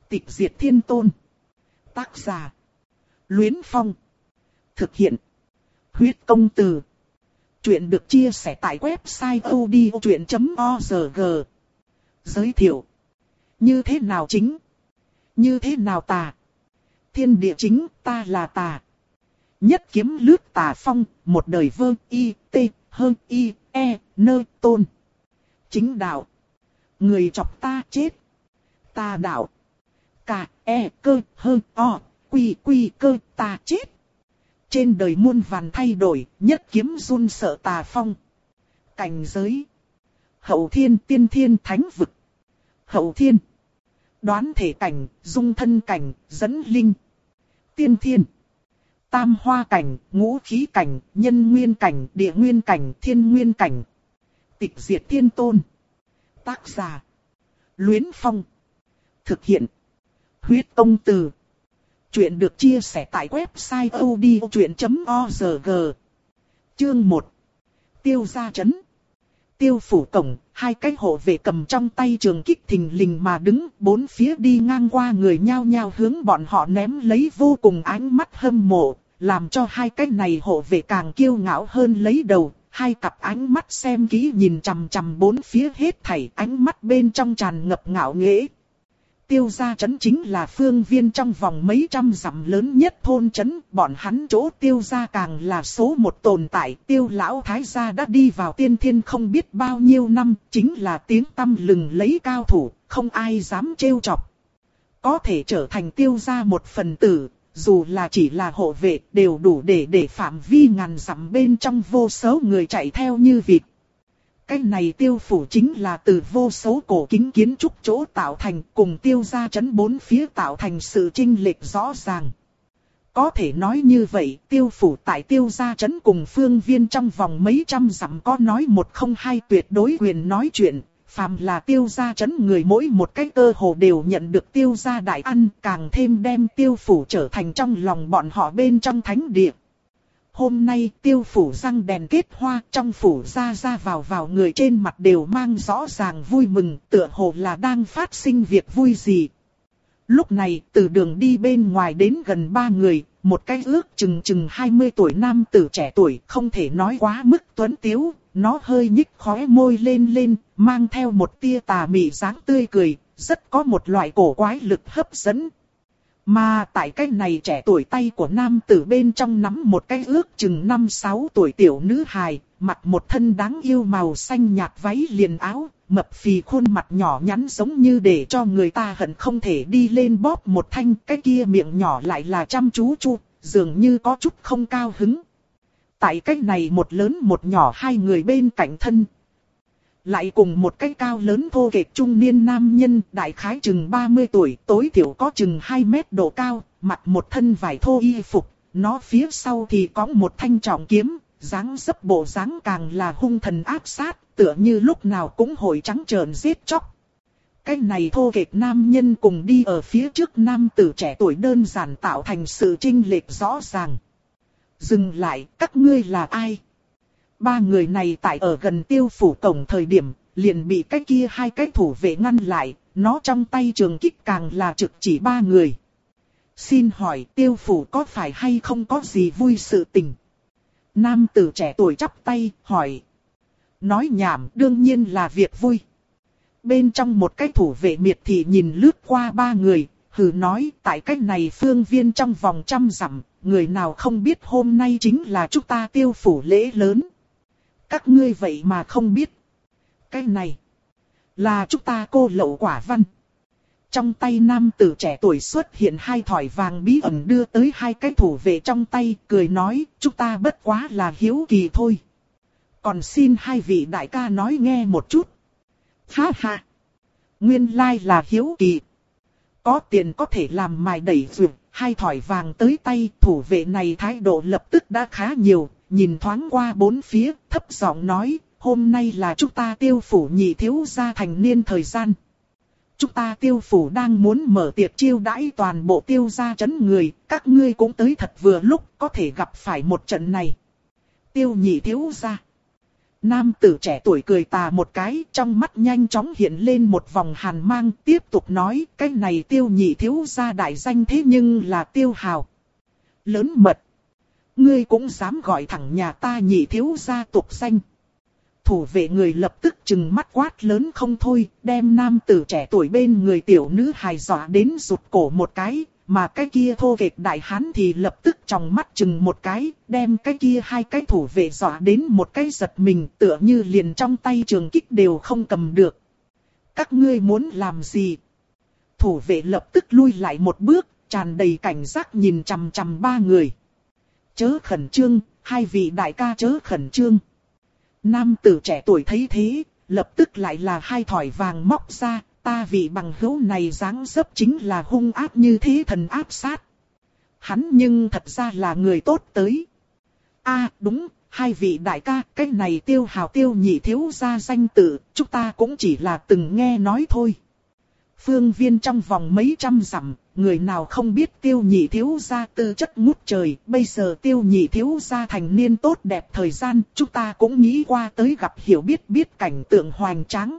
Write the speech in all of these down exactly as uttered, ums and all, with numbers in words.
Tịch diệt thiên tôn. Tác giả. Luyến Phong. Thực hiện. Huyết công từ. Chuyện được chia sẻ tại website odchuyện chấm org. Giới thiệu. Như thế nào chính? Như thế nào tà? Thiên địa chính, ta là tà. Nhất kiếm lướt tà phong, một đời vơ y, tê, hơn y, e, nơ, tôn. Chính đạo. Người chọc ta chết. Ta đạo. Cả, e, cơ, hơn, o, quy, quy, cơ, ta chết. Trên đời muôn vàn thay đổi, nhất kiếm run sợ tà phong. Cảnh giới. Hậu thiên, tiên thiên, thánh vực. Hậu thiên. Đoán thể cảnh, dung thân cảnh, dẫn linh. Tiên thiên. Tam hoa cảnh, ngũ khí cảnh, nhân nguyên cảnh, địa nguyên cảnh, thiên nguyên cảnh. Tịch diệt thiên tôn. Tác giả. Luyến Phong. Thực hiện. Huyết công từ. Chuyện được chia sẻ tại website odchuyện chấm org. Chương một. Tiêu gia trấn. Tiêu phủ cổng, hai cái hộ vệ cầm trong tay trường kích thình lình mà đứng, bốn phía đi ngang qua người nhao nhao hướng bọn họ ném lấy vô cùng ánh mắt hâm mộ, làm cho hai cái này hộ vệ càng kiêu ngạo hơn lấy đầu, hai cặp ánh mắt xem kỹ nhìn chằm chằm bốn phía hết thảy, ánh mắt bên trong tràn ngập ngạo nghễ. Tiêu gia trấn chính là phương viên trong vòng mấy trăm dặm lớn nhất thôn trấn, bọn hắn chỗ tiêu gia càng là số một tồn tại. Tiêu lão thái gia đã đi vào tiên thiên không biết bao nhiêu năm, chính là tiếng tăm lừng lấy cao thủ, không ai dám trêu chọc. Có thể trở thành tiêu gia một phần tử, dù là chỉ là hộ vệ, đều đủ để để phạm vi ngàn dặm bên trong vô số người chạy theo như vịt. Cái này tiêu phủ chính là từ vô số cổ kính kiến trúc chỗ tạo thành, cùng tiêu gia trấn bốn phía tạo thành sự chênh lệch rõ ràng. Có thể nói như vậy, tiêu phủ tại tiêu gia trấn cùng phương viên trong vòng mấy trăm dặm có nói một không hai tuyệt đối quyền nói chuyện. Phàm là tiêu gia trấn người mỗi một cái cơ hồ đều nhận được tiêu gia đại ăn, càng thêm đem tiêu phủ trở thành trong lòng bọn họ bên trong thánh địa. Hôm nay tiêu phủ răng đèn kết hoa, trong phủ ra ra vào vào người trên mặt đều mang rõ ràng vui mừng, tựa hồ là đang phát sinh việc vui gì. Lúc này từ đường đi bên ngoài đến gần ba người, một cái ước chừng chừng hai mươi tuổi nam tử trẻ tuổi, không thể nói quá mức tuấn tiếu, nó hơi nhích khóe môi lên lên, mang theo một tia tà mị dáng tươi cười, rất có một loại cổ quái lực hấp dẫn. Mà tại cái này trẻ tuổi tay của nam tử bên trong nắm một cái ước chừng năm sáu tuổi tiểu nữ hài, mặc một thân đáng yêu màu xanh nhạt váy liền áo, mập phì khuôn mặt nhỏ nhắn giống như để cho người ta hận không thể đi lên bóp một thanh, cái kia miệng nhỏ lại là chăm chú chu, dường như có chút không cao hứng. Tại cái này một lớn một nhỏ hai người bên cạnh thân. Lại cùng một cái cao lớn thô kệch trung niên nam nhân, đại khái chừng ba mươi tuổi, tối thiểu có chừng hai mét độ cao, mặc một thân vải thô y phục, nó phía sau thì có một thanh trọng kiếm, dáng dấp bộ dáng càng là hung thần ác sát, tựa như lúc nào cũng hội trắng trợn giết chóc. Cái này thô kệch nam nhân cùng đi ở phía trước nam tử trẻ tuổi đơn giản tạo thành sự chênh lệch rõ ràng. Dừng lại, các ngươi là ai? Ba người này tại ở gần tiêu phủ cổng thời điểm, liền bị cái kia hai cái thủ vệ ngăn lại, nó trong tay trường kích càng là trực chỉ ba người. Xin hỏi tiêu phủ có phải hay không có gì vui sự tình? Nam tử trẻ tuổi chắp tay, hỏi. Nói nhảm đương nhiên là việc vui. Bên trong một cái thủ vệ miệt thị nhìn lướt qua ba người, hừ nói tại cái này phương viên trong vòng trăm dặm, người nào không biết hôm nay chính là chúng ta tiêu phủ lễ lớn. Các ngươi vậy mà không biết. Cái này là chúng ta cô lậu quả văn. Trong tay nam tử trẻ tuổi xuất hiện hai thỏi vàng bí ẩn đưa tới hai cái thủ vệ trong tay, cười nói, chúng ta bất quá là hiếu kỳ thôi. Còn xin hai vị đại ca nói nghe một chút. Ha ha. Nguyên lai là hiếu kỳ. Có tiền có thể làm mài đẩy dược, hai thỏi vàng tới tay, thủ vệ này thái độ lập tức đã khá nhiều. Nhìn thoáng qua bốn phía, thấp giọng nói, hôm nay là chúng ta tiêu phủ nhị thiếu gia thành niên thời gian. Chúng ta tiêu phủ đang muốn mở tiệc chiêu đãi toàn bộ tiêu gia trấn người, các ngươi cũng tới thật vừa lúc có thể gặp phải một trận này. Tiêu nhị thiếu gia. Nam tử trẻ tuổi cười tà một cái, trong mắt nhanh chóng hiện lên một vòng hàn mang, tiếp tục nói, cái này Tiêu nhị thiếu gia đại danh thế nhưng là Tiêu Hào. Lớn mật. Ngươi cũng dám gọi thẳng nhà ta nhị thiếu gia tục danh. Thủ vệ người lập tức trừng mắt quát lớn không thôi, đem nam tử trẻ tuổi bên người tiểu nữ hài dọa đến rụt cổ một cái, mà cái kia thô kệch đại hán thì lập tức tròng mắt trừng một cái, đem cái kia hai cái thủ vệ dọa đến một cái giật mình, tựa như liền trong tay trường kích đều không cầm được. Các ngươi muốn làm gì? Thủ vệ lập tức lui lại một bước, tràn đầy cảnh giác nhìn chằm chằm ba người. Chớ khẩn trương, hai vị đại ca chớ khẩn trương. Nam tử trẻ tuổi thấy thế, lập tức lại là hai thỏi vàng móc ra, ta vị bằng hữu này dáng dấp chính là hung ác như thế thần áp sát. Hắn nhưng thật ra là người tốt tới. A à, đúng, hai vị đại ca, cái này Tiêu Hào Tiêu nhị thiếu gia danh tự, chúng ta cũng chỉ là từng nghe nói thôi. Phương viên trong vòng mấy trăm dặm, người nào không biết Tiêu nhị thiếu gia tư chất ngút trời, bây giờ Tiêu nhị thiếu gia thành niên tốt đẹp thời gian, chúng ta cũng nghĩ qua tới gặp hiểu biết biết cảnh tượng hoành tráng.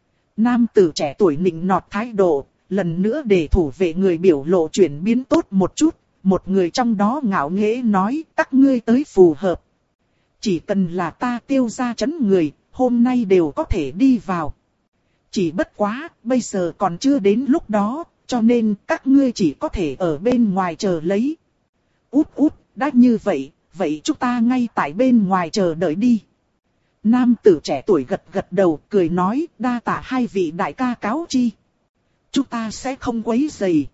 Nam tử trẻ tuổi nịnh nọt thái độ, lần nữa để thủ vệ người biểu lộ chuyển biến tốt một chút, một người trong đó ngạo nghễ nói, các ngươi tới phù hợp. Chỉ cần là ta Tiêu gia trấn người, hôm nay đều có thể đi vào. Chỉ bất quá, bây giờ còn chưa đến lúc đó, cho nên các ngươi chỉ có thể ở bên ngoài chờ lấy. Út út, đã như vậy, vậy chúng ta ngay tại bên ngoài chờ đợi đi. Nam tử trẻ tuổi gật gật đầu, cười nói, đa tạ hai vị đại ca cáo chi. Chúng ta sẽ không quấy rầy.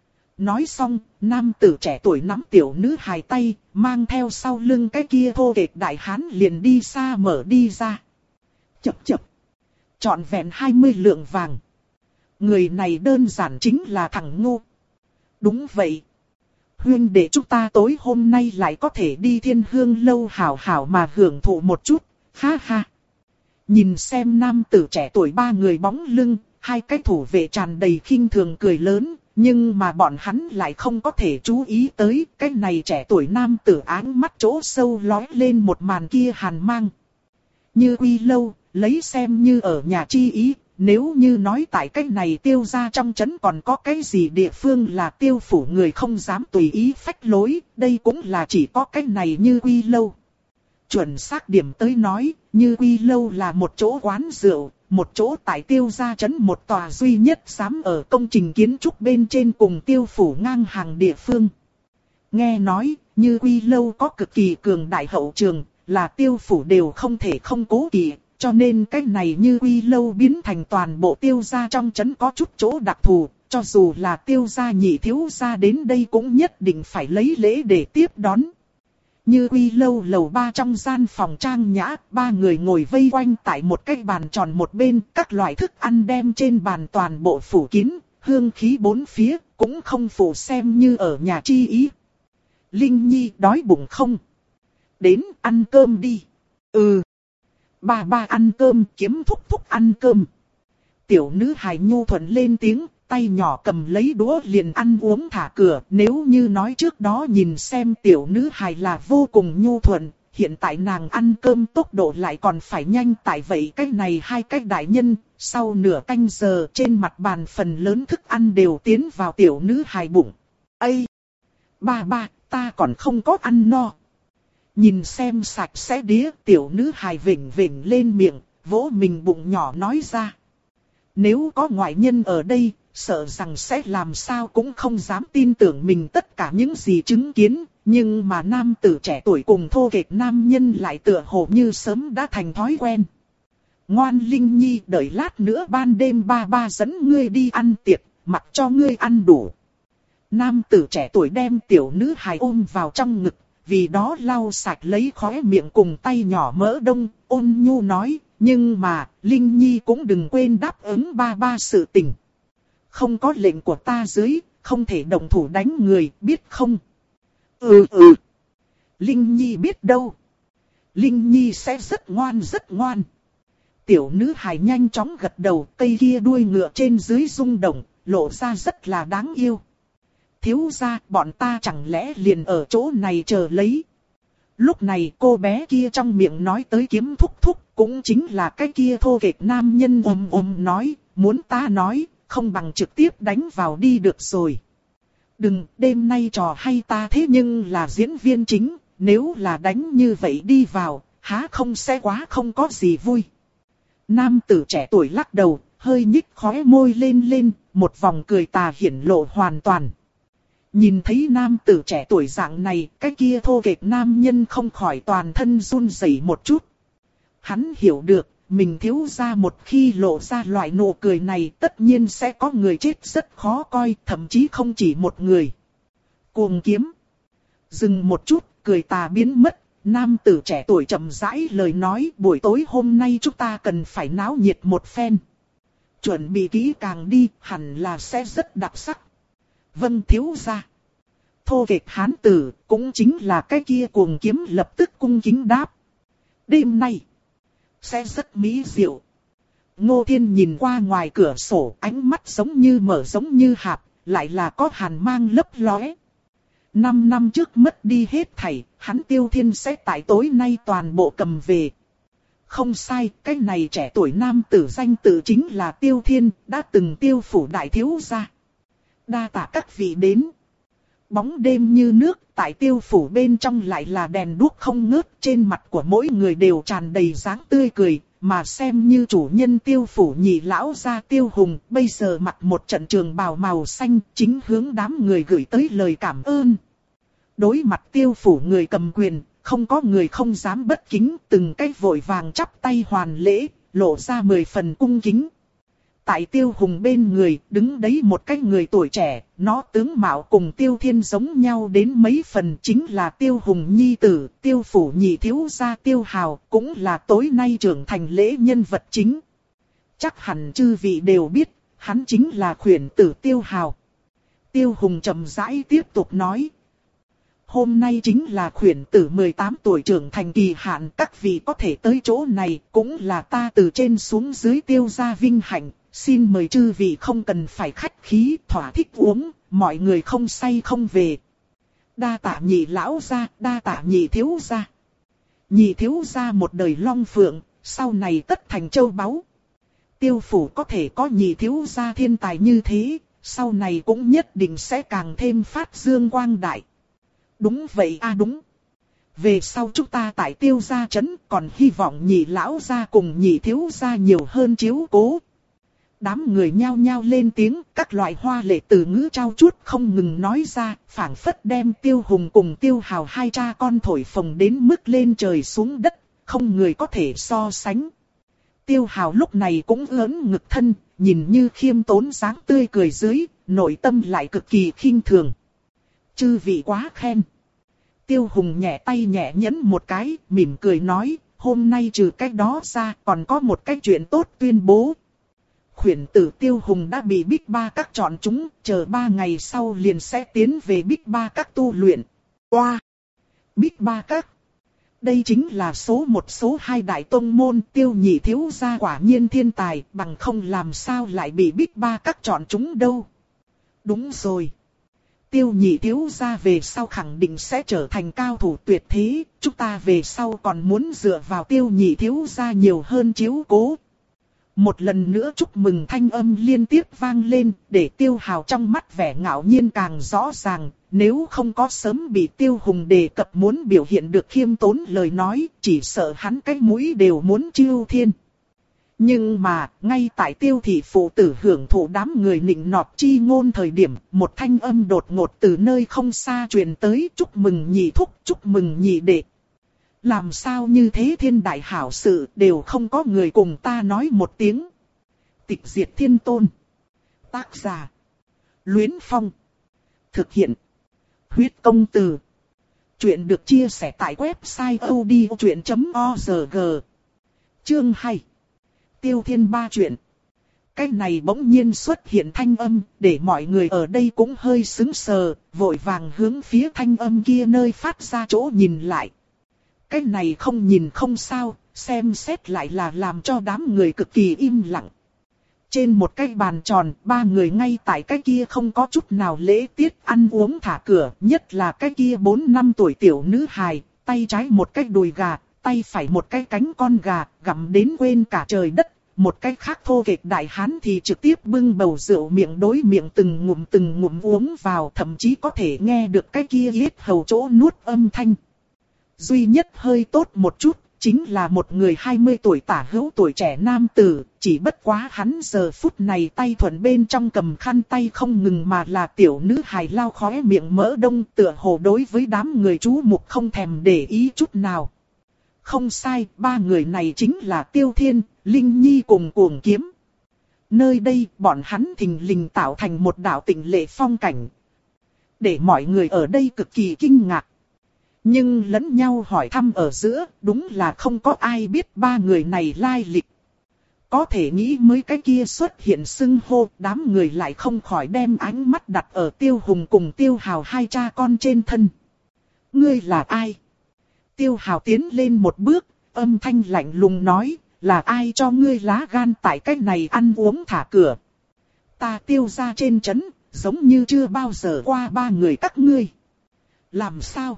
Nói xong, nam tử trẻ tuổi nắm tiểu nữ hài tay, mang theo sau lưng cái kia thô kệch đại hán liền đi xa mở đi ra. Chập chập. Trọn vẹn hai mươi lượng vàng. Người này đơn giản chính là thằng Ngô. Đúng vậy. Huynh đệ chúng ta tối hôm nay lại có thể đi Thiên Hương lâu hảo hảo mà hưởng thụ một chút. Ha ha. Nhìn xem nam tử trẻ tuổi ba người bóng lưng, hai cái thủ vệ tràn đầy khinh thường cười lớn, nhưng mà bọn hắn lại không có thể chú ý tới cái này trẻ tuổi nam tử áng mắt chỗ sâu lói lên một màn kia hàn mang. Như Quy lâu, lấy xem như ở nhà chi ý, nếu như nói tại cái này Tiêu gia trong trấn còn có cái gì địa phương là Tiêu phủ người không dám tùy ý phách lối, đây cũng là chỉ có cái này Như Quy lâu. Chuẩn xác điểm tới nói, Như Quy lâu là một chỗ quán rượu, một chỗ tại Tiêu gia trấn một tòa duy nhất dám ở công trình kiến trúc bên trên cùng Tiêu phủ ngang hàng địa phương. Nghe nói, Như Quy lâu có cực kỳ cường đại hậu trường, là Tiêu phủ đều không thể không cố kỵ, cho nên cái này Như Quy lâu biến thành toàn bộ Tiêu gia trong trấn có chút chỗ đặc thù, cho dù là Tiêu gia nhị thiếu gia đến đây cũng nhất định phải lấy lễ để tiếp đón. Như Quy lâu lầu ba trong gian phòng trang nhã, ba người ngồi vây quanh tại một cái bàn tròn một bên, các loại thức ăn đem trên bàn toàn bộ phủ kín, hương khí bốn phía, cũng không phủ xem như ở nhà chi ý. Linh Nhi đói bụng không? Đến ăn cơm đi. Ừ. Ba ba ăn cơm, kiếm thúc thúc ăn cơm. Tiểu nữ hài nhu thuận lên tiếng, tay nhỏ cầm lấy đũa liền ăn uống thả cửa. Nếu như nói trước đó nhìn xem tiểu nữ hài là vô cùng nhu thuận, hiện tại nàng ăn cơm tốc độ lại còn phải nhanh. Tại vậy cái này hai cái đại nhân, sau nửa canh giờ trên mặt bàn phần lớn thức ăn đều tiến vào tiểu nữ hài bụng. Ây! Ba ba, ta còn không có ăn no. Nhìn xem sạch sẽ đĩa, tiểu nữ hài vểnh vểnh lên miệng, vỗ mình bụng nhỏ nói ra. Nếu có ngoại nhân ở đây, sợ rằng sẽ làm sao cũng không dám tin tưởng mình tất cả những gì chứng kiến, nhưng mà nam tử trẻ tuổi cùng thô kệch nam nhân lại tựa hồ như sớm đã thành thói quen. Ngoan Linh Nhi, đợi lát nữa ban đêm ba ba dẫn ngươi đi ăn tiệc, mặc cho ngươi ăn đủ. Nam tử trẻ tuổi đem tiểu nữ hài ôm vào trong ngực, vì đó lau sạch lấy khóe miệng cùng tay nhỏ mỡ đông, ôn nhu nói, nhưng mà, Linh Nhi cũng đừng quên đáp ứng ba ba sự tình. Không có lệnh của ta dưới, không thể động thủ đánh người, biết không? Ừ ừ. Linh Nhi biết đâu. Linh Nhi sẽ rất ngoan rất ngoan. Tiểu nữ hài nhanh chóng gật đầu, cây kia đuôi ngựa trên dưới rung động, lộ ra rất là đáng yêu. Thiếu gia, bọn ta chẳng lẽ liền ở chỗ này chờ lấy. Lúc này cô bé kia trong miệng nói tới kiếm thúc thúc, cũng chính là cái kia thô kệch nam nhân ồm ồm nói, muốn ta nói, không bằng trực tiếp đánh vào đi được rồi. Đừng, đêm nay trò hay ta thế nhưng là diễn viên chính, nếu là đánh như vậy đi vào, há không sẽ quá không có gì vui. Nam tử trẻ tuổi lắc đầu, hơi nhích khóe môi lên lên, một vòng cười tà hiển lộ hoàn toàn. Nhìn thấy nam tử trẻ tuổi dạng này, cái kia thô kệch nam nhân không khỏi toàn thân run rẩy một chút. Hắn hiểu được, mình thiếu gia một khi lộ ra loại nụ cười này tất nhiên sẽ có người chết rất khó coi, thậm chí không chỉ một người. Cuồng kiếm. Dừng một chút, cười tà biến mất, nam tử trẻ tuổi chậm rãi lời nói, buổi tối hôm nay chúng ta cần phải náo nhiệt một phen. Chuẩn bị kỹ càng đi, hẳn là sẽ rất đặc sắc. Vâng thiếu gia. Thô kệch hán tử, cũng chính là cái kia cuồng kiếm lập tức cung kính đáp. Đêm nay sẽ rất mỹ diệu. Ngô Thiên nhìn qua ngoài cửa sổ, ánh mắt giống như mở giống như hạp, lại là có hàn mang lấp lóe. Năm năm trước mất đi hết thảy, hắn Tiêu Thiên sẽ tại tối nay toàn bộ cầm về. Không sai, cái này trẻ tuổi nam tử danh tự chính là Tiêu Thiên, đã từng tiêu phủ đại thiếu gia. Đa tạ các vị đến. Bóng đêm như nước, tại tiêu phủ bên trong lại là đèn đuốc không ngớt, trên mặt của mỗi người đều tràn đầy dáng tươi cười, mà xem như chủ nhân tiêu phủ nhị lão gia Tiêu Hùng, bây giờ mặc một trận trường bào màu xanh, chính hướng đám người gửi tới lời cảm ơn. Đối mặt tiêu phủ người cầm quyền, không có người không dám bất kính, từng cái vội vàng chắp tay hoàn lễ, lộ ra mười phần cung kính. Tại Tiêu Hùng bên người, đứng đấy một cái người tuổi trẻ, nó tướng mạo cùng Tiêu Thiên giống nhau đến mấy phần, chính là Tiêu Hùng nhi tử, Tiêu phủ nhị thiếu gia Tiêu Hào, cũng là tối nay trưởng thành lễ nhân vật chính. Chắc hẳn chư vị đều biết, hắn chính là khuyển tử Tiêu Hào. Tiêu Hùng chậm rãi tiếp tục nói. Hôm nay chính là khuyển tử mười tám tuổi trưởng thành kỳ hạn, các vị có thể tới chỗ này, cũng là ta từ trên xuống dưới Tiêu gia vinh hạnh. Xin mời chư vị không cần phải khách khí, thỏa thích uống, mọi người không say không về. Đa tạ nhị lão gia, đa tạ nhị thiếu gia. Nhị thiếu gia một đời long phượng, sau này tất thành châu báu. Tiêu phủ có thể có nhị thiếu gia thiên tài như thế, sau này cũng nhất định sẽ càng thêm phát dương quang đại. Đúng vậy a à đúng. Về sau chúng ta tại Tiêu gia trấn còn hy vọng nhị lão gia cùng nhị thiếu gia nhiều hơn chiếu cố. Đám người nhao nhao lên tiếng, các loại hoa lệ từ ngữ trao chuốt không ngừng nói ra, phảng phất đem Tiêu Hùng cùng Tiêu Hào hai cha con thổi phồng đến mức lên trời xuống đất, không người có thể so sánh. Tiêu Hào lúc này cũng ưỡn ngực thân, nhìn như khiêm tốn dáng tươi cười dưới, nội tâm lại cực kỳ khinh thường. Chư vị quá khen. Tiêu Hùng nhẹ tay nhẹ nhấn một cái, mỉm cười nói, hôm nay trừ cái đó ra còn có một cái chuyện tốt tuyên bố. Khuyển tử Tiêu Hùng đã bị Big Ba Các chọn chúng, chờ ba ngày sau liền sẽ tiến về Big Ba Các tu luyện. Oa! Wow. Big Ba Các! Đây chính là số một số hai đại tông môn, Tiêu nhị thiếu gia quả nhiên thiên tài, bằng không làm sao lại bị Big Ba Các chọn chúng đâu. Đúng rồi. Tiêu nhị thiếu gia về sau khẳng định sẽ trở thành cao thủ tuyệt thế, chúng ta về sau còn muốn dựa vào Tiêu nhị thiếu gia nhiều hơn chiếu cố. Một lần nữa chúc mừng thanh âm liên tiếp vang lên, để Tiêu Hào trong mắt vẻ ngạo nhiên càng rõ ràng, nếu không có sớm bị Tiêu Hùng đề cập muốn biểu hiện được khiêm tốn lời nói, chỉ sợ hắn cái mũi đều muốn chiêu thiên. Nhưng mà, ngay tại Tiêu thị phụ tử hưởng thụ đám người nịnh nọt chi ngôn thời điểm, một thanh âm đột ngột từ nơi không xa truyền tới, chúc mừng nhị thúc, chúc mừng nhị đệ. Làm sao như thế thiên đại hảo sự đều không có người cùng ta nói một tiếng. Tịch diệt thiên tôn. Tác giả. Luyến Phong. Thực hiện. Huyết công từ. Chuyện được chia sẻ tại website odchuyện chấm org. Chương hai. Tiêu Thiên ba chuyện. Cái này bỗng nhiên xuất hiện thanh âm, để mọi người ở đây cũng hơi sững sờ, vội vàng hướng phía thanh âm kia nơi phát ra chỗ nhìn lại. Cái này không nhìn không sao, xem xét lại là làm cho đám người cực kỳ im lặng. Trên một cái bàn tròn, ba người ngay tại cái kia không có chút nào lễ tiết ăn uống thả cửa, nhất là cái kia bốn năm tuổi tiểu nữ hài, tay trái một cái đùi gà, tay phải một cái cánh con gà, gặm đến quên cả trời đất. Một cái khác thô kệch đại hán thì trực tiếp bưng bầu rượu miệng đối miệng từng ngụm từng ngụm uống vào, thậm chí có thể nghe được cái kia yết hầu chỗ nuốt âm thanh. Duy nhất hơi tốt một chút, chính là một người hai mươi tuổi tả hữu tuổi trẻ nam tử, chỉ bất quá hắn giờ phút này tay thuận bên trong cầm khăn tay không ngừng mà là tiểu nữ hài lau khóe miệng mỡ đông, tựa hồ đối với đám người chú mục không thèm để ý chút nào. Không sai, ba người này chính là Tiêu Thiên, Linh Nhi cùng Cuồng Kiếm. Nơi đây, bọn hắn thình lình tạo thành một đạo tịnh lệ phong cảnh, để mọi người ở đây cực kỳ kinh ngạc. Nhưng lẫn nhau hỏi thăm ở giữa, đúng là không có ai biết ba người này lai lịch. Có thể nghĩ mới cái kia xuất hiện xưng hô, đám người lại không khỏi đem ánh mắt đặt ở Tiêu Hùng cùng Tiêu Hào hai cha con trên thân. Ngươi là ai? Tiêu Hào tiến lên một bước, âm thanh lạnh lùng nói, là ai cho ngươi lá gan tại cách này ăn uống thả cửa? Ta Tiêu gia trên trấn, giống như chưa bao giờ qua ba người các ngươi. Làm sao?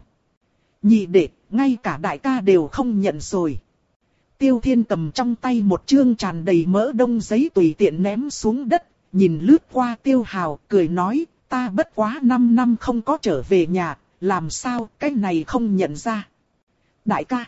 Nhị đệ, ngay cả đại ca đều không nhận rồi. Tiêu Thiên cầm trong tay một chương tràn đầy mỡ đông giấy tùy tiện ném xuống đất, nhìn lướt qua Tiêu Hào, cười nói, ta bất quá năm năm không có trở về nhà, làm sao cái này không nhận ra. Đại ca,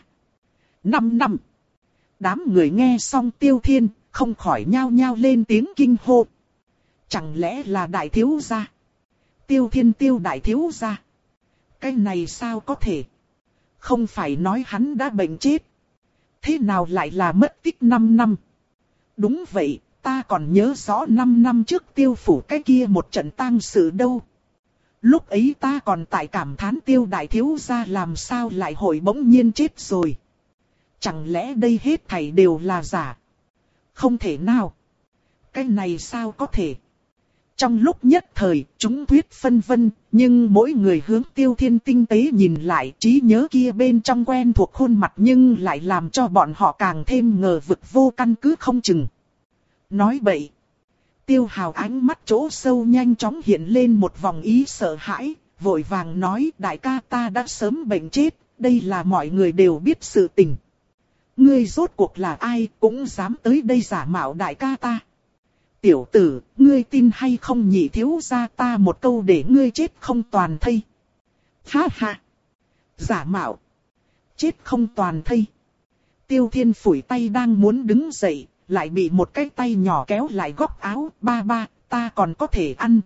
năm năm. Đám người nghe xong Tiêu Thiên, không khỏi nhao nhao lên tiếng kinh hô. Chẳng lẽ là đại thiếu gia? Tiêu Thiên Tiêu đại thiếu gia? Cái này sao có thể? Không phải nói hắn đã bệnh chết. Thế nào lại là mất tích năm năm? Đúng vậy, ta còn nhớ rõ năm năm trước Tiêu phủ cái kia một trận tang sự đâu. Lúc ấy ta còn tại cảm thán Tiêu đại thiếu gia làm sao lại hội bỗng nhiên chết rồi. Chẳng lẽ đây hết thảy đều là giả? Không thể nào. Cái này sao có thể? Trong lúc nhất thời, chúng thuyết phân vân, nhưng mỗi người hướng Tiêu Thiên tinh tế nhìn lại, trí nhớ kia bên trong quen thuộc khuôn mặt nhưng lại làm cho bọn họ càng thêm ngờ vực vô căn cứ không chừng. Nói bậy. Tiêu Hào ánh mắt chỗ sâu nhanh chóng hiện lên một vòng ý sợ hãi, vội vàng nói đại ca ta đã sớm bệnh chết, đây là mọi người đều biết sự tình. Ngươi rốt cuộc là ai cũng dám tới đây giả mạo đại ca ta. Tiểu tử, ngươi tin hay không nhị thiếu gia ta một câu để ngươi chết không toàn thây. Ha ha! Giả mạo! Chết không toàn thây. Tiêu Thiên phủi tay đang muốn đứng dậy, lại bị một cái tay nhỏ kéo lại góc áo. Ba ba, ta còn có thể ăn.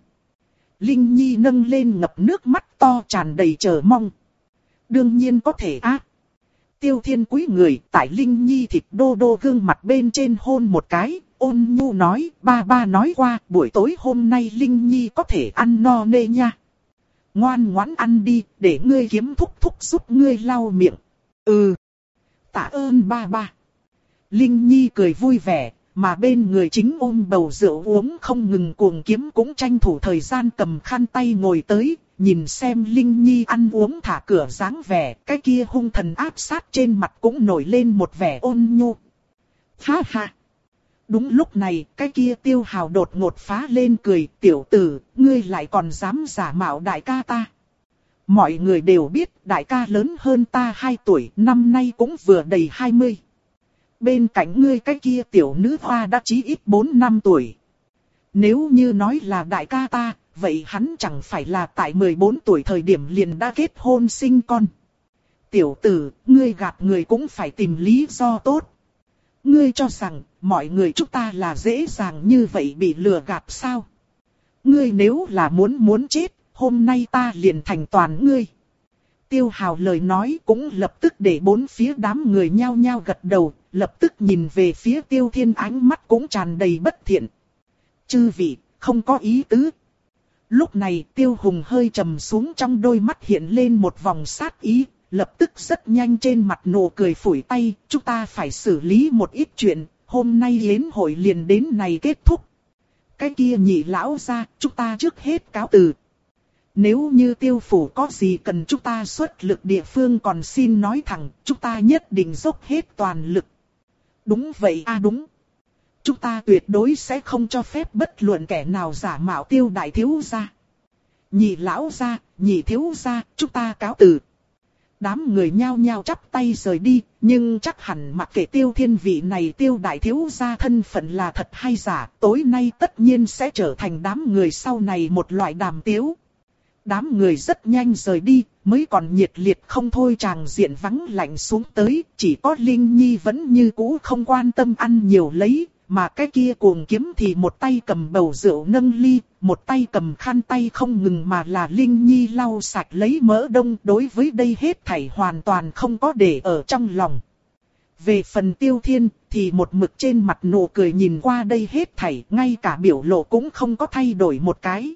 Linh Nhi nâng lên ngập nước mắt to tràn đầy chờ mong. Đương nhiên có thể á. Tiêu Thiên cúi người tại Linh Nhi thịt đô đô gương mặt bên trên hôn một cái. Ôn nhu nói, ba ba nói qua, buổi tối hôm nay Linh Nhi có thể ăn no nê nha. Ngoan ngoãn ăn đi, để ngươi kiếm thúc thúc giúp ngươi lau miệng. Ừ. Tạ ơn ba ba. Linh Nhi cười vui vẻ, mà bên người chính ôm bầu rượu uống không ngừng Cuồng Kiếm cũng tranh thủ thời gian cầm khăn tay ngồi tới, nhìn xem Linh Nhi ăn uống thả cửa dáng vẻ, cái kia hung thần áp sát trên mặt cũng nổi lên một vẻ ôn nhu. Ha ha. Đúng lúc này, cái kia Tiêu Hào đột ngột phá lên cười, tiểu tử, ngươi lại còn dám giả mạo đại ca ta. Mọi người đều biết đại ca lớn hơn ta hai tuổi, năm nay cũng vừa đầy hai mươi. Bên cạnh ngươi cái kia tiểu nữ hoa đã chí ít bốn năm tuổi. Nếu như nói là đại ca ta, vậy hắn chẳng phải là tại mười bốn tuổi thời điểm liền đã kết hôn sinh con. Tiểu tử, ngươi gạt người cũng phải tìm lý do tốt. Ngươi cho rằng, mọi người chúng ta là dễ dàng như vậy bị lừa gạt sao? Ngươi nếu là muốn muốn chết, hôm nay ta liền thành toàn ngươi. Tiêu Hào lời nói cũng lập tức để bốn phía đám người nhao nhao gật đầu, lập tức nhìn về phía Tiêu Thiên ánh mắt cũng tràn đầy bất thiện. Chư vị, không có ý tứ. Lúc này Tiêu Hùng hơi trầm xuống, trong đôi mắt hiện lên một vòng sát ý. Lập tức rất nhanh trên mặt nụ cười phủi tay, chúng ta phải xử lý một ít chuyện, hôm nay yến hội liền đến này kết thúc. Cái kia nhị lão ra, chúng ta trước hết cáo từ. Nếu như Tiêu phủ có gì cần chúng ta xuất lực địa phương còn xin nói thẳng, chúng ta nhất định dốc hết toàn lực. Đúng vậy à đúng. Chúng ta tuyệt đối sẽ không cho phép bất luận kẻ nào giả mạo Tiêu đại thiếu gia. Nhị lão gia, nhị thiếu gia, chúng ta cáo từ. Đám người nhao nhao chắp tay rời đi, nhưng chắc hẳn mặc kệ Tiêu Thiên vị này Tiêu đại thiếu gia thân phận là thật hay giả, tối nay tất nhiên sẽ trở thành đám người sau này một loại đàm tiếu. Đám người rất nhanh rời đi, mới còn nhiệt liệt không thôi tràng diện vắng lạnh xuống tới, chỉ có Linh Nhi vẫn như cũ không quan tâm ăn nhiều lấy, mà cái kia cuồng kiếm thì một tay cầm bầu rượu nâng ly, một tay cầm khăn tay không ngừng mà là Linh Nhi lau sạch lấy mỡ đông, đối với đây hết thảy hoàn toàn không có để ở trong lòng. Về phần Tiêu Thiên thì một mực trên mặt nụ cười nhìn qua đây hết thảy, ngay cả biểu lộ cũng không có thay đổi một cái.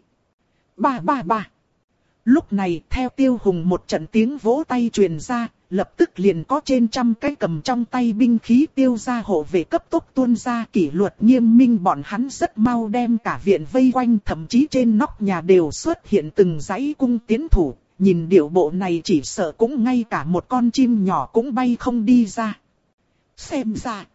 Ba ba ba. Lúc này theo Tiêu Hùng một trận tiếng vỗ tay truyền ra, lập tức liền có trên trăm cái cầm trong tay binh khí Tiêu gia hộ vệ cấp tốc tuôn ra, kỷ luật nghiêm minh, bọn hắn rất mau đem cả viện vây quanh, thậm chí trên nóc nhà đều xuất hiện từng dãy cung tiến thủ, nhìn điệu bộ này chỉ sợ cũng ngay cả một con chim nhỏ cũng bay không đi ra. Xem ra,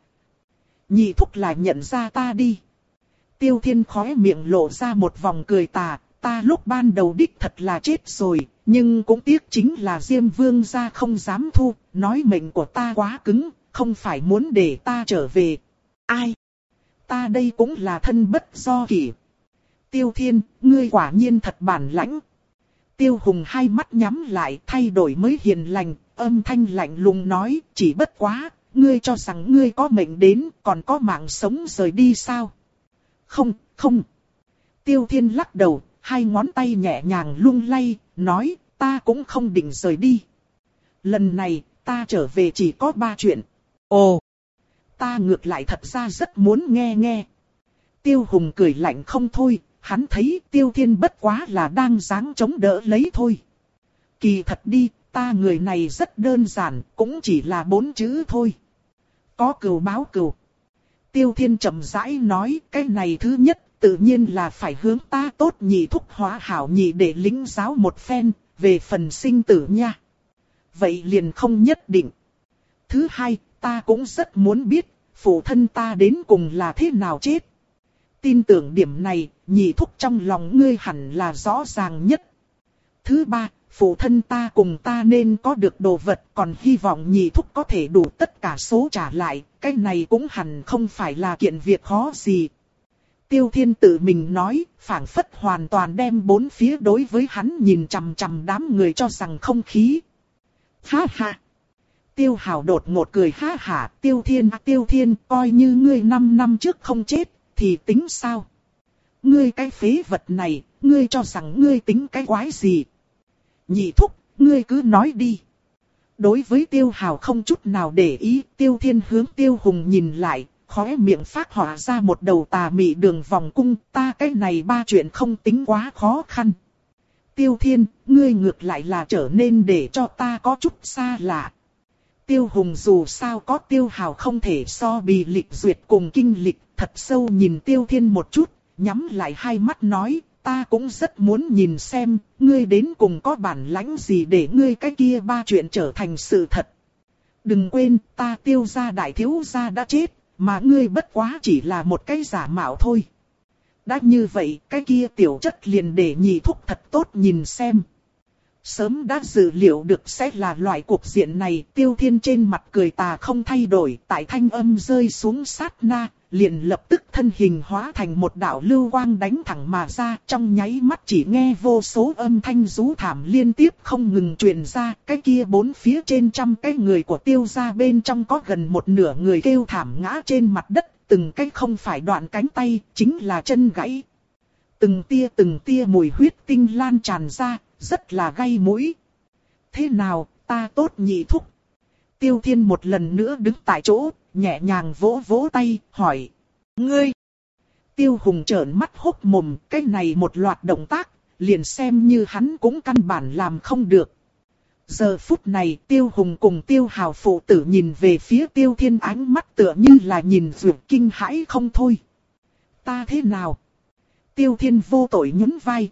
nhị thúc lại nhận ra ta đi. Tiêu Thiên khóe miệng lộ ra một vòng cười tà. Ta lúc ban đầu đích thật là chết rồi, nhưng cũng tiếc chính là Diêm Vương gia không dám thu, nói mệnh của ta quá cứng, không phải muốn để ta trở về. Ai? Ta đây cũng là thân bất do kỷ. Tiêu Thiên, ngươi quả nhiên thật bản lãnh. Tiêu Hùng hai mắt nhắm lại, thay đổi mới hiền lành, âm thanh lạnh lùng nói, chỉ bất quá, ngươi cho rằng ngươi có mệnh đến, còn có mạng sống rời đi sao? Không, không. Tiêu Thiên lắc đầu. Hai ngón tay nhẹ nhàng lung lay, nói, ta cũng không định rời đi. Lần này, ta trở về chỉ có ba chuyện. Ồ, ta ngược lại thật ra rất muốn nghe nghe. Tiêu Hùng cười lạnh không thôi, hắn thấy Tiêu Thiên bất quá là đang giáng chống đỡ lấy thôi. Kỳ thật đi, ta người này rất đơn giản, cũng chỉ là bốn chữ thôi. Có cừu báo cừu. Tiêu Thiên chậm rãi nói, cái này thứ nhất. Tự nhiên là phải hướng ta tốt nhị thúc hóa hảo nhị để lĩnh giáo một phen, về phần sinh tử nha. Vậy liền không nhất định. Thứ hai, ta cũng rất muốn biết, phụ thân ta đến cùng là thế nào chết. Tin tưởng điểm này, nhị thúc trong lòng ngươi hẳn là rõ ràng nhất. Thứ ba, phụ thân ta cùng ta nên có được đồ vật, còn hy vọng nhị thúc có thể đủ tất cả số trả lại, cái này cũng hẳn không phải là kiện việc khó gì. Tiêu Thiên tự mình nói, phảng phất hoàn toàn đem bốn phía đối với hắn nhìn chằm chằm đám người cho rằng không khí. Ha ha! Tiêu Hào đột ngột cười ha hả, Tiêu Thiên, Tiêu Thiên, coi như ngươi năm năm trước không chết, thì tính sao? Ngươi cái phế vật này, ngươi cho rằng ngươi tính cái quái gì? Nhị thúc, ngươi cứ nói đi. Đối với Tiêu Hào không chút nào để ý, Tiêu Thiên hướng Tiêu Hùng nhìn lại. Khóe miệng phát họa ra một đầu tà mị đường vòng cung, ta cái này ba chuyện không tính quá khó khăn. Tiêu Thiên, ngươi ngược lại là trở nên để cho ta có chút xa lạ. Tiêu Hùng dù sao có Tiêu Hào không thể so bì lịch duyệt cùng kinh lịch, thật sâu nhìn Tiêu Thiên một chút, nhắm lại hai mắt nói, ta cũng rất muốn nhìn xem, ngươi đến cùng có bản lãnh gì để ngươi cái kia ba chuyện trở thành sự thật. Đừng quên, ta Tiêu gia đại thiếu gia đã chết. Mà ngươi bất quá chỉ là một cái giả mạo thôi. Đã như vậy, cái kia tiểu chất liền để nhị thúc thật tốt nhìn xem. Sớm đã dự liệu được sẽ là loại cuộc diện này, Tiêu Thiên trên mặt cười tà không thay đổi, tại thanh âm rơi xuống sát na, liền lập tức thân hình hóa thành một đạo lưu quang đánh thẳng mà ra, trong nháy mắt chỉ nghe vô số âm thanh rú thảm liên tiếp không ngừng truyền ra, cái kia bốn phía trên trăm cái người của Tiêu gia bên trong có gần một nửa người kêu thảm ngã trên mặt đất, từng cái không phải đoạn cánh tay, chính là chân gãy. Từng tia từng tia mùi huyết tinh lan tràn ra, rất là gay mũi. Thế nào, ta tốt nhị thúc? Tiêu Thiên một lần nữa đứng tại chỗ, nhẹ nhàng vỗ vỗ tay, hỏi. Ngươi! Tiêu Hùng trợn mắt hốc mồm, cái này một loạt động tác, liền xem như hắn cũng căn bản làm không được. Giờ phút này Tiêu Hùng cùng Tiêu Hào phụ tử nhìn về phía Tiêu Thiên, ánh mắt tựa như là nhìn vượt kinh hãi không thôi. Ta thế nào? Tiêu Thiên vô tội nhún vai.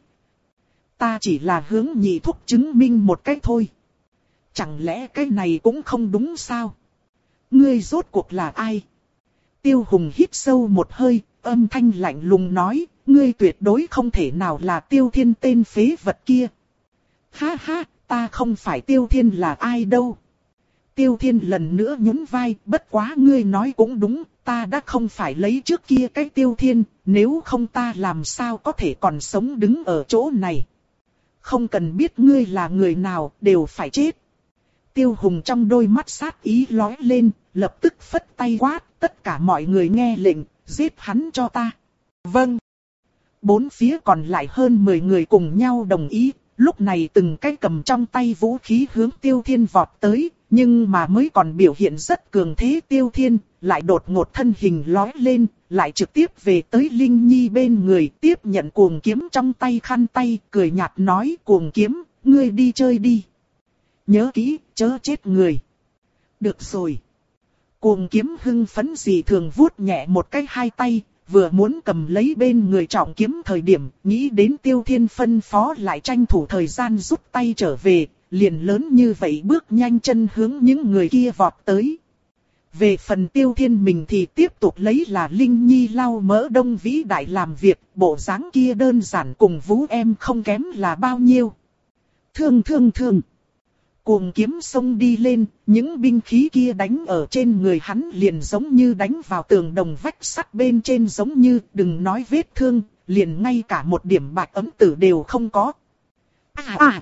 Ta chỉ là hướng nhị thúc chứng minh một cách thôi. Chẳng lẽ cái này cũng không đúng sao? Ngươi rốt cuộc là ai? Tiêu Hùng hít sâu một hơi, âm thanh lạnh lùng nói, ngươi tuyệt đối không thể nào là Tiêu Thiên tên phế vật kia. Ha ha, ta không phải Tiêu Thiên là ai đâu. Tiêu Thiên lần nữa nhún vai, bất quá ngươi nói cũng đúng, ta đã không phải lấy trước kia cái Tiêu Thiên, nếu không ta làm sao có thể còn sống đứng ở chỗ này. Không cần biết ngươi là người nào, đều phải chết. Tiêu Hùng trong đôi mắt sát ý lóe lên, lập tức phất tay quát, tất cả mọi người nghe lệnh, giết hắn cho ta. Vâng. Bốn phía còn lại hơn mười người cùng nhau đồng ý, lúc này từng cái cầm trong tay vũ khí hướng Tiêu Thiên vọt tới, nhưng mà mới còn biểu hiện rất cường thế Tiêu Thiên, lại đột ngột thân hình lóe lên, lại trực tiếp về tới Linh Nhi bên người, tiếp nhận cuồng kiếm trong tay khăn tay, cười nhạt nói cuồng kiếm, ngươi đi chơi đi. Nhớ kỹ, chớ chết người. Được rồi. Cuồng kiếm hưng phấn dị thường vuốt nhẹ một cái hai tay, vừa muốn cầm lấy bên người trọng kiếm thời điểm, nghĩ đến Tiêu Thiên phân phó lại tranh thủ thời gian rút tay trở về, liền lớn như vậy bước nhanh chân hướng những người kia vọt tới. Về phần Tiêu Thiên mình thì tiếp tục lấy là Linh Nhi lau mỡ đông vĩ đại làm việc, bộ dáng kia đơn giản cùng Vũ em không kém là bao nhiêu. Thương thương thương. Cuồng kiếm xông đi lên, những binh khí kia đánh ở trên người hắn liền giống như đánh vào tường đồng vách sắt bên trên, giống như đừng nói vết thương, liền ngay cả một điểm bạch ấm tử đều không có. À à!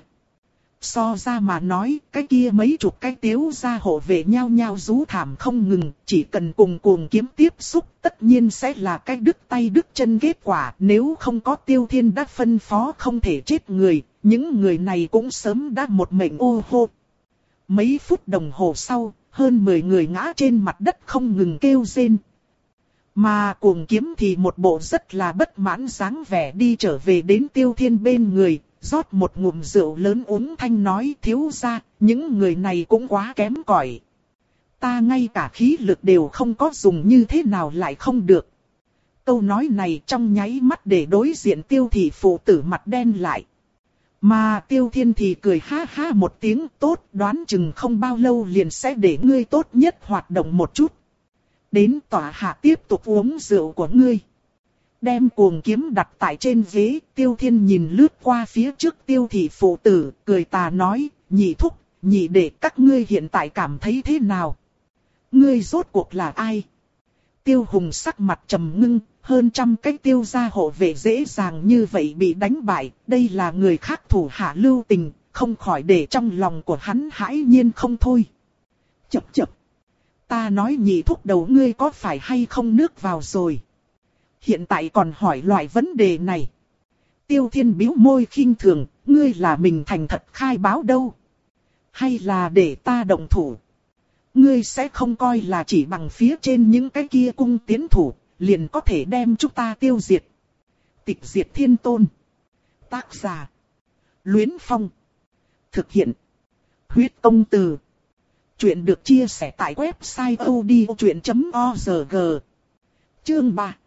So ra mà nói, cái kia mấy chục cái Tiếu gia hộ vệ nhau nhau rú thảm không ngừng, chỉ cần cùng cuồng kiếm tiếp xúc tất nhiên sẽ là cái đứt tay đứt chân kết quả, nếu không có Tiêu Thiên đã phân phó không thể chết người, những người này cũng sớm đã một mệnh ô hô. Mấy phút đồng hồ sau, hơn mười người ngã trên mặt đất không ngừng kêu rên. Mà cuồng kiếm thì một bộ rất là bất mãn dáng vẻ đi trở về đến Tiêu Thiên bên người, rót một ngụm rượu lớn uống thanh nói thiếu gia, những người này cũng quá kém cỏi. Ta ngay cả khí lực đều không có dùng như thế nào lại không được. Câu nói này trong nháy mắt để đối diện Tiêu thị phụ tử mặt đen lại. Mà Tiêu Thiên thì cười ha ha một tiếng, tốt, đoán chừng không bao lâu liền sẽ để ngươi tốt nhất hoạt động một chút. Đến tòa hạ tiếp tục uống rượu của ngươi. Đem cuồng kiếm đặt tại trên ghế, Tiêu Thiên nhìn lướt qua phía trước Tiêu thị phụ tử, cười tà nói, nhị thúc, nhị đệ các ngươi hiện tại cảm thấy thế nào? Ngươi rốt cuộc là ai? Tiêu Hùng sắc mặt trầm ngưng, hơn trăm cái Tiêu gia hộ vệ dễ dàng như vậy bị đánh bại, đây là người khác thủ hạ lưu tình, không khỏi để trong lòng của hắn hãi nhiên không thôi. Chập chập, ta nói nhị thúc đầu ngươi có phải hay không nước vào rồi? Hiện tại còn hỏi loại vấn đề này. Tiêu Thiên bĩu môi khinh thường, ngươi là mình thành thật khai báo đâu? Hay là để ta động thủ? Ngươi sẽ không coi là chỉ bằng phía trên những cái kia cung tiến thủ, liền có thể đem chúng ta tiêu diệt. Tịch diệt thiên tôn. Tác giả. Luyến Phong. Thực hiện. Huyết công từ. Chuyện được chia sẻ tại website odchuyện chấm org. Chương ba.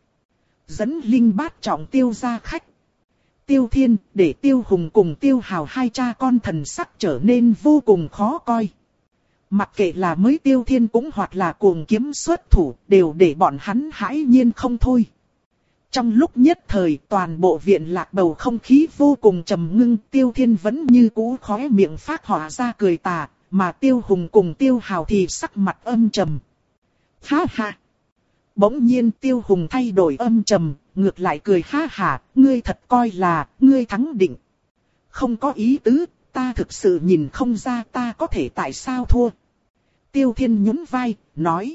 Dẫn linh bát trọng Tiêu gia khách. Tiêu Thiên để Tiêu Hùng cùng Tiêu Hào hai cha con thần sắc trở nên vô cùng khó coi. Mặc kệ là mới Tiêu Thiên cũng hoặc là cuồng kiếm xuất thủ, đều để bọn hắn hãi nhiên không thôi. Trong lúc nhất thời toàn bộ viện lạc bầu không khí vô cùng trầm ngưng, Tiêu Thiên vẫn như cũ khóe miệng phát họa ra cười tà, mà Tiêu Hùng cùng Tiêu Hào thì sắc mặt âm trầm. Ha ha! Bỗng nhiên Tiêu Hùng thay đổi âm trầm, ngược lại cười ha hả, ngươi thật coi là, ngươi thắng định. Không có ý tứ, ta thực sự nhìn không ra ta có thể tại sao thua. Tiêu Thiên nhún vai, nói.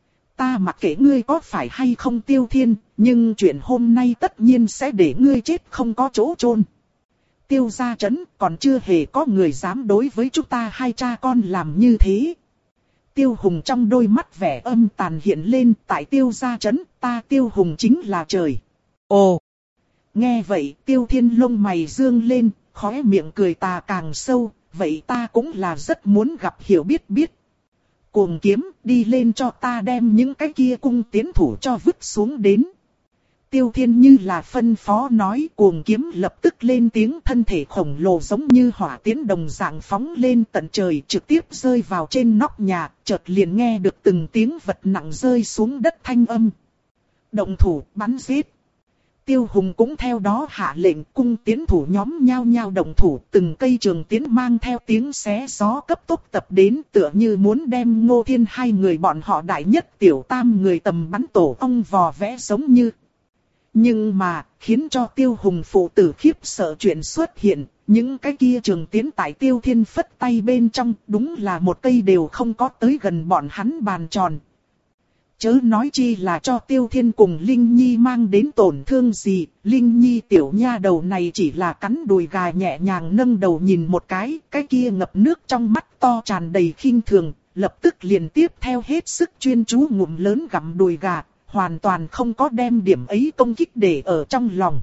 Ta mặc kệ ngươi có phải hay không Tiêu Thiên, nhưng chuyện hôm nay tất nhiên sẽ để ngươi chết không có chỗ chôn. Tiêu gia trấn còn chưa hề có người dám đối với chúng ta hai cha con làm như thế. Tiêu Hùng trong đôi mắt vẻ âm tàn hiện lên, tại Tiêu gia trấn, ta Tiêu Hùng chính là trời. Ồ! Nghe vậy Tiêu Thiên lông mày dương lên, khóe miệng cười tà càng sâu, vậy ta cũng là rất muốn gặp hiểu biết biết. Cuồng kiếm, đi lên cho ta đem những cái kia cung tiến thủ cho vứt xuống đến. Tiêu Thiên như là phân phó nói, cuồng kiếm lập tức lên tiếng, thân thể khổng lồ giống như hỏa tiến đồng dạng phóng lên tận trời, trực tiếp rơi vào trên nóc nhà, chợt liền nghe được từng tiếng vật nặng rơi xuống đất thanh âm. Động thủ, bắn giết. Tiêu Hùng cũng theo đó hạ lệnh, cung tiến thủ nhóm nhao nhao động thủ, từng cây trường tiến mang theo tiếng xé gió cấp tốc tập đến, tựa như muốn đem Ngô Thiên hai người bọn họ đại nhất tiểu tam người tầm bắn tổ ong vò vẽ giống như. Nhưng mà, khiến cho Tiêu Hùng phụ tử khiếp sợ chuyện xuất hiện, những cái kia trường tiến tại Tiêu Thiên phất tay bên trong, đúng là một cây đều không có tới gần bọn hắn bàn tròn. Chớ nói chi là cho Tiêu Thiên cùng Linh Nhi mang đến tổn thương gì, Linh Nhi tiểu nha đầu này chỉ là cắn đùi gà nhẹ nhàng nâng đầu nhìn một cái, cái kia ngập nước trong mắt to tràn đầy khinh thường, lập tức liền tiếp theo hết sức chuyên chú ngụm lớn gặm đùi gà, hoàn toàn không có đem điểm ấy công kích để ở trong lòng.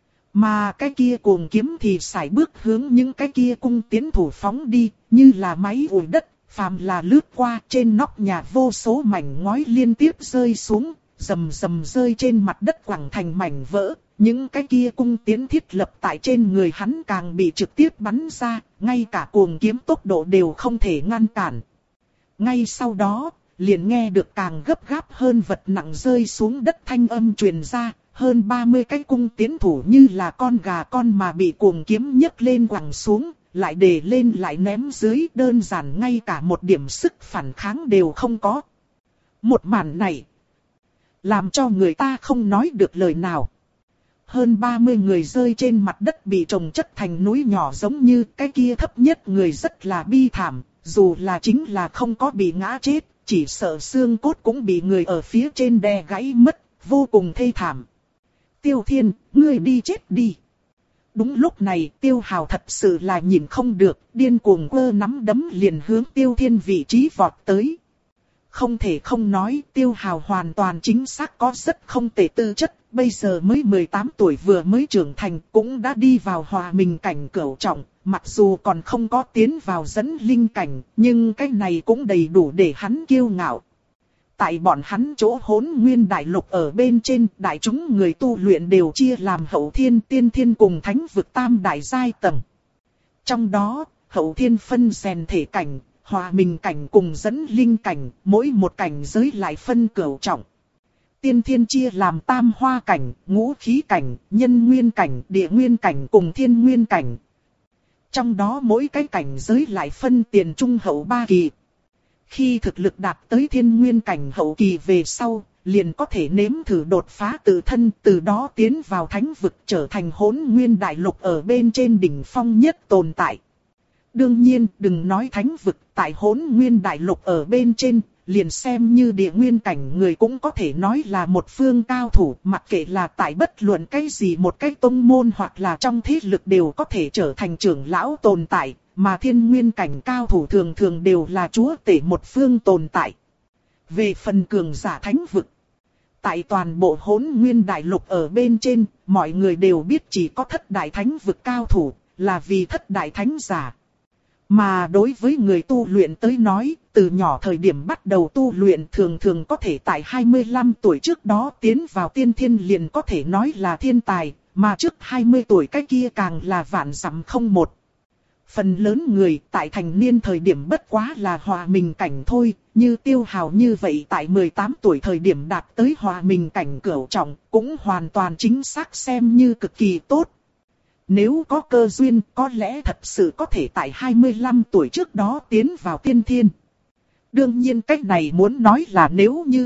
Mà cái kia cuồng kiếm thì sải bước hướng những cái kia cung tiến thủ phóng đi, như là máy ủi đất. Phàm là lướt qua trên nóc nhà vô số mảnh ngói liên tiếp rơi xuống, rầm rầm rơi trên mặt đất quẳng thành mảnh vỡ. Những cái kia cung tiến thiết lập tại trên người hắn càng bị trực tiếp bắn ra, ngay cả cuồng kiếm tốc độ đều không thể ngăn cản. Ngay sau đó, liền nghe được càng gấp gáp hơn vật nặng rơi xuống đất thanh âm truyền ra. Hơn ba mươi cái cung tiến thủ như là con gà con mà bị cuồng kiếm nhấc lên quẳng xuống. Lại để lên lại ném dưới, đơn giản ngay cả một điểm sức phản kháng đều không có. Một màn này làm cho người ta không nói được lời nào. Hơn ba mươi người rơi trên mặt đất bị chồng chất thành núi nhỏ giống như cái kia thấp nhất người rất là bi thảm. Dù là chính là không có bị ngã chết, chỉ sợ xương cốt cũng bị người ở phía trên đè gãy mất, vô cùng thê thảm. Tiêu Thiên, ngươi đi chết đi. Đúng lúc này Tiêu Hào thật sự là nhìn không được, điên cuồng quơ nắm đấm liền hướng Tiêu Thiên vị trí vọt tới. Không thể không nói Tiêu Hào hoàn toàn chính xác có rất không tệ tư chất, bây giờ mới mười tám tuổi vừa mới trưởng thành cũng đã đi vào hòa mình cảnh cửu trọng, mặc dù còn không có tiến vào dẫn linh cảnh, nhưng cái này cũng đầy đủ để hắn kiêu ngạo. Tại bọn hắn chỗ Hỗn Nguyên Đại Lục ở bên trên, đại chúng người tu luyện đều chia làm hậu thiên, tiên thiên cùng thánh vực tam đại giai tầng. Trong đó, hậu thiên phân rèn thể cảnh, hòa mình cảnh cùng dẫn linh cảnh, mỗi một cảnh giới lại phân cửu trọng. Tiên thiên chia làm tam hoa cảnh, ngũ khí cảnh, nhân nguyên cảnh, địa nguyên cảnh cùng thiên nguyên cảnh. Trong đó mỗi cái cảnh giới lại phân tiền trung hậu ba kỳ. Khi thực lực đạt tới thiên nguyên cảnh hậu kỳ về sau, liền có thể nếm thử đột phá tự thân, từ đó tiến vào thánh vực trở thành Hỗn Nguyên Đại Lục ở bên trên đỉnh phong nhất tồn tại. Đương nhiên, đừng nói thánh vực, tại Hỗn Nguyên Đại Lục ở bên trên, liền xem như địa nguyên cảnh người cũng có thể nói là một phương cao thủ, mặc kệ là tại bất luận cái gì một cái tông môn hoặc là trong thế lực đều có thể trở thành trưởng lão tồn tại. Mà thiên nguyên cảnh cao thủ thường thường đều là chúa tể một phương tồn tại. Về phần cường giả thánh vực, tại toàn bộ Hỗn Nguyên Đại Lục ở bên trên, mọi người đều biết chỉ có thất đại thánh vực cao thủ, là vì thất đại thánh giả. Mà đối với người tu luyện tới nói, từ nhỏ thời điểm bắt đầu tu luyện thường thường có thể tại hai mươi lăm tuổi trước đó tiến vào tiên thiên liền có thể nói là thiên tài, mà trước hai mươi tuổi cái kia càng là vạn dặm không một. Phần lớn người tại thành niên thời điểm bất quá là hòa mình cảnh thôi, như Tiêu Hào như vậy tại mười tám tuổi thời điểm đạt tới hòa mình cảnh cửu trọng, cũng hoàn toàn chính xác xem như cực kỳ tốt. Nếu có cơ duyên, có lẽ thật sự có thể tại hai mươi lăm tuổi trước đó tiến vào tiên thiên. Đương nhiên cách này muốn nói là nếu như.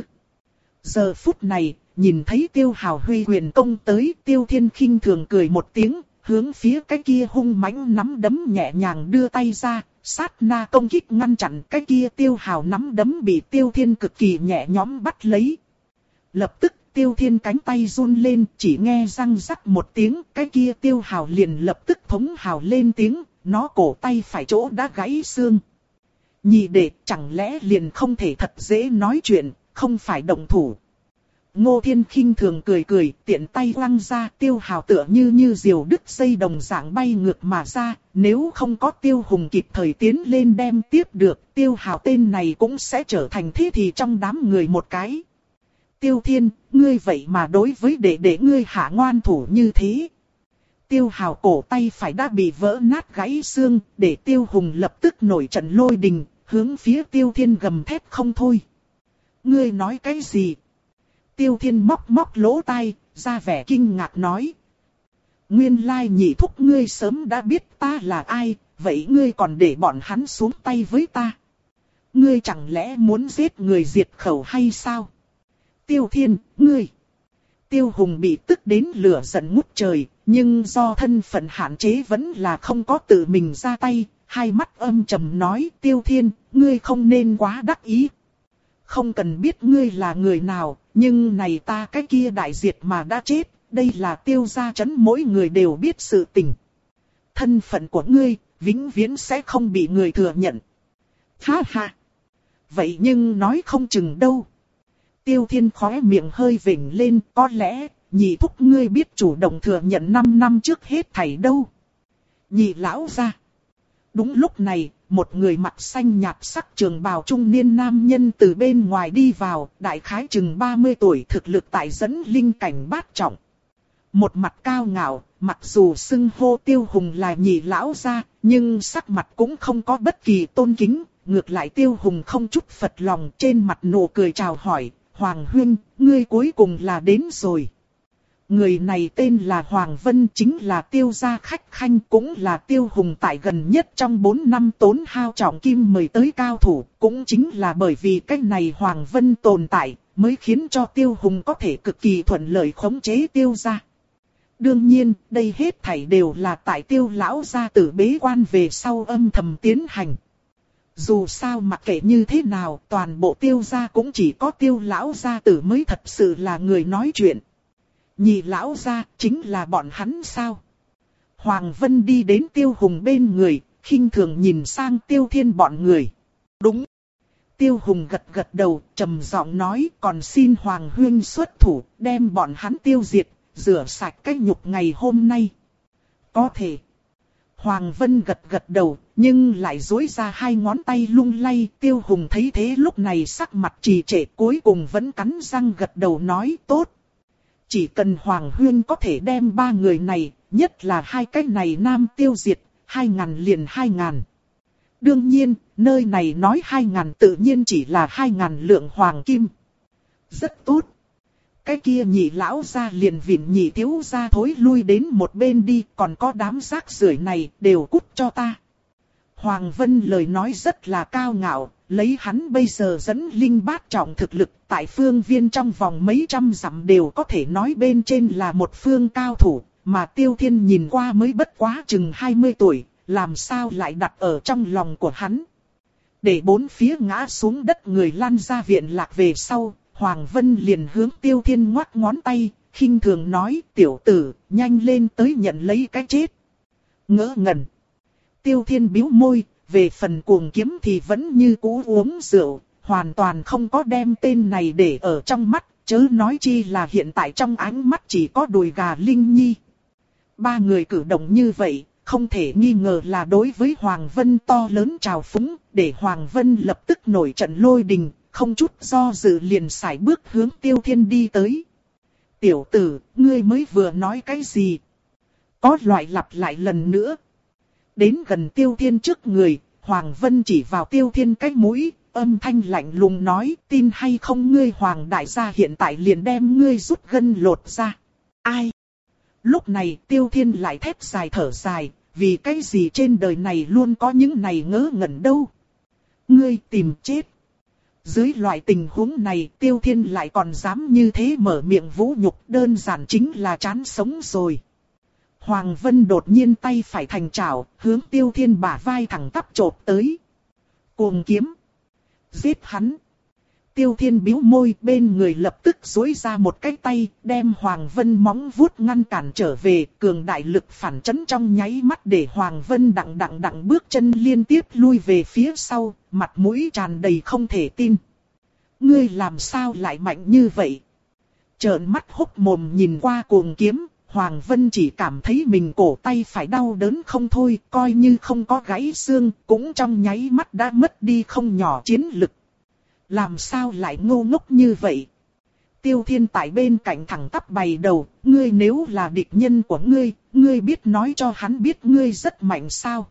Giờ phút này, nhìn thấy Tiêu Hào huy quyền công tới, Tiêu Thiên khinh thường cười một tiếng. Hướng phía cái kia hung mãnh nắm đấm nhẹ nhàng đưa tay ra, sát na công kích ngăn chặn cái kia Tiêu Hào nắm đấm bị Tiêu Thiên cực kỳ nhẹ nhõm bắt lấy. Lập tức Tiêu Thiên cánh tay run lên, chỉ nghe răng rắc một tiếng, cái kia Tiêu Hào liền lập tức thống hào lên tiếng, nó cổ tay phải chỗ đã gãy xương. Nhị đệ, chẳng lẽ liền không thể thật dễ nói chuyện, không phải động thủ. Ngô Thiên khinh thường cười cười, tiện tay quăng ra, Tiêu Hào tựa như như diều đứt dây đồng dạng bay ngược mà ra, nếu không có Tiêu Hùng kịp thời tiến lên đem tiếp được, Tiêu Hào tên này cũng sẽ trở thành thế thì trong đám người một cái. Tiêu Thiên, ngươi vậy mà đối với đệ đệ ngươi hạ ngoan thủ như thế. Tiêu Hào cổ tay phải đã bị vỡ nát gãy xương, để Tiêu Hùng lập tức nổi trận lôi đình, hướng phía Tiêu Thiên gầm thét không thôi. Ngươi nói cái gì? Tiêu Thiên móc móc lỗ tai, ra vẻ kinh ngạc nói. Nguyên lai nhị thúc ngươi sớm đã biết ta là ai, vậy ngươi còn để bọn hắn xuống tay với ta. Ngươi chẳng lẽ muốn giết người diệt khẩu hay sao? Tiêu Thiên, ngươi. Tiêu Hùng bị tức đến lửa giận ngút trời, nhưng do thân phận hạn chế vẫn là không có tự mình ra tay, hai mắt âm trầm nói Tiêu Thiên, ngươi không nên quá đắc ý. Không cần biết ngươi là người nào, nhưng này ta cái kia đại diệt mà đã chết, đây là Tiêu gia trấn mỗi người đều biết sự tình. Thân phận của ngươi, vĩnh viễn sẽ không bị người thừa nhận. Ha ha! Vậy nhưng nói không chừng đâu. Tiêu Thiên khóe miệng hơi vểnh lên, có lẽ, nhị thúc ngươi biết chủ động thừa nhận năm năm trước hết thảy đâu. Nhị lão gia. Đúng lúc này, một người mặt xanh nhạt sắc trường bào trung niên nam nhân từ bên ngoài đi vào, đại khái chừng ba mươi tuổi, thực lực tại dẫn linh cảnh bát trọng. Một mặt cao ngạo, mặc dù xưng hô Tiêu Hùng là nhị lão gia, nhưng sắc mặt cũng không có bất kỳ tôn kính, ngược lại Tiêu Hùng không chút phật lòng, trên mặt nụ cười chào hỏi, Hoàng huynh, ngươi cuối cùng là đến rồi. Người này tên là Hoàng Vân, chính là Tiêu gia khách khanh, cũng là Tiêu Hùng tại gần nhất trong bốn năm tốn hao trọng kim mời tới cao thủ, cũng chính là bởi vì cách này Hoàng Vân tồn tại, mới khiến cho Tiêu Hùng có thể cực kỳ thuận lợi khống chế Tiêu gia. Đương nhiên, đây hết thảy đều là tại Tiêu lão gia tử bế quan về sau âm thầm tiến hành. Dù sao mặc kệ như thế nào, toàn bộ Tiêu gia cũng chỉ có Tiêu lão gia tử mới thật sự là người nói chuyện. Nhị lão gia chính là bọn hắn sao? Hoàng Vân đi đến Tiêu Hùng bên người, khinh thường nhìn sang Tiêu Thiên bọn người. Đúng. Tiêu Hùng gật gật đầu, trầm giọng nói, còn xin Hoàng huynh xuất thủ, đem bọn hắn tiêu diệt, rửa sạch cái nhục ngày hôm nay. Có thể. Hoàng Vân gật gật đầu, nhưng lại duỗi ra hai ngón tay lung lay. Tiêu Hùng thấy thế lúc này sắc mặt trì trệ, cuối cùng vẫn cắn răng gật đầu nói tốt. Chỉ cần Hoàng huynh có thể đem ba người này, nhất là hai cái này nam tiêu diệt, hai ngàn liền hai ngàn. Đương nhiên, nơi này nói hai ngàn tự nhiên chỉ là hai ngàn lượng hoàng kim. Rất tốt. Cái kia nhị lão gia liền vịn nhị thiếu gia thối lui đến một bên đi, còn có đám rác rưởi này đều cút cho ta. Hoàng Vân lời nói rất là cao ngạo, lấy hắn bây giờ dẫn linh bát trọng thực lực, tại phương viên trong vòng mấy trăm dặm đều có thể nói bên trên là một phương cao thủ, mà Tiêu Thiên nhìn qua mới bất quá chừng hai mươi tuổi, làm sao lại đặt ở trong lòng của hắn. Để bốn phía ngã xuống đất người lăn ra viện lạc về sau, Hoàng Vân liền hướng Tiêu Thiên ngoắc ngón tay, khinh thường nói, tiểu tử, nhanh lên tới nhận lấy cái chết. Ngỡ ngẩn. Tiêu Thiên bĩu môi, về phần cuồng kiếm thì vẫn như cũ uống rượu, hoàn toàn không có đem tên này để ở trong mắt, chớ nói chi là hiện tại trong ánh mắt chỉ có đùi gà Linh Nhi. Ba người cử động như vậy, không thể nghi ngờ là đối với Hoàng Vân to lớn trào phúng, để Hoàng Vân lập tức nổi trận lôi đình, không chút do dự liền sải bước hướng Tiêu Thiên đi tới. Tiểu tử, ngươi mới vừa nói cái gì? Có loại lặp lại lần nữa. Đến gần Tiêu Thiên trước người, Hoàng Vân chỉ vào Tiêu Thiên cái mũi, âm thanh lạnh lùng nói, tin hay không ngươi Hoàng đại gia hiện tại liền đem ngươi rút gân lột ra. Ai? Lúc này Tiêu Thiên lại thét dài thở dài, vì cái gì trên đời này luôn có những này ngớ ngẩn đâu. Ngươi tìm chết. Dưới loại tình huống này Tiêu Thiên lại còn dám như thế mở miệng vũ nhục, đơn giản chính là chán sống rồi. Hoàng Vân đột nhiên tay phải thành chảo, hướng Tiêu Thiên bả vai thẳng tắp chộp tới. Cuồng kiếm. Giết hắn. Tiêu Thiên bĩu môi, bên người lập tức duỗi ra một cái tay, đem Hoàng Vân móng vuốt ngăn cản trở về, cường đại lực phản chấn trong nháy mắt để Hoàng Vân đặng đặng đặng bước chân liên tiếp lui về phía sau, mặt mũi tràn đầy không thể tin. Ngươi làm sao lại mạnh như vậy? Trợn mắt hốc mồm nhìn qua cuồng kiếm, Hoàng Vân chỉ cảm thấy mình cổ tay phải đau đớn không thôi, coi như không có gãy xương, cũng trong nháy mắt đã mất đi không nhỏ chiến lực. Làm sao lại ngu ngốc như vậy? Tiêu Thiên tại bên cạnh thẳng tắp bày đầu, ngươi nếu là địch nhân của ngươi, ngươi biết nói cho hắn biết ngươi rất mạnh sao?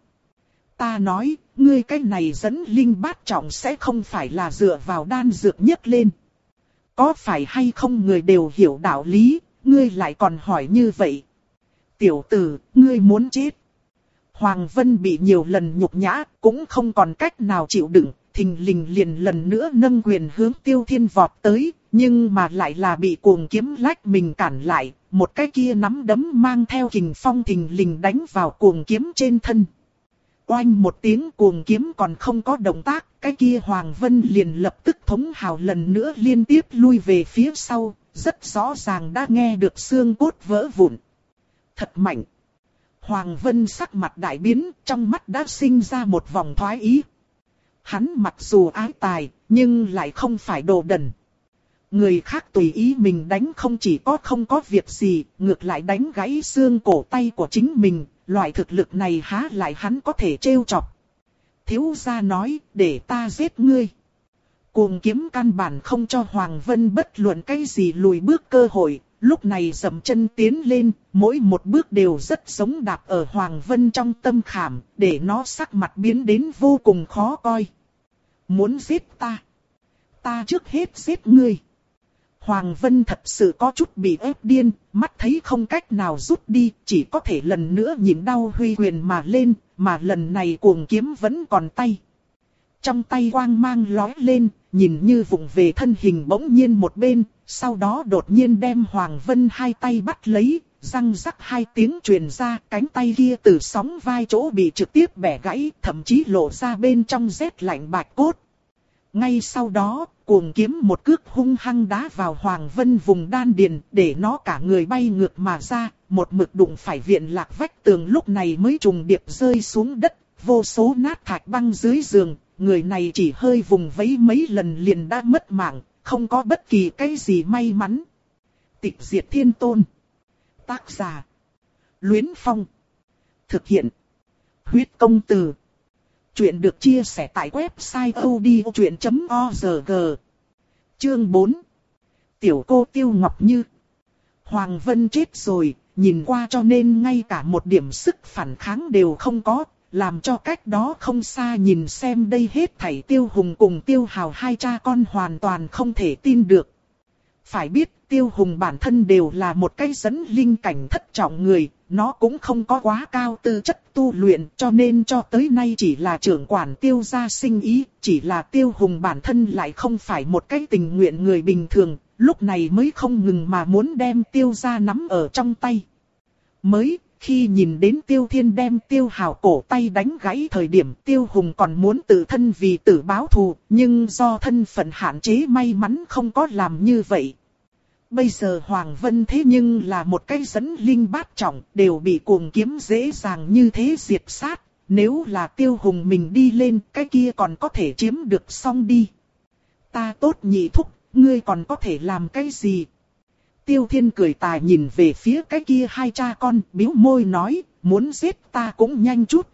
Ta nói, ngươi cái này dẫn linh bát trọng sẽ không phải là dựa vào đan dược nhất lên. Có phải hay không người đều hiểu đạo lý, ngươi lại còn hỏi như vậy. Tiểu tử, ngươi muốn chết. Hoàng Vân bị nhiều lần nhục nhã, cũng không còn cách nào chịu đựng, thình lình liền lần nữa nâng quyền hướng Tiêu Thiên vọt tới, nhưng mà lại là bị cuồng kiếm lách mình cản lại, một cái kia nắm đấm mang theo kình phong thình lình đánh vào cuồng kiếm trên thân. Oanh một tiếng, cuồng kiếm còn không có động tác, cái kia Hoàng Vân liền lập tức thống hào lần nữa liên tiếp lui về phía sau, rất rõ ràng đã nghe được xương cốt vỡ vụn. Thật mạnh. Hoàng Vân sắc mặt đại biến, trong mắt đã sinh ra một vòng thoái ý. Hắn mặc dù ái tài, nhưng lại không phải đồ đần. Người khác tùy ý mình đánh không chỉ có không có việc gì, ngược lại đánh gãy xương cổ tay của chính mình, loại thực lực này há lại hắn có thể trêu chọc. Thiếu gia nói, để ta giết ngươi. Cuồng kiếm căn bản không cho Hoàng Vân bất luận cái gì lùi bước cơ hội, lúc này dậm chân tiến lên, mỗi một bước đều rất giống đạp ở Hoàng Vân trong tâm khảm, để nó sắc mặt biến đến vô cùng khó coi. Muốn giết ta? Ta trước hết giết ngươi. Hoàng Vân thật sự có chút bị ép điên, mắt thấy không cách nào rút đi, chỉ có thể lần nữa nhịn đau huy quyền mà lên, mà lần này cuồng kiếm vẫn còn tay. Trong tay quang mang lóe lên, nhìn như vụng về thân hình bỗng nhiên một bên, sau đó đột nhiên đem Hoàng Vân hai tay bắt lấy, răng rắc hai tiếng truyền ra, cánh tay kia từ sóng vai chỗ bị trực tiếp bẻ gãy, thậm chí lộ ra bên trong rét lạnh bạch cốt. Ngay sau đó, cuồng kiếm một cước hung hăng đá vào Hoàng Vân vùng đan điền, để nó cả người bay ngược mà ra, một mực đụng phải viện lạc vách tường lúc này mới trùng điệp rơi xuống đất, vô số nát thạch băng dưới giường, người này chỉ hơi vùng vẫy mấy lần liền đã mất mạng, không có bất kỳ cái gì may mắn. Tịch diệt thiên tôn. Tác giả: Luyến Phong. Thực hiện: Huyết công từ. Chuyện được chia sẻ tại website odchuyện chấm org. Chương bốn. Tiểu cô Tiêu Ngọc Như. Hoàng Vân chết rồi, nhìn qua cho nên ngay cả một điểm sức phản kháng đều không có, làm cho cách đó không xa nhìn xem đây hết thảy Tiêu Hùng cùng Tiêu Hào hai cha con hoàn toàn không thể tin được. Phải biết Tiêu Hùng bản thân đều là một cái dẫn linh cảnh thất trọng người, nó cũng không có quá cao tư chất tu luyện cho nên cho tới nay chỉ là trưởng quản Tiêu gia sinh ý, chỉ là Tiêu Hùng bản thân lại không phải một cái tình nguyện người bình thường, lúc này mới không ngừng mà muốn đem Tiêu gia nắm ở trong tay. Mới, khi nhìn đến Tiêu Thiên đem Tiêu Hào cổ tay đánh gãy thời điểm Tiêu Hùng còn muốn tự thân vì tử báo thù, nhưng do thân phận hạn chế may mắn không có làm như vậy. Bây giờ Hoàng Vân thế nhưng là một cái dẫn linh bát trọng, đều bị cuồng kiếm dễ dàng như thế diệt sát, nếu là Tiêu Hùng mình đi lên cái kia còn có thể chiếm được xong đi. Ta tốt nhị thúc, ngươi còn có thể làm cái gì? Tiêu Thiên cười tài nhìn về phía cái kia hai cha con, bĩu môi nói, muốn giết ta cũng nhanh chút.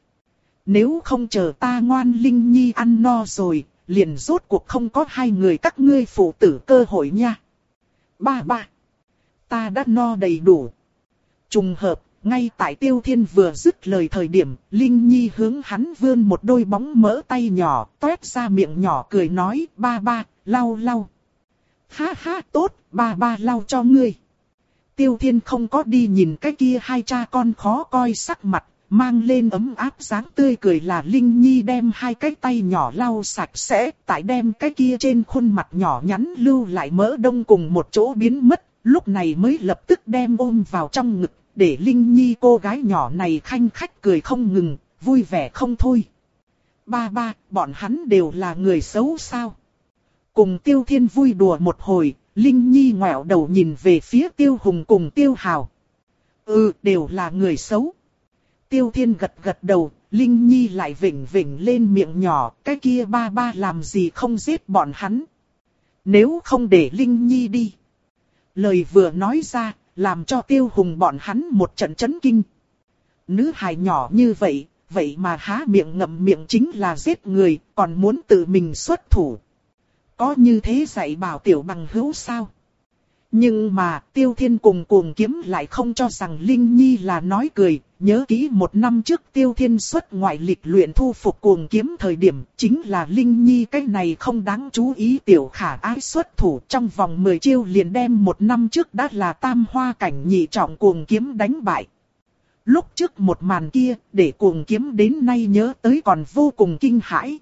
Nếu không chờ ta ngoan Linh Nhi ăn no rồi, liền rốt cuộc không có hai người các ngươi phụ tử cơ hội nha. Ba ba, ta đã no đầy đủ. Trùng hợp, ngay tại Tiêu Thiên vừa dứt lời thời điểm, Linh Nhi hướng hắn vươn một đôi bóng mỡ tay nhỏ, toét ra miệng nhỏ cười nói, ba ba, lau lau. Ha ha, tốt, ba ba lau cho ngươi. Tiêu Thiên không có đi nhìn cái kia hai cha con khó coi sắc mặt, mang lên ấm áp dáng tươi cười là Linh Nhi đem hai cái tay nhỏ lau sạch sẽ, tại đem cái kia trên khuôn mặt nhỏ nhắn lưu lại mỡ đông cùng một chỗ biến mất, lúc này mới lập tức đem ôm vào trong ngực, để Linh Nhi cô gái nhỏ này khanh khách cười không ngừng, vui vẻ không thôi. Ba ba, bọn hắn đều là người xấu sao? Cùng Tiêu Thiên vui đùa một hồi, Linh Nhi ngoẹo đầu nhìn về phía Tiêu Hùng cùng Tiêu Hào. Ừ, đều là người xấu. Tiêu Thiên gật gật đầu, Linh Nhi lại vểnh vểnh lên miệng nhỏ, cái kia ba ba làm gì không giết bọn hắn. Nếu không để Linh Nhi đi. Lời vừa nói ra, làm cho Tiêu Hùng bọn hắn một trận chấn kinh. Nữ hài nhỏ như vậy, vậy mà há miệng ngậm miệng chính là giết người, còn muốn tự mình xuất thủ. Có như thế dạy bảo tiểu bằng hữu sao? Nhưng mà Tiêu Thiên cùng Cuồng Kiếm lại không cho rằng Linh Nhi là nói cười. Nhớ kỹ một năm trước Tiêu Thiên xuất ngoại lịch luyện thu phục Cuồng Kiếm thời điểm, chính là Linh Nhi cái này không đáng chú ý tiểu khả ái xuất thủ, trong vòng mười chiêu liền đem một năm trước đã là tam hoa cảnh nhị trọng Cuồng Kiếm đánh bại. Lúc trước một màn kia, để Cuồng Kiếm đến nay nhớ tới còn vô cùng kinh hãi.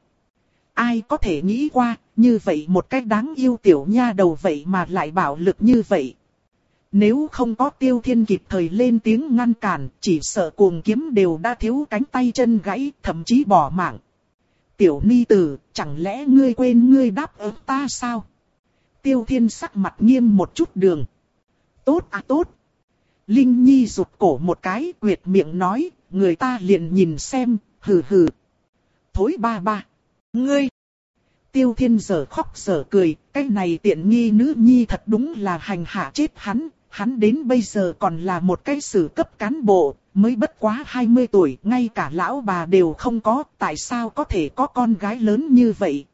Ai có thể nghĩ qua, như vậy một cách đáng yêu tiểu nha đầu vậy mà lại bạo lực như vậy. Nếu không có Tiêu Thiên kịp thời lên tiếng ngăn cản, chỉ sợ Cuồng Kiếm đều đã thiếu cánh tay chân gãy, thậm chí bỏ mạng. Tiểu ni tử, chẳng lẽ ngươi quên ngươi đáp ứng ta sao? Tiêu Thiên sắc mặt nghiêm một chút đường. Tốt à tốt. Linh Nhi rụt cổ một cái, quyệt miệng nói, người ta liền nhìn xem, hừ hừ. Thối ba ba. Ngươi! Tiêu Thiên giờ khóc giờ cười, cái này tiện nghi nữ nhi thật đúng là hành hạ chết hắn. Hắn đến bây giờ còn là một cái sử cấp cán bộ, mới bất quá hai mươi tuổi, ngay cả lão bà đều không có, tại sao có thể có con gái lớn như vậy?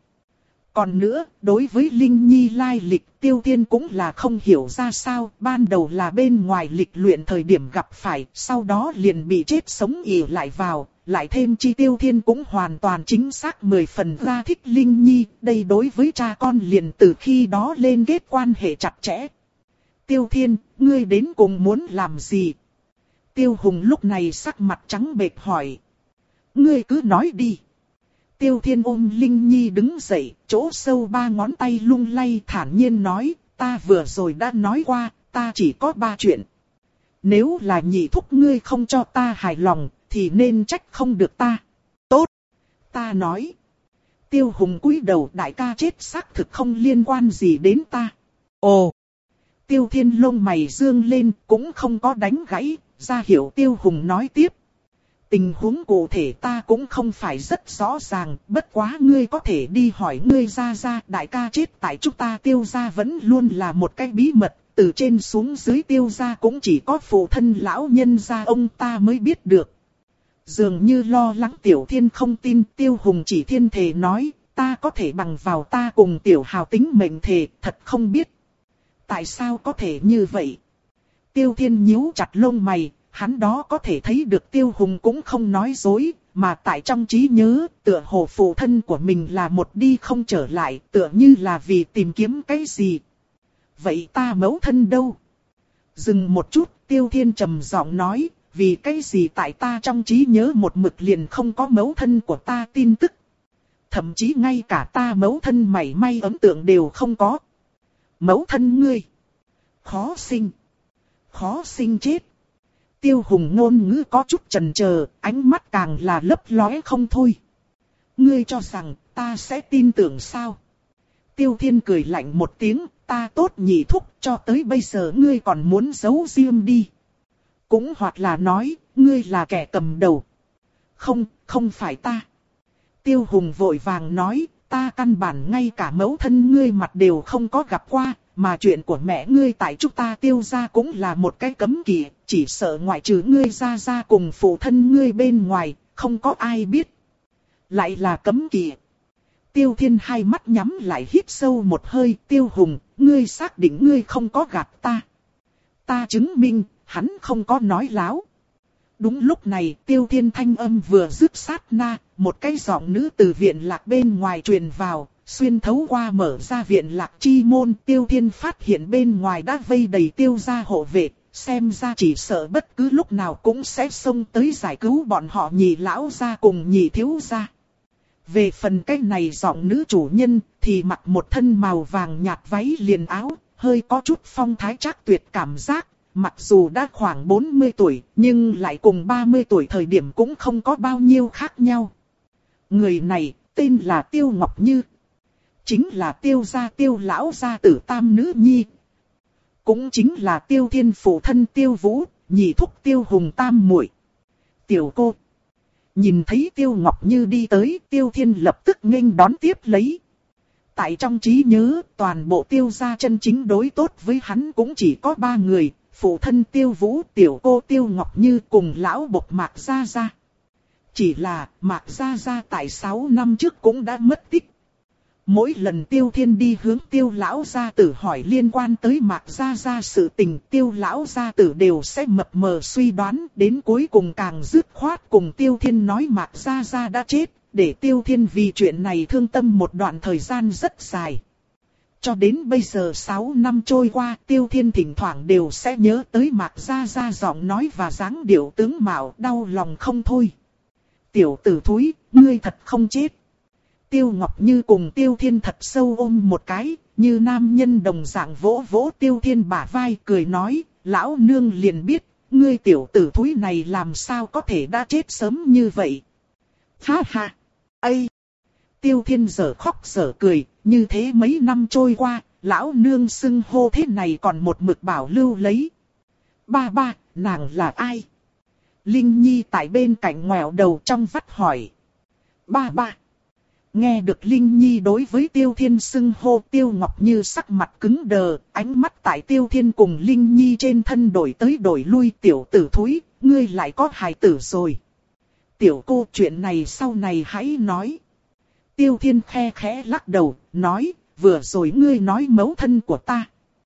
Còn nữa, đối với Linh Nhi lai lịch, Tiêu Thiên cũng là không hiểu ra sao, ban đầu là bên ngoài lịch luyện thời điểm gặp phải, sau đó liền bị chết sống ỉ lại vào, lại thêm chi Tiêu Thiên cũng hoàn toàn chính xác mười phần ra thích Linh Nhi, đây đối với cha con liền từ khi đó lên kết quan hệ chặt chẽ. Tiêu Thiên, ngươi đến cùng muốn làm gì? Tiêu Hùng lúc này sắc mặt trắng bệch hỏi. Ngươi cứ nói đi. Tiêu Thiên ôm Linh Nhi đứng dậy, chỗ sâu ba ngón tay lung lay thản nhiên nói, ta vừa rồi đã nói qua, ta chỉ có ba chuyện. Nếu là nhị thúc ngươi không cho ta hài lòng, thì nên trách không được ta. Tốt, ta nói. Tiêu Hùng cúi đầu, đại ca chết xác thực không liên quan gì đến ta. Ồ! Tiêu Thiên lông mày dương lên, cũng không có đánh gãy, ra hiểu Tiêu Hùng nói tiếp. Tình huống cụ thể ta cũng không phải rất rõ ràng, bất quá ngươi có thể đi hỏi ngươi ra ra, đại ca chết tại chúng ta Tiêu gia vẫn luôn là một cái bí mật, từ trên xuống dưới Tiêu gia cũng chỉ có phụ thân lão nhân gia ông ta mới biết được. Dường như lo lắng Tiểu Thiên không tin, Tiêu Hùng chỉ thiên thề nói, ta có thể bằng vào ta cùng Tiểu Hào tính mệnh thề, thật không biết. Tại sao có thể như vậy? Tiêu Thiên nhíu chặt lông mày. Hắn đó có thể thấy được Tiêu Hùng cũng không nói dối, mà tại trong trí nhớ, tựa hồ phụ thân của mình là một đi không trở lại, tựa như là vì tìm kiếm cái gì. Vậy ta mẫu thân đâu? Dừng một chút, Tiêu Thiên trầm giọng nói, vì cái gì tại ta trong trí nhớ một mực liền không có mẫu thân của ta tin tức. Thậm chí ngay cả ta mẫu thân mảy may ấn tượng đều không có. Mẫu thân ngươi. Khó sinh. Khó sinh chết. Tiêu Hùng ngôn ngữ có chút chần chờ, ánh mắt càng là lấp lóe không thôi. Ngươi cho rằng ta sẽ tin tưởng sao? Tiêu Thiên cười lạnh một tiếng, ta tốt nhị thúc, cho tới bây giờ ngươi còn muốn giấu riêng đi. Cũng hoặc là nói, ngươi là kẻ cầm đầu. Không, không phải ta. Tiêu Hùng vội vàng nói, ta căn bản ngay cả mẫu thân ngươi mặt đều không có gặp qua. Mà chuyện của mẹ ngươi tại chúng ta Tiêu gia cũng là một cái cấm kỵ, chỉ sợ ngoại trừ ngươi ra ra cùng phụ thân ngươi bên ngoài, không có ai biết. Lại là cấm kỵ. Tiêu Thiên hai mắt nhắm lại hít sâu một hơi, Tiêu Hùng, ngươi xác định ngươi không có gạt ta. Ta chứng minh, hắn không có nói láo. Đúng lúc này, Tiêu Thiên thanh âm vừa dứt sát na, một cái giọng nữ từ viện lạc bên ngoài truyền vào. Xuyên thấu qua mở ra viện lạc chi môn, Tiêu Thiên phát hiện bên ngoài đã vây đầy Tiêu gia hộ vệ, xem ra chỉ sợ bất cứ lúc nào cũng sẽ xông tới giải cứu bọn họ nhị lão gia cùng nhị thiếu gia. Về phần cái này giọng nữ chủ nhân, thì mặc một thân màu vàng nhạt váy liền áo, hơi có chút phong thái trác tuyệt cảm giác, mặc dù đã khoảng bốn mươi tuổi, nhưng lại cùng ba mươi tuổi thời điểm cũng không có bao nhiêu khác nhau. Người này, tên là Tiêu Ngọc Như. Chính là Tiêu gia Tiêu lão gia tử tam nữ nhi. Cũng chính là Tiêu Thiên phụ thân Tiêu Vũ, nhị thúc Tiêu Hùng tam muội. Tiểu cô. Nhìn thấy Tiêu Ngọc Như đi tới, Tiêu Thiên lập tức nghênh đón tiếp lấy. Tại trong trí nhớ, toàn bộ Tiêu gia chân chính đối tốt với hắn cũng chỉ có ba người, phụ thân Tiêu Vũ, tiểu cô Tiêu Ngọc Như cùng lão bộc Mạc Gia Gia. Chỉ là Mạc Gia Gia tại sáu năm trước cũng đã mất tích. Mỗi lần Tiêu Thiên đi hướng Tiêu lão gia tử hỏi liên quan tới Mạc gia gia sự tình, Tiêu lão gia tử đều sẽ mập mờ suy đoán, đến cuối cùng càng dứt khoát cùng Tiêu Thiên nói Mạc gia gia đã chết, để Tiêu Thiên vì chuyện này thương tâm một đoạn thời gian rất dài. Cho đến bây giờ sáu năm trôi qua, Tiêu Thiên thỉnh thoảng đều sẽ nhớ tới Mạc gia gia giọng nói và dáng điệu tướng mạo, đau lòng không thôi. Tiểu tử thúi, ngươi thật không chết. Tiêu Ngọc Như cùng Tiêu Thiên thật sâu ôm một cái, như nam nhân đồng dạng vỗ vỗ Tiêu Thiên bả vai cười nói, lão nương liền biết, ngươi tiểu tử thúi này làm sao có thể đã chết sớm như vậy. Ha ha, ây! Tiêu Thiên giở khóc giở cười, như thế mấy năm trôi qua, lão nương xưng hô thế này còn một mực bảo lưu lấy. Ba ba, nàng là ai? Linh Nhi tại bên cạnh ngoẹo đầu trong vắt hỏi. Ba ba. Nghe được Linh Nhi đối với Tiêu Thiên xưng hô, Tiêu Ngọc Như sắc mặt cứng đờ, ánh mắt tại Tiêu Thiên cùng Linh Nhi trên thân đổi tới đổi lui. Tiểu tử thúi, ngươi lại có hài tử rồi. Tiểu cô, chuyện này sau này hãy nói. Tiêu Thiên khe khẽ lắc đầu, nói, vừa rồi ngươi nói mẫu thân của ta.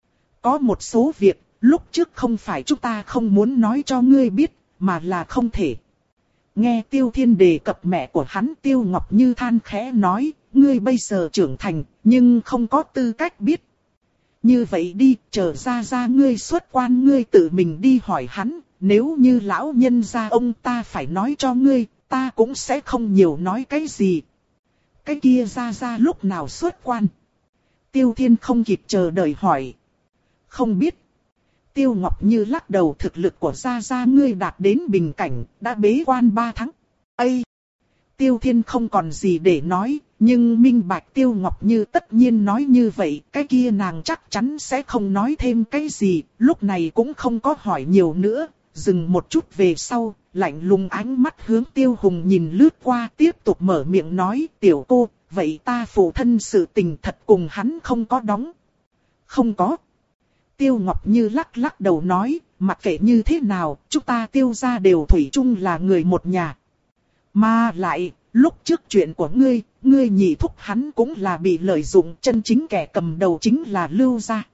Có một số việc, lúc trước không phải chúng ta không muốn nói cho ngươi biết, mà là không thể. Nghe Tiêu Thiên đề cập mẹ của hắn, Tiêu Ngọc Như than khẽ nói, ngươi bây giờ trưởng thành, nhưng không có tư cách biết. Như vậy đi, chờ ra ra ngươi xuất quan ngươi tự mình đi hỏi hắn, nếu như lão nhân gia ông ta phải nói cho ngươi, ta cũng sẽ không nhiều nói cái gì. Cái kia ra ra lúc nào xuất quan? Tiêu Thiên không kịp chờ đợi hỏi. Không biết. Tiêu Ngọc Như lắc đầu, thực lực của Gia Gia ngươi đạt đến bình cảnh, đã bế quan ba tháng. Ây! Tiêu Thiên không còn gì để nói, nhưng minh bạch Tiêu Ngọc Như tất nhiên nói như vậy, cái kia nàng chắc chắn sẽ không nói thêm cái gì, lúc này cũng không có hỏi nhiều nữa, dừng một chút về sau, lạnh lùng ánh mắt hướng Tiêu Hùng nhìn lướt qua, tiếp tục mở miệng nói, tiểu cô, vậy ta phụ thân sự tình thật cùng hắn không có đóng. Không có. Tiêu Ngọc Như lắc lắc đầu nói, mặc kệ như thế nào, chúng ta Tiêu gia đều thủy chung là người một nhà. Mà lại, lúc trước chuyện của ngươi, ngươi nhị thúc hắn cũng là bị lợi dụng, chân chính kẻ cầm đầu chính là Lưu gia.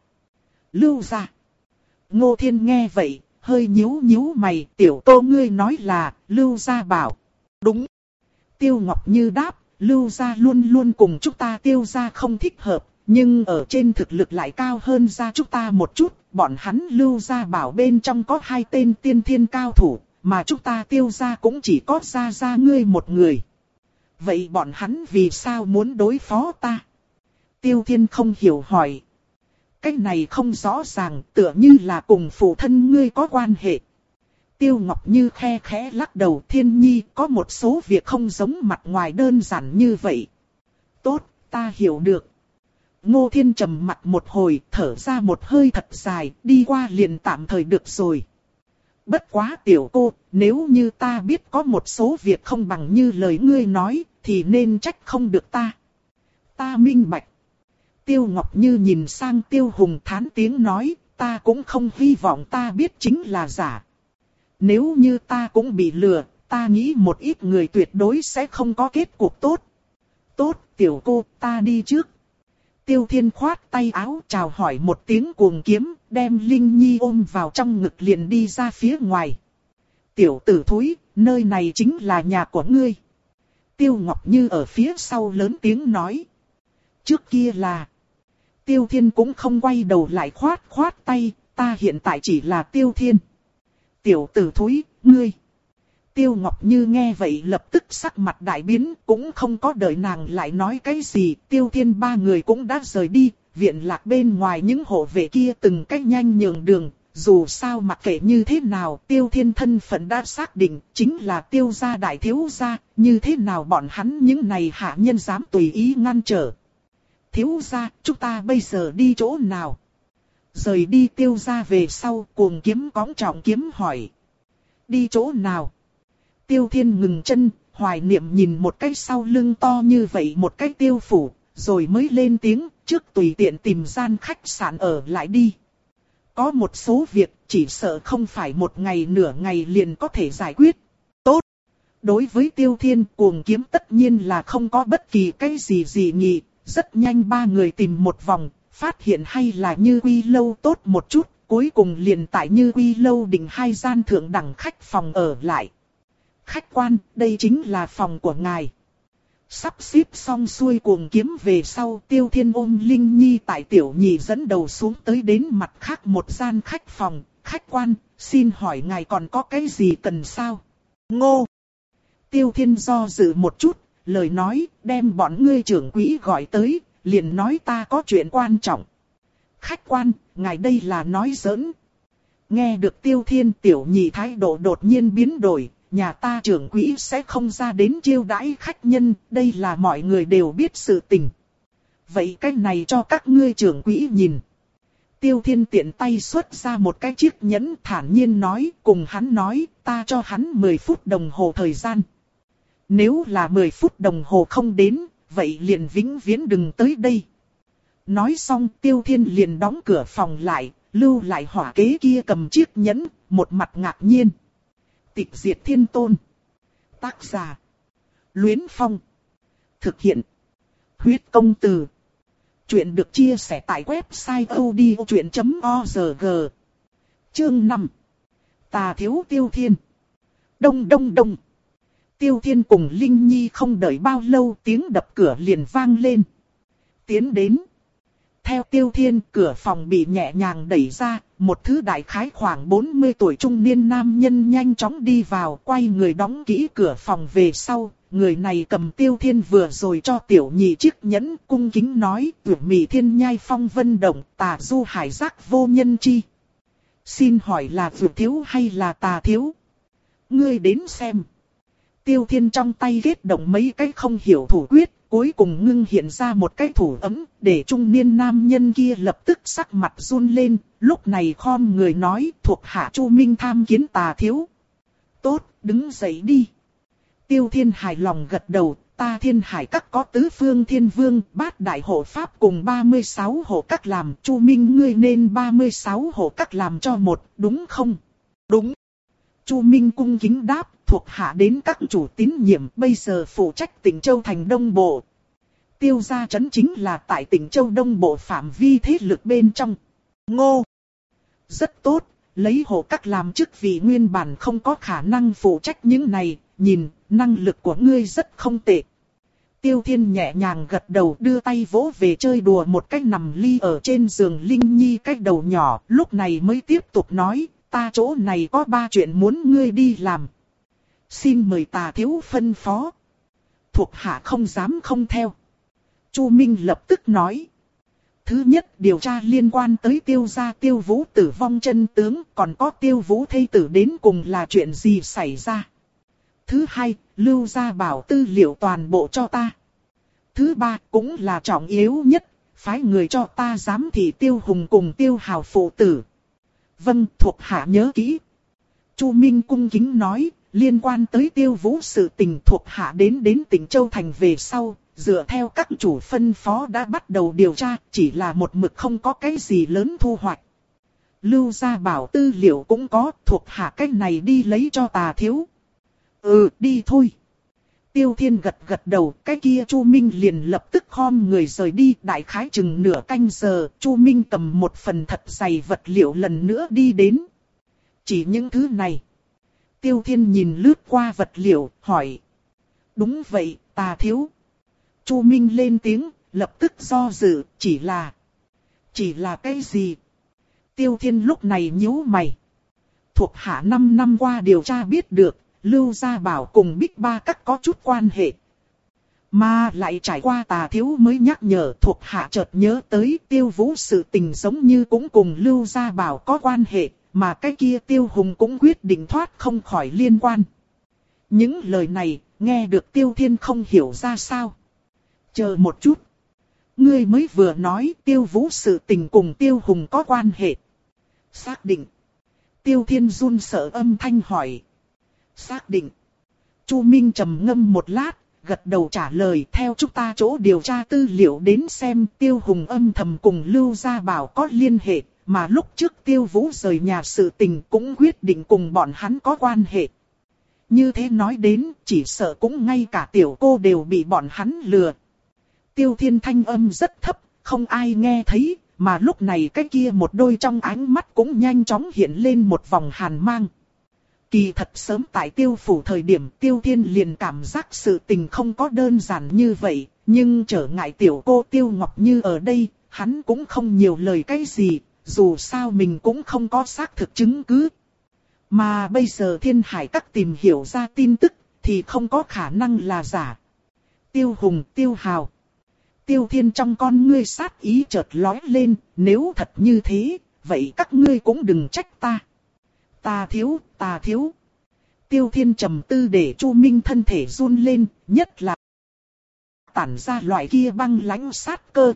Lưu gia. Ngô Thiên nghe vậy, hơi nhíu nhíu mày, tiểu cô ngươi nói là, Lưu gia bảo. Đúng. Tiêu Ngọc Như đáp, Lưu gia luôn luôn cùng chúng ta Tiêu gia không thích hợp. Nhưng ở trên thực lực lại cao hơn ra chúng ta một chút, bọn hắn Lưu gia bảo bên trong có hai tên tiên thiên cao thủ, mà chúng ta Tiêu gia cũng chỉ có Gia Gia ngươi một người. Vậy bọn hắn vì sao muốn đối phó ta? Tiêu Thiên không hiểu hỏi. Cái này không rõ ràng, tựa như là cùng phụ thân ngươi có quan hệ. Tiêu Ngọc Như khe khẽ lắc đầu, Thiên Nhi, có một số việc không giống mặt ngoài đơn giản như vậy. Tốt, ta hiểu được. Ngô Thiên trầm mặt một hồi, thở ra một hơi thật dài, đi qua liền tạm thời được rồi. Bất quá tiểu cô, nếu như ta biết có một số việc không bằng như lời ngươi nói, thì nên trách không được ta. Ta minh bạch. Tiêu Ngọc Như nhìn sang Tiêu Hùng thán tiếng nói, ta cũng không hy vọng ta biết chính là giả. Nếu như ta cũng bị lừa, ta nghĩ một ít người tuyệt đối sẽ không có kết cục tốt. Tốt, tiểu cô, ta đi trước. Tiêu Thiên khoát tay áo chào hỏi một tiếng cuồng kiếm, đem Linh Nhi ôm vào trong ngực liền đi ra phía ngoài. Tiểu tử thúi, nơi này chính là nhà của ngươi. Tiêu Ngọc Như ở phía sau lớn tiếng nói. Trước kia là... Tiêu Thiên cũng không quay đầu lại khoát khoát tay, ta hiện tại chỉ là Tiêu Thiên. Tiểu tử thúi, ngươi. Tiêu Ngọc Như nghe vậy lập tức sắc mặt đại biến, cũng không có đợi nàng lại nói cái gì, Tiêu Thiên ba người cũng đã rời đi, viện lạc bên ngoài những hộ vệ kia từng cách nhanh nhường đường, dù sao mặc kệ như thế nào, Tiêu Thiên thân phận đã xác định, chính là Tiêu gia đại thiếu gia, như thế nào bọn hắn những này hạ nhân dám tùy ý ngăn trở. Thiếu gia, chúng ta bây giờ đi chỗ nào? Rời đi Tiêu gia về sau, cuồng kiếm cõng trọng kiếm hỏi. Đi chỗ nào? Tiêu Thiên ngừng chân, hoài niệm nhìn một cái sau lưng to như vậy một cái tiêu phủ, rồi mới lên tiếng, trước tùy tiện tìm gian khách sạn ở lại đi. Có một số việc, chỉ sợ không phải một ngày nửa ngày liền có thể giải quyết. Tốt! Đối với Tiêu Thiên, cuồng kiếm tất nhiên là không có bất kỳ cái gì gì nghị, Rất nhanh ba người tìm một vòng, phát hiện hay là Như Quy lâu tốt một chút, cuối cùng liền tại Như Quy lâu định hai gian thượng đẳng khách phòng ở lại. Khách quan, đây chính là phòng của ngài. Sắp xếp xong xuôi cuồng kiếm về sau, Tiêu Thiên ôm Linh Nhi tại tiểu nhị dẫn đầu xuống tới đến mặt khác một gian khách phòng. Khách quan, xin hỏi ngài còn có cái gì cần sao? Ngô! Tiêu Thiên do dự một chút, lời nói, đem bọn ngươi trưởng quỹ gọi tới, liền nói ta có chuyện quan trọng. Khách quan, ngài đây là nói giỡn. Nghe được Tiêu Thiên, tiểu nhị thái độ đột nhiên biến đổi. Nhà ta trưởng quỹ sẽ không ra đến chiêu đãi khách nhân, đây là mọi người đều biết sự tình. Vậy cái này cho các ngươi trưởng quỹ nhìn. Tiêu Thiên tiện tay xuất ra một cái chiếc nhẫn, thản nhiên nói, cùng hắn nói, ta cho hắn mười phút đồng hồ thời gian. Nếu là mười phút đồng hồ không đến, vậy liền vĩnh viễn đừng tới đây. Nói xong Tiêu Thiên liền đóng cửa phòng lại, lưu lại hỏa kế kia cầm chiếc nhẫn, một mặt ngạc nhiên. Tịch diệt thiên tôn. Tác giả. Luyến Phong. Thực hiện. Huyết công từ. Chuyện được chia sẻ tại website odchuyện chấm org. Chương năm. Tà thiếu Tiêu Thiên. Đông đông đông. Tiêu Thiên cùng Linh Nhi không đợi bao lâu, tiếng đập cửa liền vang lên. Tiến đến. Theo Tiêu Thiên, cửa phòng bị nhẹ nhàng đẩy ra, một thứ đại khái khoảng bốn mươi tuổi trung niên nam nhân nhanh chóng đi vào, quay người đóng kỹ cửa phòng về sau. Người này cầm Tiêu Thiên vừa rồi cho tiểu nhị chiếc nhẫn, cung kính nói, tuyển mị thiên nhai phong vân động, tà du hải giác vô nhân chi. Xin hỏi là vượt thiếu hay là tà thiếu? Ngươi đến xem. Tiêu Thiên trong tay kết động mấy cái không hiểu thủ quyết, cuối cùng ngưng hiện ra một cái thủ ấm, để trung niên nam nhân kia lập tức sắc mặt run lên, lúc này khom người nói, thuộc hạ Chu Minh tham kiến tà thiếu. Tốt, đứng dậy đi. Tiêu Thiên hài lòng gật đầu, ta Thiên Hải các có tứ phương thiên vương, bát đại hộ pháp cùng ba mươi sáu hộ các làm, Chu Minh ngươi nên ba mươi sáu hộ các làm cho một, đúng không? Đúng. Chu Minh cung kính đáp, thuộc hạ đến các chủ tín nhiệm, bây giờ phụ trách tỉnh Châu thành Đông Bộ. Tiêu gia trấn chính là tại tỉnh Châu Đông Bộ phạm vi thế lực bên trong. Ngô. Rất tốt, lấy hộ các làm chức vì nguyên bản không có khả năng phụ trách những này, nhìn, năng lực của ngươi rất không tệ. Tiêu Thiên nhẹ nhàng gật đầu, đưa tay vỗ về chơi đùa một cách nằm ly ở trên giường Linh Nhi cách đầu nhỏ, lúc này mới tiếp tục nói, ta chỗ này có ba chuyện muốn ngươi đi làm. Xin mời tà thiếu phân phó. Thuộc hạ không dám không theo. Chu Minh lập tức nói. Thứ nhất, điều tra liên quan tới Tiêu gia Tiêu Vũ tử vong chân tướng, còn có Tiêu Vũ thê tử đến cùng là chuyện gì xảy ra. Thứ hai, lưu ra bảo tư liệu toàn bộ cho ta. Thứ ba, cũng là trọng yếu nhất, phái người cho ta giám thị Tiêu Hùng cùng Tiêu Hào phụ tử. Vâng, thuộc hạ nhớ kỹ. Chu Minh cung kính nói, liên quan tới Tiêu Vũ sự tình thuộc hạ đến đến tỉnh Châu Thành về sau, dựa theo các chủ phân phó đã bắt đầu điều tra, chỉ là một mực không có cái gì lớn thu hoạch. Lưu gia bảo tư liệu cũng có, thuộc hạ cách này đi lấy cho tà thiếu. Ừ, đi thôi. Tiêu Thiên gật gật đầu, cái kia Chu Minh liền lập tức khom người rời đi, đại khái chừng nửa canh giờ, Chu Minh cầm một phần thật dày vật liệu lần nữa đi đến. Chỉ những thứ này. Tiêu Thiên nhìn lướt qua vật liệu, hỏi. Đúng vậy, tà thiếu. Chu Minh lên tiếng, lập tức do dự, chỉ là... Chỉ là cái gì? Tiêu Thiên lúc này nhíu mày. Thuộc hạ năm năm qua điều tra biết được, Lưu Gia Bảo cùng Bích Ba Các có chút quan hệ. Mà lại trải qua tà thiếu mới nhắc nhở, thuộc hạ chợt nhớ tới Tiêu Vũ sự tình giống như cũng cùng Lưu Gia Bảo có quan hệ, mà cái kia Tiêu Hùng cũng quyết định thoát không khỏi liên quan. Những lời này, nghe được Tiêu Thiên không hiểu ra sao. Chờ một chút. Ngươi mới vừa nói Tiêu Vũ sự tình cùng Tiêu Hùng có quan hệ. Xác định. Tiêu Thiên run sợ âm thanh hỏi. Xác định. Chu Minh trầm ngâm một lát, gật đầu trả lời, theo chúng ta chỗ điều tra tư liệu đến xem Tiêu Hùng âm thầm cùng Lưu Gia Bảo có liên hệ, mà lúc trước Tiêu Vũ rời nhà sự tình cũng quyết định cùng bọn hắn có quan hệ. Như thế nói đến, chỉ sợ cũng ngay cả tiểu cô đều bị bọn hắn lừa. Tiêu Thiên thanh âm rất thấp, không ai nghe thấy, mà lúc này cái kia một đôi trong ánh mắt cũng nhanh chóng hiện lên một vòng hàn mang. Kỳ thật sớm tại Tiêu phủ thời điểm Tiêu Thiên liền cảm giác sự tình không có đơn giản như vậy, nhưng trở ngại tiểu cô Tiêu Ngọc Như ở đây, hắn cũng không nhiều lời cái gì, dù sao mình cũng không có xác thực chứng cứ. Mà bây giờ Thiên Hải Các tìm hiểu ra tin tức, thì không có khả năng là giả. Tiêu Hùng, Tiêu Hào. Tiêu Thiên trong con ngươi sát ý chợt lóe lên, nếu thật như thế, vậy các ngươi cũng đừng trách ta. Ta thiếu, ta thiếu. Tiêu Thiên trầm tư để Chu Minh thân thể run lên, nhất là tản ra loại kia băng lãnh sát cơ.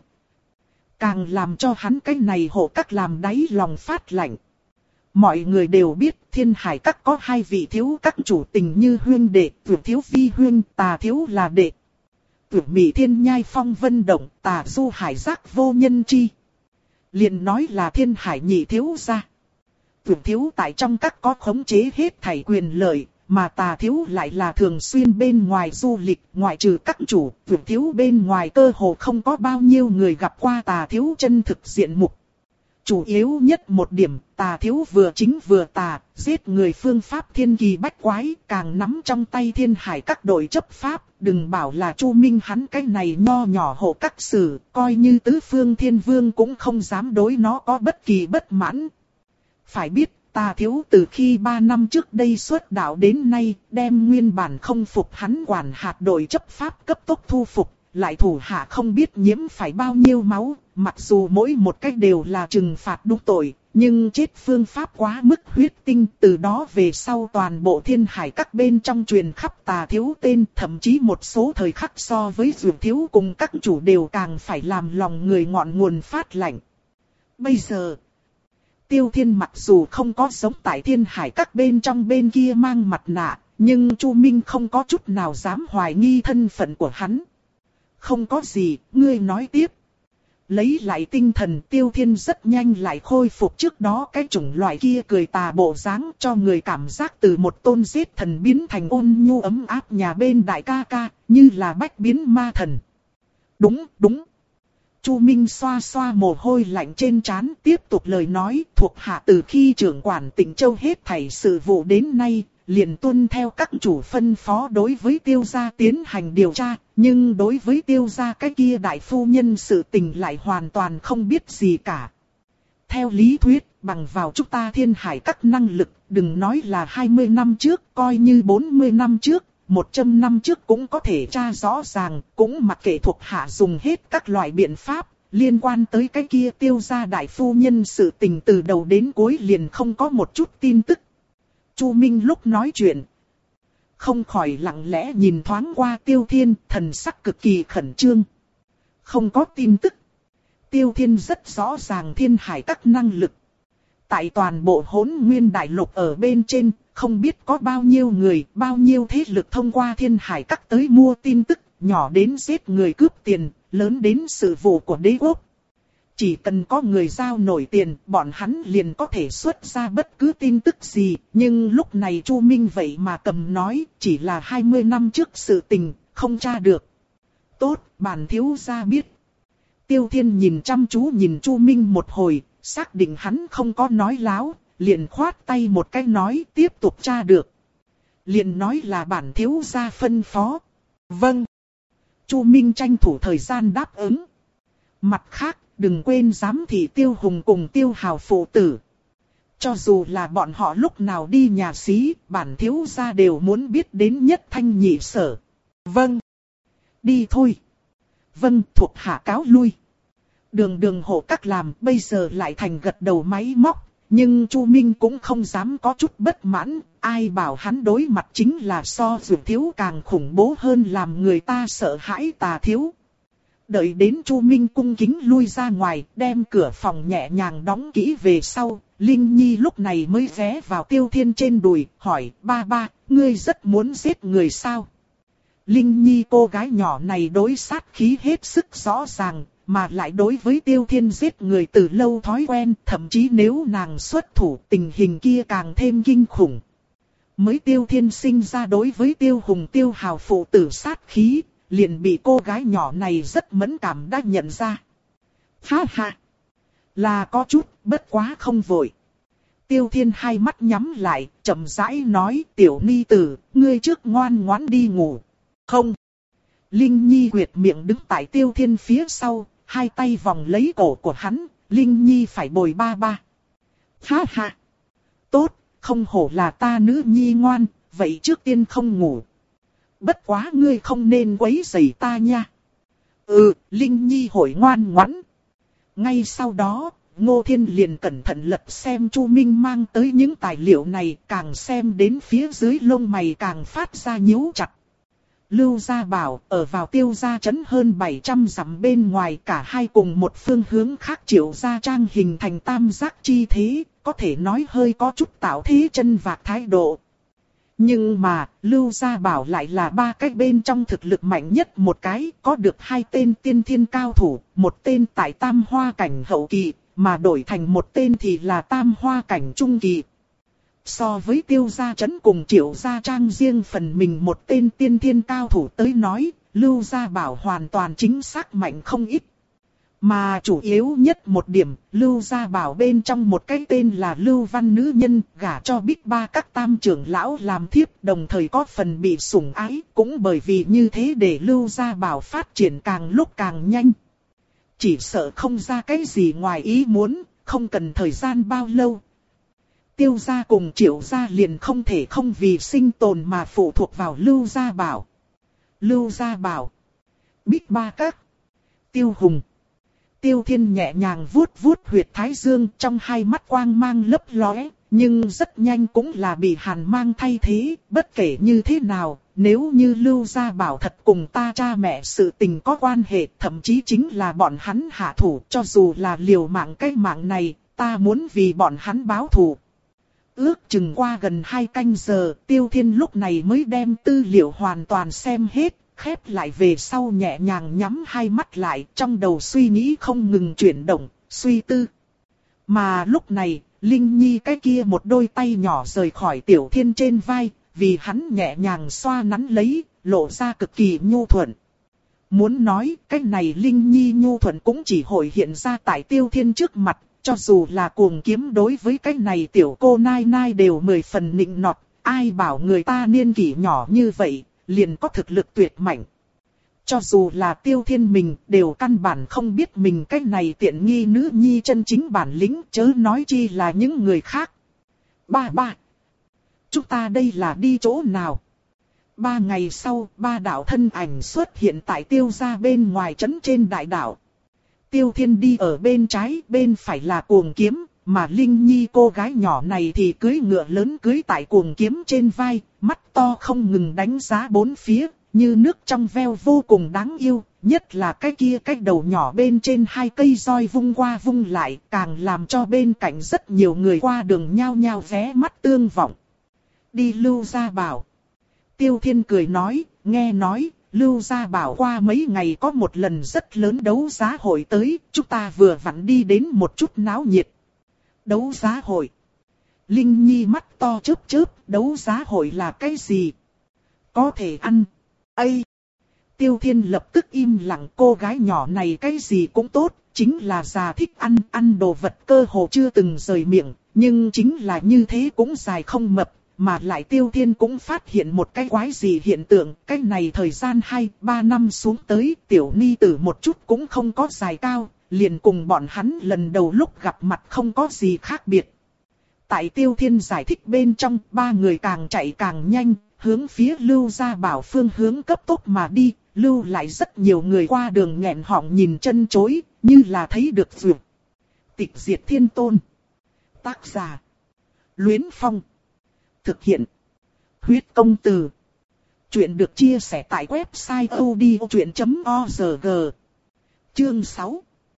Càng làm cho hắn cái này hộ các làm đáy lòng phát lạnh. Mọi người đều biết Thiên Hải Các có hai vị thiếu các chủ tình như huyên đệ, Tuyệt thiếu phi huyên, Tà thiếu là đệ. Tuyệt mỹ thiên nhai phong vân động, Tà du hải giác vô nhân chi. Liền nói là Thiên Hải nhị thiếu gia. Tuyệt thiếu tại trong các có khống chế hết thảy quyền lợi, mà Tà thiếu lại là thường xuyên bên ngoài du lịch, ngoại trừ các chủ, Tuyệt thiếu bên ngoài cơ hồ không có bao nhiêu người gặp qua Tà thiếu chân thực diện mục. Chủ yếu nhất một điểm, Tà thiếu vừa chính vừa tà, giết người phương pháp thiên kỳ bách quái, càng nắm trong tay Thiên Hải Các đội chấp pháp, đừng bảo là Chu Minh hắn cái này nho nhỏ hộ các sử, coi như tứ phương thiên vương cũng không dám đối nó có bất kỳ bất mãn. Phải biết, Tà thiếu từ khi ba năm trước đây xuất đạo đến nay, đem nguyên bản không phục hắn quản hạt đội chấp pháp cấp tốc thu phục, lại thủ hạ không biết nhiễm phải bao nhiêu máu, mặc dù mỗi một cách đều là trừng phạt đúng tội, nhưng chết phương pháp quá mức huyết tinh, từ đó về sau toàn bộ Thiên Hải Các bên trong truyền khắp Tà thiếu tên, thậm chí một số thời khắc so với Dược thiếu cùng các chủ đều càng phải làm lòng người ngọn nguồn phát lạnh. Bây giờ, Tiêu Thiên mặc dù không có sống tại Thiên Hải Các bên trong bên kia mang mặt nạ, nhưng Chu Minh không có chút nào dám hoài nghi thân phận của hắn. Không có gì, ngươi nói tiếp. Lấy lại tinh thần, Tiêu Thiên rất nhanh lại khôi phục trước đó cái chủng loại kia cười tà bộ dáng, cho người cảm giác từ một tôn giết thần biến thành ôn nhu ấm áp nhà bên đại ca ca, như là bách biến ma thần. Đúng, đúng. Chu Minh xoa xoa mồ hôi lạnh trên trán, tiếp tục lời nói, thuộc hạ từ khi trưởng quản Tịnh Châu hết thảy sự vụ đến nay, liền tuân theo các chủ phân phó đối với Tiêu gia tiến hành điều tra, nhưng đối với Tiêu gia cái kia đại phu nhân sự tình lại hoàn toàn không biết gì cả. Theo lý thuyết, bằng vào chúng ta Thiên Hải Các năng lực, đừng nói là hai mươi năm trước, coi như bốn mươi năm trước, một trăm năm trước cũng có thể tra rõ ràng, cũng mặc kệ thuộc hạ dùng hết các loại biện pháp, liên quan tới cái kia Tiêu gia đại phu nhân sự tình từ đầu đến cuối liền không có một chút tin tức. Chu Minh lúc nói chuyện, không khỏi lặng lẽ nhìn thoáng qua Tiêu Thiên, thần sắc cực kỳ khẩn trương. Không có tin tức. Tiêu Thiên rất rõ ràng Thiên Hải Các năng lực. Tại toàn bộ Hỗn Nguyên Đại Lục ở bên trên, không biết có bao nhiêu người, bao nhiêu thế lực thông qua Thiên Hải Các tới mua tin tức, nhỏ đến giết người cướp tiền, lớn đến sự vụ của đế quốc. Chỉ cần có người giao nổi tiền, bọn hắn liền có thể xuất ra bất cứ tin tức gì. Nhưng lúc này Chu Minh vậy mà cầm nói, chỉ là hai mươi năm trước sự tình, không tra được. Tốt, bản thiếu gia biết. Tiêu Thiên nhìn chăm chú nhìn Chu Minh một hồi, xác định hắn không có nói láo, liền khoát tay một cái nói tiếp tục tra được. Liền nói là bản thiếu gia phân phó. Vâng. Chu Minh tranh thủ thời gian đáp ứng. Mặt khác, đừng quên giám thị Tiêu Hùng cùng Tiêu Hào phụ tử. Cho dù là bọn họ lúc nào đi nhà xí, bản thiếu gia đều muốn biết đến nhất thanh nhị sở. Vâng. Đi thôi. Vâng, thuộc hạ cáo lui. Đường đường hộ các làm, bây giờ lại thành gật đầu máy móc. Nhưng Chu Minh cũng không dám có chút bất mãn, ai bảo hắn đối mặt chính là so Dược thiếu càng khủng bố hơn làm người ta sợ hãi Tà thiếu. Đợi đến Chu Minh cung kính lui ra ngoài, đem cửa phòng nhẹ nhàng đóng kỹ về sau, Linh Nhi lúc này mới ghé vào Tiêu Thiên trên đùi, hỏi, ba ba, ngươi rất muốn giết người sao? Linh Nhi cô gái nhỏ này đối sát khí hết sức rõ ràng, mà lại đối với Tiêu Thiên giết người từ lâu thói quen, thậm chí nếu nàng xuất thủ tình hình kia càng thêm kinh khủng. Mới Tiêu Thiên sinh ra đối với Tiêu Hùng Tiêu Hào phụ tử sát khí, liền bị cô gái nhỏ này rất mẫn cảm đã nhận ra. Ha ha! Là có chút, bất quá không vội. Tiêu Thiên hai mắt nhắm lại, chậm rãi nói, tiểu ni tử, ngươi trước ngoan ngoãn đi ngủ. Không! Linh Nhi quyệt miệng đứng tại Tiêu Thiên phía sau, hai tay vòng lấy cổ của hắn, Linh Nhi phải bồi ba ba. Ha ha! Tốt, không hổ là ta nữ nhi ngoan, vậy trước tiên không ngủ. Bất quá ngươi không nên quấy rầy ta nha. Ừ, Linh Nhi hội ngoan ngoãn. Ngay sau đó, Ngô Thiên liền cẩn thận lật xem Chu Minh mang tới những tài liệu này, càng xem đến phía dưới lông mày càng phát ra nhíu chặt. Lưu Gia Bảo ở vào Tiêu Gia trấn hơn bảy trăm dặm bên ngoài, cả hai cùng một phương hướng khác Triệu Gia Trang hình thành tam giác chi thế, có thể nói hơi có chút tạo thế chân vạc thái độ. Nhưng mà, Lưu Gia Bảo lại là ba cái bên trong thực lực mạnh nhất một cái, có được hai tên tiên thiên cao thủ, một tên tại tam hoa cảnh hậu kỳ, mà đổi thành một tên thì là tam hoa cảnh trung kỳ. So với Tiêu Gia trấn cùng Triệu Gia Trang riêng phần mình một tên tiên thiên cao thủ tới nói, Lưu Gia Bảo hoàn toàn chính xác mạnh không ít. Mà chủ yếu nhất một điểm, Lưu Gia Bảo bên trong một cái tên là Lưu Văn nữ nhân, gả cho Bích Ba các tam trưởng lão làm thiếp, đồng thời có phần bị sủng ái, cũng bởi vì như thế để Lưu Gia Bảo phát triển càng lúc càng nhanh. Chỉ sợ không ra cái gì ngoài ý muốn, không cần thời gian bao lâu. Tiêu Gia cùng Triệu Gia liền không thể không vì sinh tồn mà phụ thuộc vào Lưu Gia Bảo. Lưu Gia Bảo, Bích Ba các, Tiêu Hùng. Tiêu Thiên nhẹ nhàng vuốt vuốt huyệt thái dương, trong hai mắt quang mang lấp lóe, nhưng rất nhanh cũng là bị hàn mang thay thế. Bất kể như thế nào, nếu như Lưu Gia Bảo thật cùng ta cha mẹ sự tình có quan hệ, thậm chí chính là bọn hắn hạ thủ, cho dù là liều mạng cái mạng này, ta muốn vì bọn hắn báo thù. Ước chừng qua gần hai canh giờ, Tiêu Thiên lúc này mới đem tư liệu hoàn toàn xem hết. Khép lại về sau nhẹ nhàng nhắm hai mắt lại, trong đầu suy nghĩ không ngừng chuyển động, suy tư. Mà lúc này, Linh Nhi cái kia một đôi tay nhỏ rời khỏi Tiểu Thiên trên vai, vì hắn nhẹ nhàng xoa nắn lấy, lộ ra cực kỳ nhu thuận. Muốn nói, cái này Linh Nhi nhu thuận cũng chỉ hội hiện ra tại Tiêu Thiên trước mặt, cho dù là cuồng kiếm đối với cái này tiểu cô nai nai đều mười phần nịnh nọt, ai bảo người ta niên kỷ nhỏ như vậy, liền có thực lực tuyệt mạnh. Cho dù là Tiêu Thiên mình đều căn bản không biết mình cái này tiện nghi nữ nhi chân chính bản lĩnh, chớ nói chi là những người khác. Ba ba. Chúng ta đây là đi chỗ nào? Ba ngày sau, ba đạo thân ảnh xuất hiện tại Tiêu Gia bên ngoài trấn trên đại đảo. Tiêu Thiên đi ở bên trái, bên phải là cuồng kiếm, mà Linh Nhi cô gái nhỏ này thì cưỡi ngựa lớn cưỡi tại cuồng kiếm trên vai, mắt to không ngừng đánh giá bốn phía, như nước trong veo vô cùng đáng yêu, nhất là cái kia cái đầu nhỏ bên trên hai cây roi vung qua vung lại, càng làm cho bên cạnh rất nhiều người qua đường nhao nhao vé mắt tương vọng. Đi Lưu Gia Bảo. Tiêu Thiên cười nói, nghe nói, Lưu Gia Bảo qua mấy ngày có một lần rất lớn đấu giá hội tới, chúng ta vừa vặn đi đến một chút náo nhiệt. Đấu giá hội. Linh Nhi mắt to chớp chớp, đấu giá hội là cái gì? Có thể ăn. Ây! Tiêu Thiên lập tức im lặng, cô gái nhỏ này cái gì cũng tốt, chính là già thích ăn, ăn đồ vật cơ hồ chưa từng rời miệng, nhưng chính là như thế cũng dài không mập, mà lại Tiêu Thiên cũng phát hiện một cái quái gì hiện tượng, cái này thời gian hai ba năm xuống tới, tiểu ni tử một chút cũng không có dài cao, liền cùng bọn hắn lần đầu lúc gặp mặt không có gì khác biệt. Tại Tiêu Thiên giải thích bên trong, ba người càng chạy càng nhanh, hướng phía Lưu Gia Bảo phương hướng cấp tốc mà đi, lưu lại rất nhiều người qua đường nghẹn họng nhìn chân chối, như là thấy được duyệt. Tịch diệt thiên tôn. Tác giả. Luyến Phong. Thực hiện. Huyết công từ. Chuyện được chia sẻ tại website odchuyện chấm org. Chương sáu.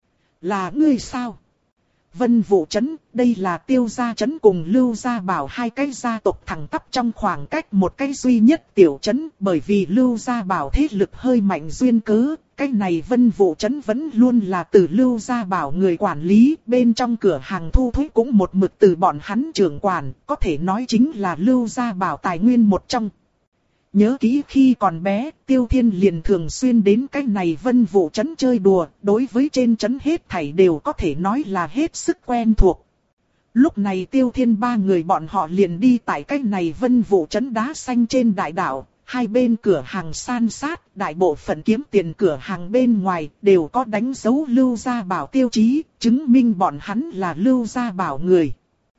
Là ngươi sao? Vân Vũ Trấn, đây là Tiêu Gia Trấn cùng Lưu Gia Bảo hai cái gia tộc thẳng tắp trong khoảng cách một cái duy nhất tiểu trấn, bởi vì Lưu Gia Bảo thế lực hơi mạnh duyên cớ, cái này Vân Vũ Trấn vẫn luôn là từ Lưu Gia Bảo người quản lý, bên trong cửa hàng thu thuế cũng một mực từ bọn hắn trưởng quản, có thể nói chính là Lưu Gia Bảo tài nguyên một trong. Nhớ kỹ khi còn bé, Tiêu Thiên liền thường xuyên đến cái này Vân Vũ trấn chơi đùa, đối với trên trấn hết thảy đều có thể nói là hết sức quen thuộc. Lúc này Tiêu Thiên ba người bọn họ liền đi tại cái này Vân Vũ trấn đá xanh trên đại đảo, hai bên cửa hàng san sát, đại bộ phận kiếm tiền cửa hàng bên ngoài đều có đánh dấu Lưu Gia Bảo tiêu chí, chứng minh bọn hắn là Lưu Gia Bảo người.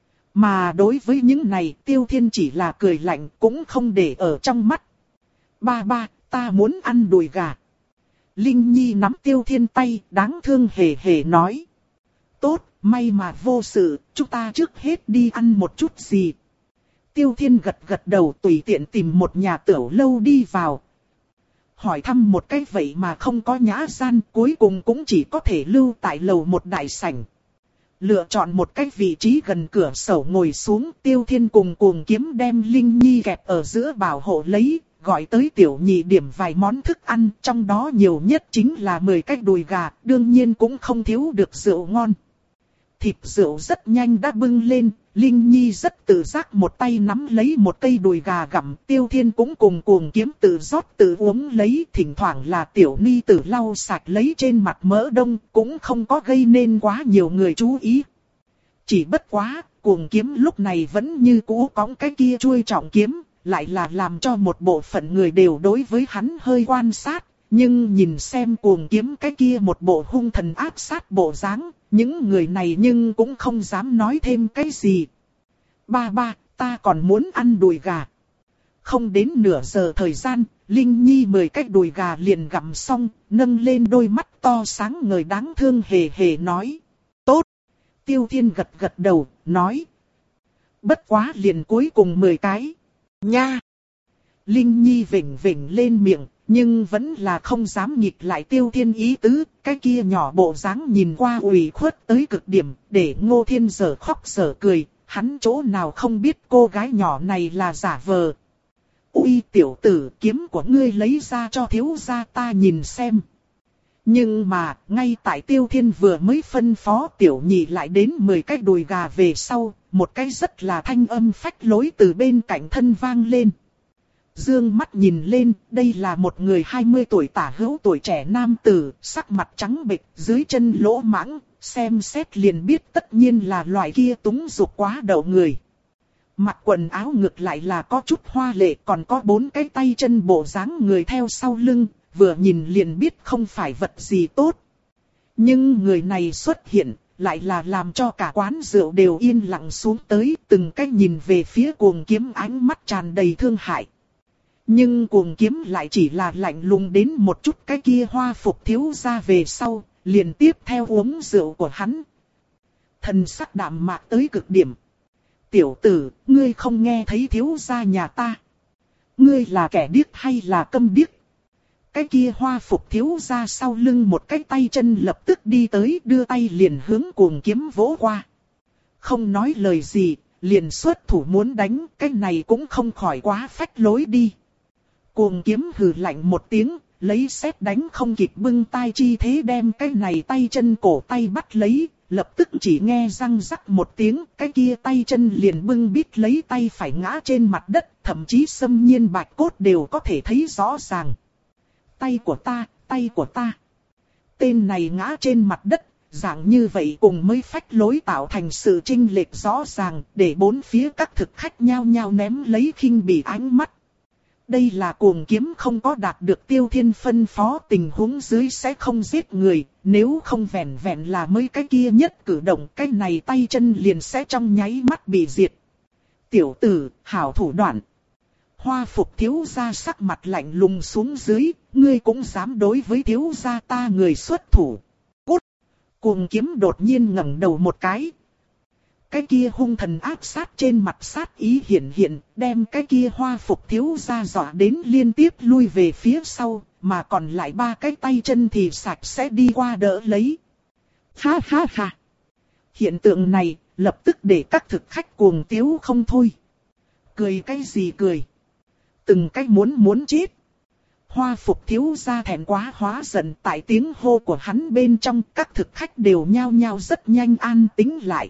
Mà đối với những này Tiêu Thiên chỉ là cười lạnh cũng không để ở trong mắt. Ba ba, ta muốn ăn đùi gà. Linh Nhi nắm Tiêu Thiên tay, đáng thương hề hề nói. Tốt, may mà vô sự, chúng ta trước hết đi ăn một chút gì. Tiêu Thiên gật gật đầu tùy tiện tìm một nhà tiểu lâu đi vào. Hỏi thăm một cái vậy mà không có nhã gian, cuối cùng cũng chỉ có thể lưu tại lầu một đại sảnh. Lựa chọn một cái vị trí gần cửa sổ ngồi xuống, Tiêu Thiên cùng cuồng kiếm đem Linh Nhi kẹp ở giữa bảo hộ lấy, gọi tới tiểu nhị điểm vài món thức ăn, trong đó nhiều nhất chính là mười cái đùi gà, đương nhiên cũng không thiếu được rượu ngon. Thịt rượu rất nhanh đã bưng lên, Linh Nhi rất tự giác một tay nắm lấy một cây đùi gà gặm, Tiêu Thiên cũng cùng cuồng kiếm tự rót tự uống lấy, thỉnh thoảng là tiểu ni tử lau sạch lấy trên mặt mỡ đông, cũng không có gây nên quá nhiều người chú ý. Chỉ bất quá, cuồng kiếm lúc này vẫn như cũ cõng cái kia chuôi trọng kiếm, lại là làm cho một bộ phận người đều đối với hắn hơi quan sát, nhưng nhìn xem cuồng kiếm cái kia một bộ hung thần áp sát bộ dáng, những người này nhưng cũng không dám nói thêm cái gì. Ba ba, ta còn muốn ăn đùi gà. Không đến nửa giờ thời gian, Linh Nhi mười cái đùi gà liền gặm xong, nâng lên đôi mắt to sáng ngời đáng thương hề hề nói. Tốt. Tiêu Thiên gật gật đầu, nói. Bất quá liền cuối cùng mười cái. Nha. Linh Nhi vểnh vểnh lên miệng, nhưng vẫn là không dám nghịch lại Tiêu Thiên ý tứ, cái kia nhỏ bộ dáng nhìn qua ủy khuất tới cực điểm, để Ngô Thiên dở khóc dở cười, hắn chỗ nào không biết cô gái nhỏ này là giả vờ. Ui tiểu tử, kiếm của ngươi lấy ra cho thiếu gia ta nhìn xem. Nhưng mà, ngay tại Tiêu Thiên vừa mới phân phó tiểu nhị lại đến mười cái đùi gà về sau, một cái rất là thanh âm phách lối từ bên cạnh thân vang lên. Dương mắt nhìn lên, đây là một người hai mươi tuổi tả hữu tuổi trẻ nam tử, sắc mặt trắng bệch, dưới chân lỗ mãng, xem xét liền biết tất nhiên là loại kia túng dục quá đậu người. Mặc quần áo ngược lại là có chút hoa lệ, còn có bốn cái tay chân bộ dáng người theo sau lưng, vừa nhìn liền biết không phải vật gì tốt. Nhưng người này xuất hiện, lại là làm cho cả quán rượu đều yên lặng xuống tới, từng cái nhìn về phía cuồng kiếm ánh mắt tràn đầy thương hại. Nhưng cuồng kiếm lại chỉ là lạnh lùng đến một chút cái kia hoa phục thiếu gia về sau, liền tiếp theo uống rượu của hắn. Thần sắc đạm mạc tới cực điểm. Tiểu tử, ngươi không nghe thấy thiếu gia nhà ta. Ngươi là kẻ điếc hay là câm điếc? Cái kia hoa phục thiếu gia sau lưng một cái tay chân lập tức đi tới đưa tay liền hướng cuồng kiếm vỗ qua. Không nói lời gì, liền xuất thủ muốn đánh, cái này cũng không khỏi quá phách lối đi. Cuồng kiếm hừ lạnh một tiếng, lấy sét đánh không kịp bưng tay chi thế đem cái này tay chân cổ tay bắt lấy, lập tức chỉ nghe răng rắc một tiếng, cái kia tay chân liền bưng bít lấy tay phải ngã trên mặt đất, thậm chí xâm nhiên bạch cốt đều có thể thấy rõ ràng. Tay của ta, tay của ta. Tên này ngã trên mặt đất, dạng như vậy cùng mới phách lối tạo thành sự chênh lệch rõ ràng, để bốn phía các thực khách nhao nhao ném lấy khinh bỉ ánh mắt. Đây là cuồng kiếm không có đạt được Tiêu Thiên phân phó tình huống dưới sẽ không giết người, nếu không vẹn vẹn là mấy cái kia nhất cử động cái này tay chân liền sẽ trong nháy mắt bị diệt. Tiểu tử, hảo thủ đoạn. Hoa phục thiếu gia sắc mặt lạnh lùng xuống dưới, ngươi cũng dám đối với thiếu gia ta người xuất thủ. Cút! Cuồng kiếm đột nhiên ngẩng đầu một cái. Cái kia hung thần áp sát trên mặt sát ý hiện hiện, đem cái kia hoa phục thiếu gia dọa đến liên tiếp lui về phía sau, mà còn lại ba cái tay chân thì sạch sẽ đi qua đỡ lấy. Ha ha ha! Hiện tượng này, lập tức để các thực khách cuồng tiếu không thôi. Cười cái gì cười? Từng cái muốn muốn chết. Hoa phục thiếu gia thẹn quá hóa giận tại tiếng hô của hắn bên trong, các thực khách đều nhao nhao rất nhanh an tĩnh lại.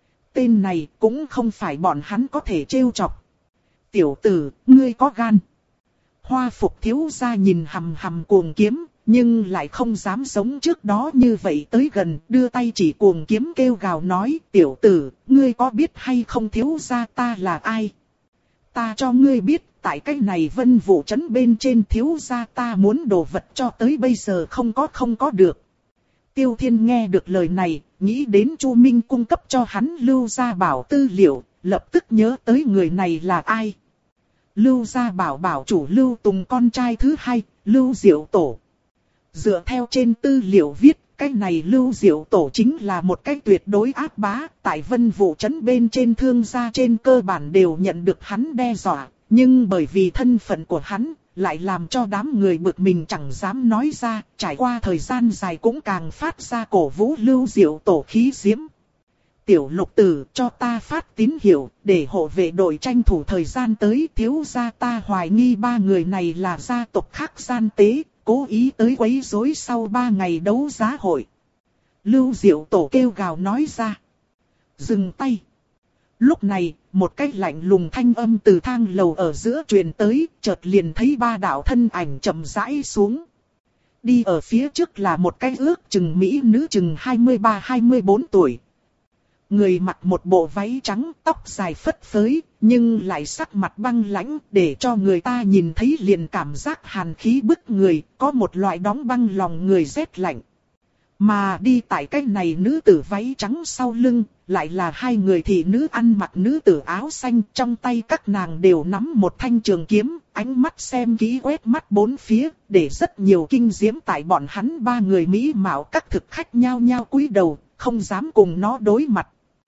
Tên này cũng không phải bọn hắn có thể trêu chọc. Tiểu tử, ngươi có gan. Hoa phục thiếu gia nhìn hằm hằm cuồng kiếm, nhưng lại không dám giống trước đó như vậy tới gần, đưa tay chỉ cuồng kiếm kêu gào nói, tiểu tử, ngươi có biết hay không thiếu gia ta là ai? Ta cho ngươi biết, tại cái này Vân Vũ trấn bên trên thiếu gia ta muốn đồ vật cho tới bây giờ không có không có được. Tiêu Thiên nghe được lời này, nghĩ đến Chu Minh cung cấp cho hắn Lưu Gia Bảo tư liệu, lập tức nhớ tới người này là ai. Lưu Gia Bảo bảo chủ Lưu Tùng con trai thứ hai, Lưu Diệu Tổ. Dựa theo trên tư liệu viết, cái này Lưu Diệu Tổ chính là một cái tuyệt đối ác bá, tại Vân Vũ trấn bên trên thương gia trên cơ bản đều nhận được hắn đe dọa, nhưng bởi vì thân phận của hắn, lại làm cho đám người bực mình chẳng dám nói ra, trải qua thời gian dài cũng càng phát ra cổ vũ Lưu Diệu Tổ khí diễm. Tiểu Lục Tử cho ta phát tín hiệu, để hộ vệ đội tranh thủ thời gian tới, thiếu gia ta hoài nghi ba người này là gia tộc khác gian tế, cố ý tới quấy rối sau ba ngày đấu giá hội. Lưu Diệu Tổ kêu gào nói ra. Dừng tay. Lúc này, một cái lạnh lùng thanh âm từ thang lầu ở giữa truyền tới, chợt liền thấy ba đạo thân ảnh chậm rãi xuống. Đi ở phía trước là một cái ước chừng mỹ nữ chừng hai mươi ba hai mươi bốn tuổi. Người mặc một bộ váy trắng, tóc dài phất phới, nhưng lại sắc mặt băng lãnh, để cho người ta nhìn thấy liền cảm giác hàn khí bức người, có một loại đóng băng lòng người rét lạnh. Mà đi tại cái này nữ tử váy trắng sau lưng, lại là hai người thị nữ ăn mặc nữ tử áo xanh, trong tay các nàng đều nắm một thanh trường kiếm, ánh mắt xem kỹ quét mắt bốn phía, để rất nhiều kinh diễm tại bọn hắn ba người mỹ mạo các thực khách nhao nhao cúi đầu, không dám cùng nó đối mặt.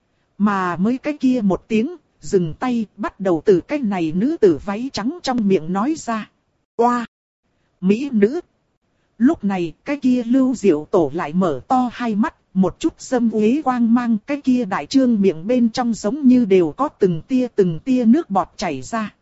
Mà mới cái kia một tiếng, dừng tay, bắt đầu từ cái này nữ tử váy trắng trong miệng nói ra. Oa! Mỹ nữ! Lúc này, cái kia Lưu Diệu Tổ lại mở to hai mắt, một chút dâm uế quang mang, cái kia đại trương miệng bên trong giống như đều có từng tia từng tia nước bọt chảy ra.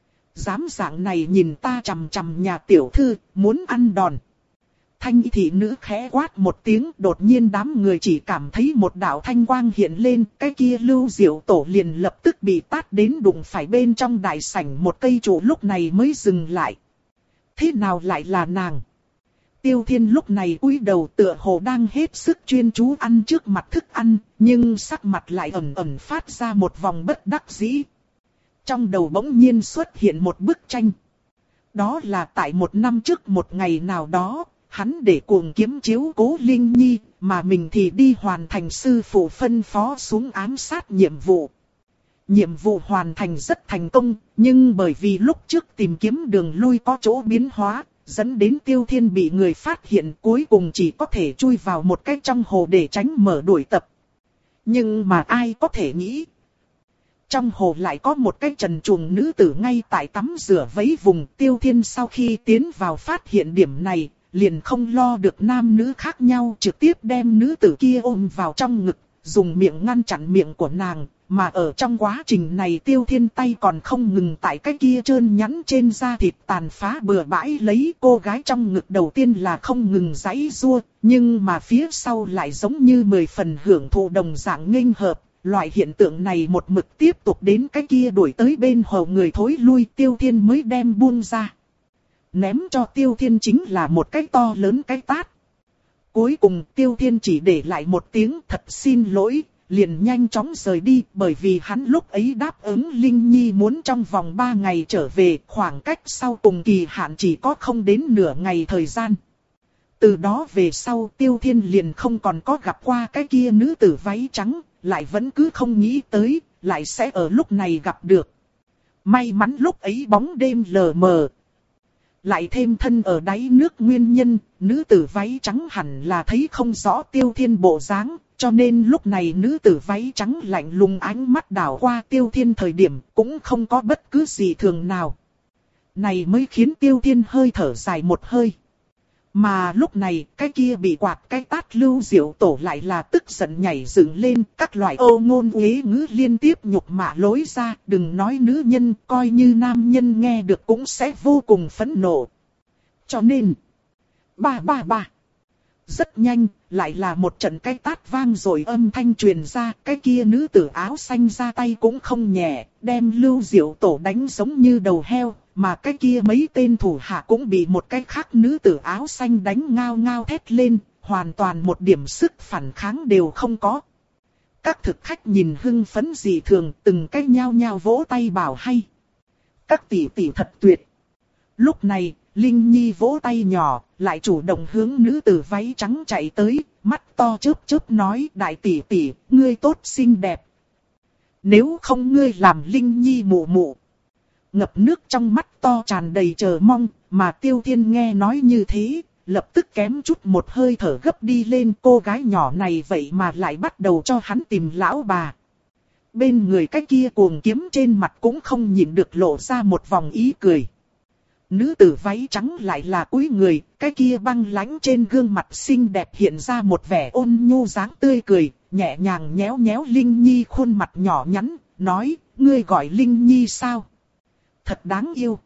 Dám dạng này nhìn ta chằm chằm nhà tiểu thư, muốn ăn đòn. Thanh thị nữ khẽ quát một tiếng, đột nhiên đám người chỉ cảm thấy một đạo thanh quang hiện lên, cái kia Lưu Diệu Tổ liền lập tức bị tát đến đụng phải bên trong đại sảnh một cây trụ, lúc này mới dừng lại. Thế nào lại là nàng? Tiêu Thiên lúc này cúi đầu tựa hồ đang hết sức chuyên chú ăn trước mặt thức ăn, nhưng sắc mặt lại ẩn ẩn phát ra một vòng bất đắc dĩ. Trong đầu bỗng nhiên xuất hiện một bức tranh. Đó là tại một năm trước một ngày nào đó, hắn để cuồng kiếm chiếu cố Linh Nhi, mà mình thì đi hoàn thành sư phụ phân phó xuống ám sát nhiệm vụ. Nhiệm vụ hoàn thành rất thành công, nhưng bởi vì lúc trước tìm kiếm đường lui có chỗ biến hóa, dẫn đến Tiêu Thiên bị người phát hiện, cuối cùng chỉ có thể chui vào một cái trong hồ để tránh mở đuổi tập. Nhưng mà ai có thể nghĩ, trong hồ lại có một cái trần truồng nữ tử ngay tại tắm rửa vấy vùng. Tiêu Thiên sau khi tiến vào phát hiện điểm này, liền không lo được nam nữ khác nhau, trực tiếp đem nữ tử kia ôm vào trong ngực, dùng miệng ngăn chặn miệng của nàng. Mà ở trong quá trình này Tiêu Thiên tay còn không ngừng tại cái kia trơn nhẵn trên da thịt tàn phá bừa bãi lấy. Cô gái trong ngực đầu tiên là không ngừng giãy giụa, nhưng mà phía sau lại giống như mười phần hưởng thụ đồng dạng nghênh hợp. Loại hiện tượng này một mực tiếp tục đến cái kia đuổi tới bên hồ người thối lui, Tiêu Thiên mới đem buông ra. Ném cho Tiêu Thiên chính là một cái to lớn cái tát. Cuối cùng Tiêu Thiên chỉ để lại một tiếng thật xin lỗi, liền nhanh chóng rời đi, bởi vì hắn lúc ấy đáp ứng Linh Nhi muốn trong vòng ba ngày trở về, khoảng cách sau cùng kỳ hạn chỉ có không đến nửa ngày thời gian. Từ đó về sau Tiêu Thiên liền không còn có gặp qua cái kia nữ tử váy trắng, lại vẫn cứ không nghĩ tới, lại sẽ ở lúc này gặp được. May mắn lúc ấy bóng đêm lờ mờ. Lại thêm thân ở đáy nước nguyên nhân, nữ tử váy trắng hẳn là thấy không rõ Tiêu Thiên bộ dáng, cho nên lúc này nữ tử váy trắng lạnh lùng ánh mắt đảo qua Tiêu Thiên thời điểm cũng không có bất cứ gì thường nào. Này mới khiến Tiêu Thiên hơi thở dài một hơi. Mà lúc này cái kia bị quạt cái tát Lưu Diệu Tổ lại là tức giận nhảy dựng lên, các loại ô ngôn uế ngữ liên tiếp nhục mạ lối ra, đừng nói nữ nhân, coi như nam nhân nghe được cũng sẽ vô cùng phẫn nộ. Cho nên, ba ba ba. Rất nhanh, lại là một trận cái tát vang rồi âm thanh truyền ra, cái kia nữ tử áo xanh ra tay cũng không nhẹ, đem Lưu Diệu Tổ đánh giống như đầu heo, mà cái kia mấy tên thủ hạ cũng bị một cái khác nữ tử áo xanh đánh ngao ngao thét lên, hoàn toàn một điểm sức phản kháng đều không có. Các thực khách nhìn hưng phấn dị thường, từng cái nhao nhao vỗ tay bảo hay. Các tỷ tỷ thật tuyệt. Lúc này, Linh Nhi vỗ tay nhỏ, lại chủ động hướng nữ tử váy trắng chạy tới, mắt to chớp chớp nói: đại tỷ tỷ, ngươi tốt xinh đẹp. Nếu không ngươi làm Linh Nhi mụ mụ. Ngập nước trong mắt to tràn đầy chờ mong, mà Tiêu Thiên nghe nói như thế, lập tức kém chút một hơi thở gấp đi lên. Cô gái nhỏ này vậy mà lại bắt đầu cho hắn tìm lão bà. Bên người cái kia cuồng kiếm trên mặt cũng không nhịn được lộ ra một vòng ý cười. Nữ tử váy trắng lại là cúi người, cái kia băng lãnh trên gương mặt xinh đẹp hiện ra một vẻ ôn nhu dáng tươi cười, nhẹ nhàng nhéo nhéo Linh Nhi khuôn mặt nhỏ nhắn, nói: ngươi gọi Linh Nhi sao? Thật đáng yêu.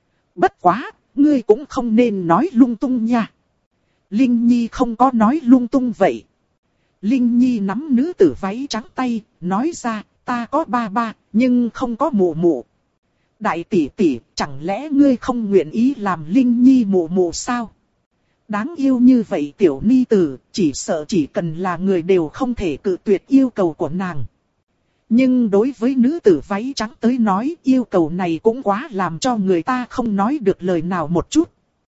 Bất quá, ngươi cũng không nên nói lung tung nha. Linh Nhi không có nói lung tung vậy. Linh Nhi nắm nữ tử váy trắng tay, nói ra: ta có ba ba, nhưng không có mụ mụ. Đại tỷ tỷ, chẳng lẽ ngươi không nguyện ý làm Linh Nhi mụ mụ sao? Đáng yêu như vậy tiểu ni tử, chỉ sợ chỉ cần là người đều không thể cự tuyệt yêu cầu của nàng. Nhưng đối với nữ tử váy trắng tới nói, yêu cầu này cũng quá làm cho người ta không nói được lời nào một chút.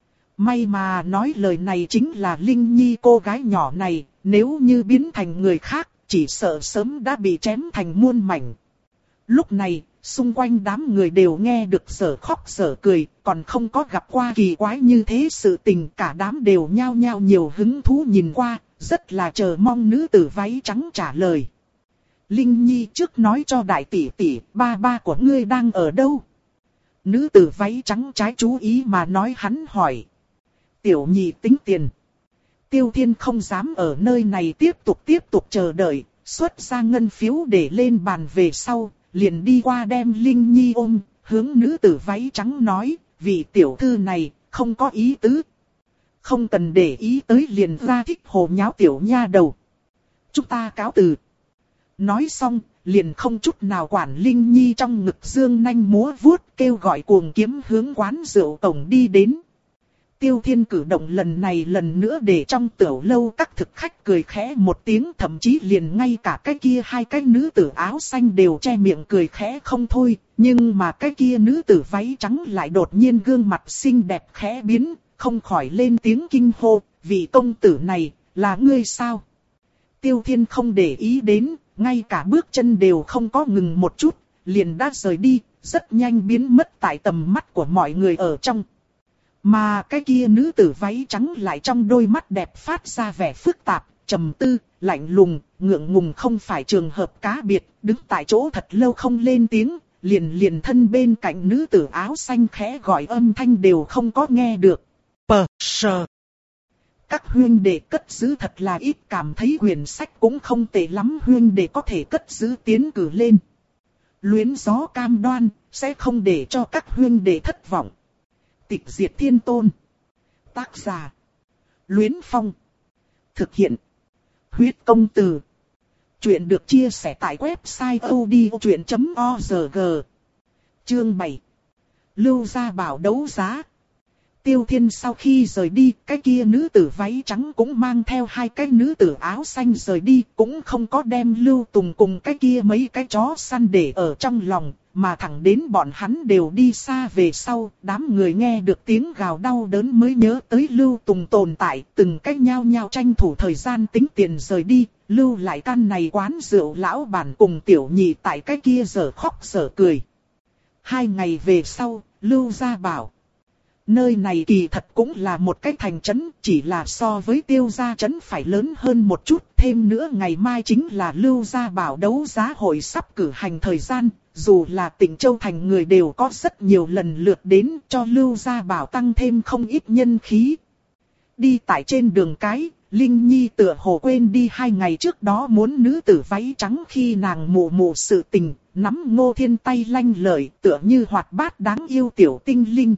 May mà nói lời này chính là Linh Nhi cô gái nhỏ này, nếu như biến thành người khác, chỉ sợ sớm đã bị chém thành muôn mảnh. Lúc này, xung quanh đám người đều nghe được sở khóc sở cười, còn không có gặp qua kỳ quái như thế sự tình, cả đám đều nhao nhao nhiều hứng thú nhìn qua, rất là chờ mong nữ tử váy trắng trả lời. Linh Nhi trước nói cho đại tỷ tỷ, ba ba của ngươi đang ở đâu? Nữ tử váy trắng trái chú ý mà nói hắn hỏi. Tiểu nhị tính tiền. Tiêu Thiên không dám ở nơi này tiếp tục tiếp tục chờ đợi, xuất ra ngân phiếu để lên bàn về sau, liền đi qua đem Linh Nhi ôm, hướng nữ tử váy trắng nói: vị tiểu thư này, không có ý tứ. Không cần để ý tới liền ra thích hồ nháo tiểu nha đầu. Chúng ta cáo từ. Nói xong, liền không chút nào quản Linh Nhi trong ngực dương nanh múa vuốt, kêu gọi cuồng kiếm hướng quán rượu cổng đi đến. Tiêu Thiên cử động lần này lần nữa để trong tiểu lâu các thực khách cười khẽ một tiếng, thậm chí liền ngay cả cái kia hai cái nữ tử áo xanh đều che miệng cười khẽ không thôi, nhưng mà cái kia nữ tử váy trắng lại đột nhiên gương mặt xinh đẹp khẽ biến, không khỏi lên tiếng kinh hô: vị công tử này, là ngươi sao? Tiêu Thiên không để ý đến, ngay cả bước chân đều không có ngừng một chút, liền đã rời đi, rất nhanh biến mất tại tầm mắt của mọi người ở trong. Mà cái kia nữ tử váy trắng lại trong đôi mắt đẹp phát ra vẻ phức tạp, trầm tư, lạnh lùng, ngượng ngùng không phải trường hợp cá biệt, đứng tại chỗ thật lâu không lên tiếng, liền liền thân bên cạnh nữ tử áo xanh khẽ gọi âm thanh đều không có nghe được. Pờ sờ. Các huynh đệ cất giữ thật là ít, cảm thấy quyển sách cũng không tệ lắm, huynh đệ có thể cất giữ tiến cử lên. Luyến gió cam đoan, sẽ không để cho các huynh đệ thất vọng. Tịch diệt thiên tôn. Tác giả: Luyến Phong. Thực hiện: Huyết công từ. Chuyện được chia sẻ tại website odchuyện chấm org. Chương bảy. Lưu gia bảo đấu giá. Tiêu Thiên sau khi rời đi, cái kia nữ tử váy trắng cũng mang theo hai cái nữ tử áo xanh rời đi, cũng không có đem Lưu Tùng cùng cái kia mấy cái chó săn để ở trong lòng, mà thẳng đến bọn hắn đều đi xa về sau, đám người nghe được tiếng gào đau đớn mới nhớ tới Lưu Tùng tồn tại, từng cái nhao nhao tranh thủ thời gian tính tiền rời đi, lưu lại căn này quán rượu lão bản cùng tiểu nhị tại cái kia giờ khóc giờ cười. Hai ngày về sau, Lưu gia bảo: nơi này kỳ thật cũng là một cái thành trấn, chỉ là so với Tiêu gia trấn phải lớn hơn một chút. Thêm nữa ngày mai chính là Lưu gia bảo đấu giá hội sắp cử hành thời gian, dù là Tịnh Châu thành người đều có rất nhiều lần lượt đến, cho Lưu gia bảo tăng thêm không ít nhân khí. Đi tại trên đường cái, Linh Nhi tựa hồ quên đi hai ngày trước đó muốn nữ tử váy trắng khi nàng mụ mụ sự tình, nắm Ngô Thiên tay lanh lợi, tựa như hoạt bát đáng yêu tiểu tinh linh.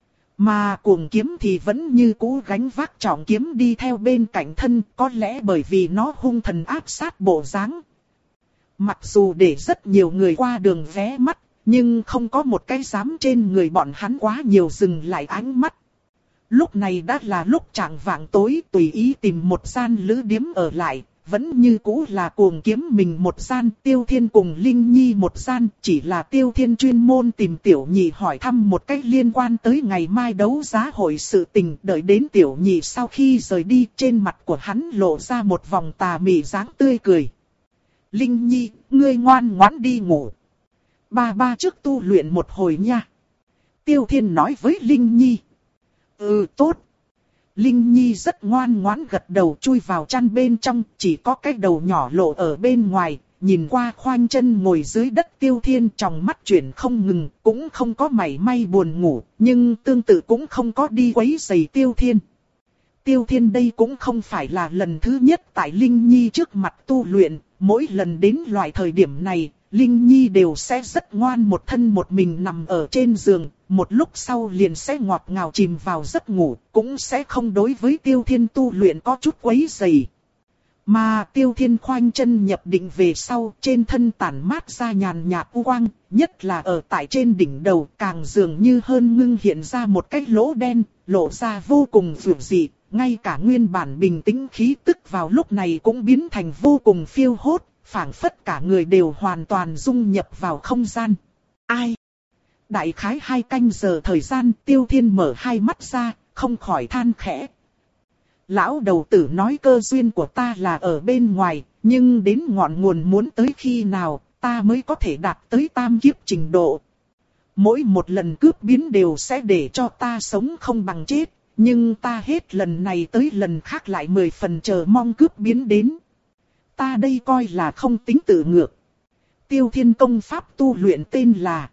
Mà cuồng kiếm thì vẫn như cũ gánh vác trọng kiếm đi theo bên cạnh thân, có lẽ bởi vì nó hung thần áp sát bộ dáng. Mặc dù để rất nhiều người qua đường vé mắt, nhưng không có một cái dám trên người bọn hắn quá nhiều dừng lại ánh mắt. Lúc này đã là lúc chạng vạng tối, tùy ý tìm một gian lữ điếm ở lại, vẫn như cũ là cuồng kiếm mình một gian, Tiêu Thiên cùng Linh Nhi một gian, chỉ là Tiêu Thiên chuyên môn tìm Tiểu Nhị hỏi thăm một cách liên quan tới ngày mai đấu giá hội sự tình, đợi đến Tiểu Nhị sau khi rời đi, trên mặt của hắn lộ ra một vòng tà mị dáng tươi cười. Linh Nhi, ngươi ngoan ngoãn đi ngủ. Ba ba trước tu luyện một hồi nha. Tiêu Thiên nói với Linh Nhi. Ừ tốt. Linh Nhi rất ngoan ngoãn gật đầu chui vào chăn bên trong, chỉ có cái đầu nhỏ lộ ở bên ngoài, nhìn qua khoanh chân ngồi dưới đất Tiêu Thiên trong mắt chuyển không ngừng, cũng không có mảy may buồn ngủ, nhưng tương tự cũng không có đi quấy rầy Tiêu Thiên. Tiêu Thiên đây cũng không phải là lần thứ nhất tại Linh Nhi trước mặt tu luyện, mỗi lần đến loại thời điểm này, Linh Nhi đều sẽ rất ngoan một thân một mình nằm ở trên giường, một lúc sau liền sẽ ngọt ngào chìm vào giấc ngủ, cũng sẽ không đối với Tiêu Thiên tu luyện có chút quấy rầy. Mà Tiêu Thiên khoanh chân nhập định về sau, trên thân tản mát ra nhàn nhạt u quang, nhất là ở tại trên đỉnh đầu, càng dường như hơn ngưng hiện ra một cái lỗ đen, lộ ra vô cùng dữ dị, ngay cả nguyên bản bình tĩnh khí tức vào lúc này cũng biến thành vô cùng phiêu hốt, phảng phất cả người đều hoàn toàn dung nhập vào không gian. Ai? Đại khái hai canh giờ thời gian, Tiêu Thiên mở hai mắt ra, không khỏi than khẽ. Lão đầu tử nói cơ duyên của ta là ở bên ngoài, nhưng đến ngọn nguồn muốn tới khi nào, ta mới có thể đạt tới tam kiếp trình độ. Mỗi một lần cướp biến đều sẽ để cho ta sống không bằng chết, nhưng ta hết lần này tới lần khác lại mười phần chờ mong cướp biến đến. Ta đây coi là không tính tự ngược. Tiêu Thiên công pháp tu luyện tên là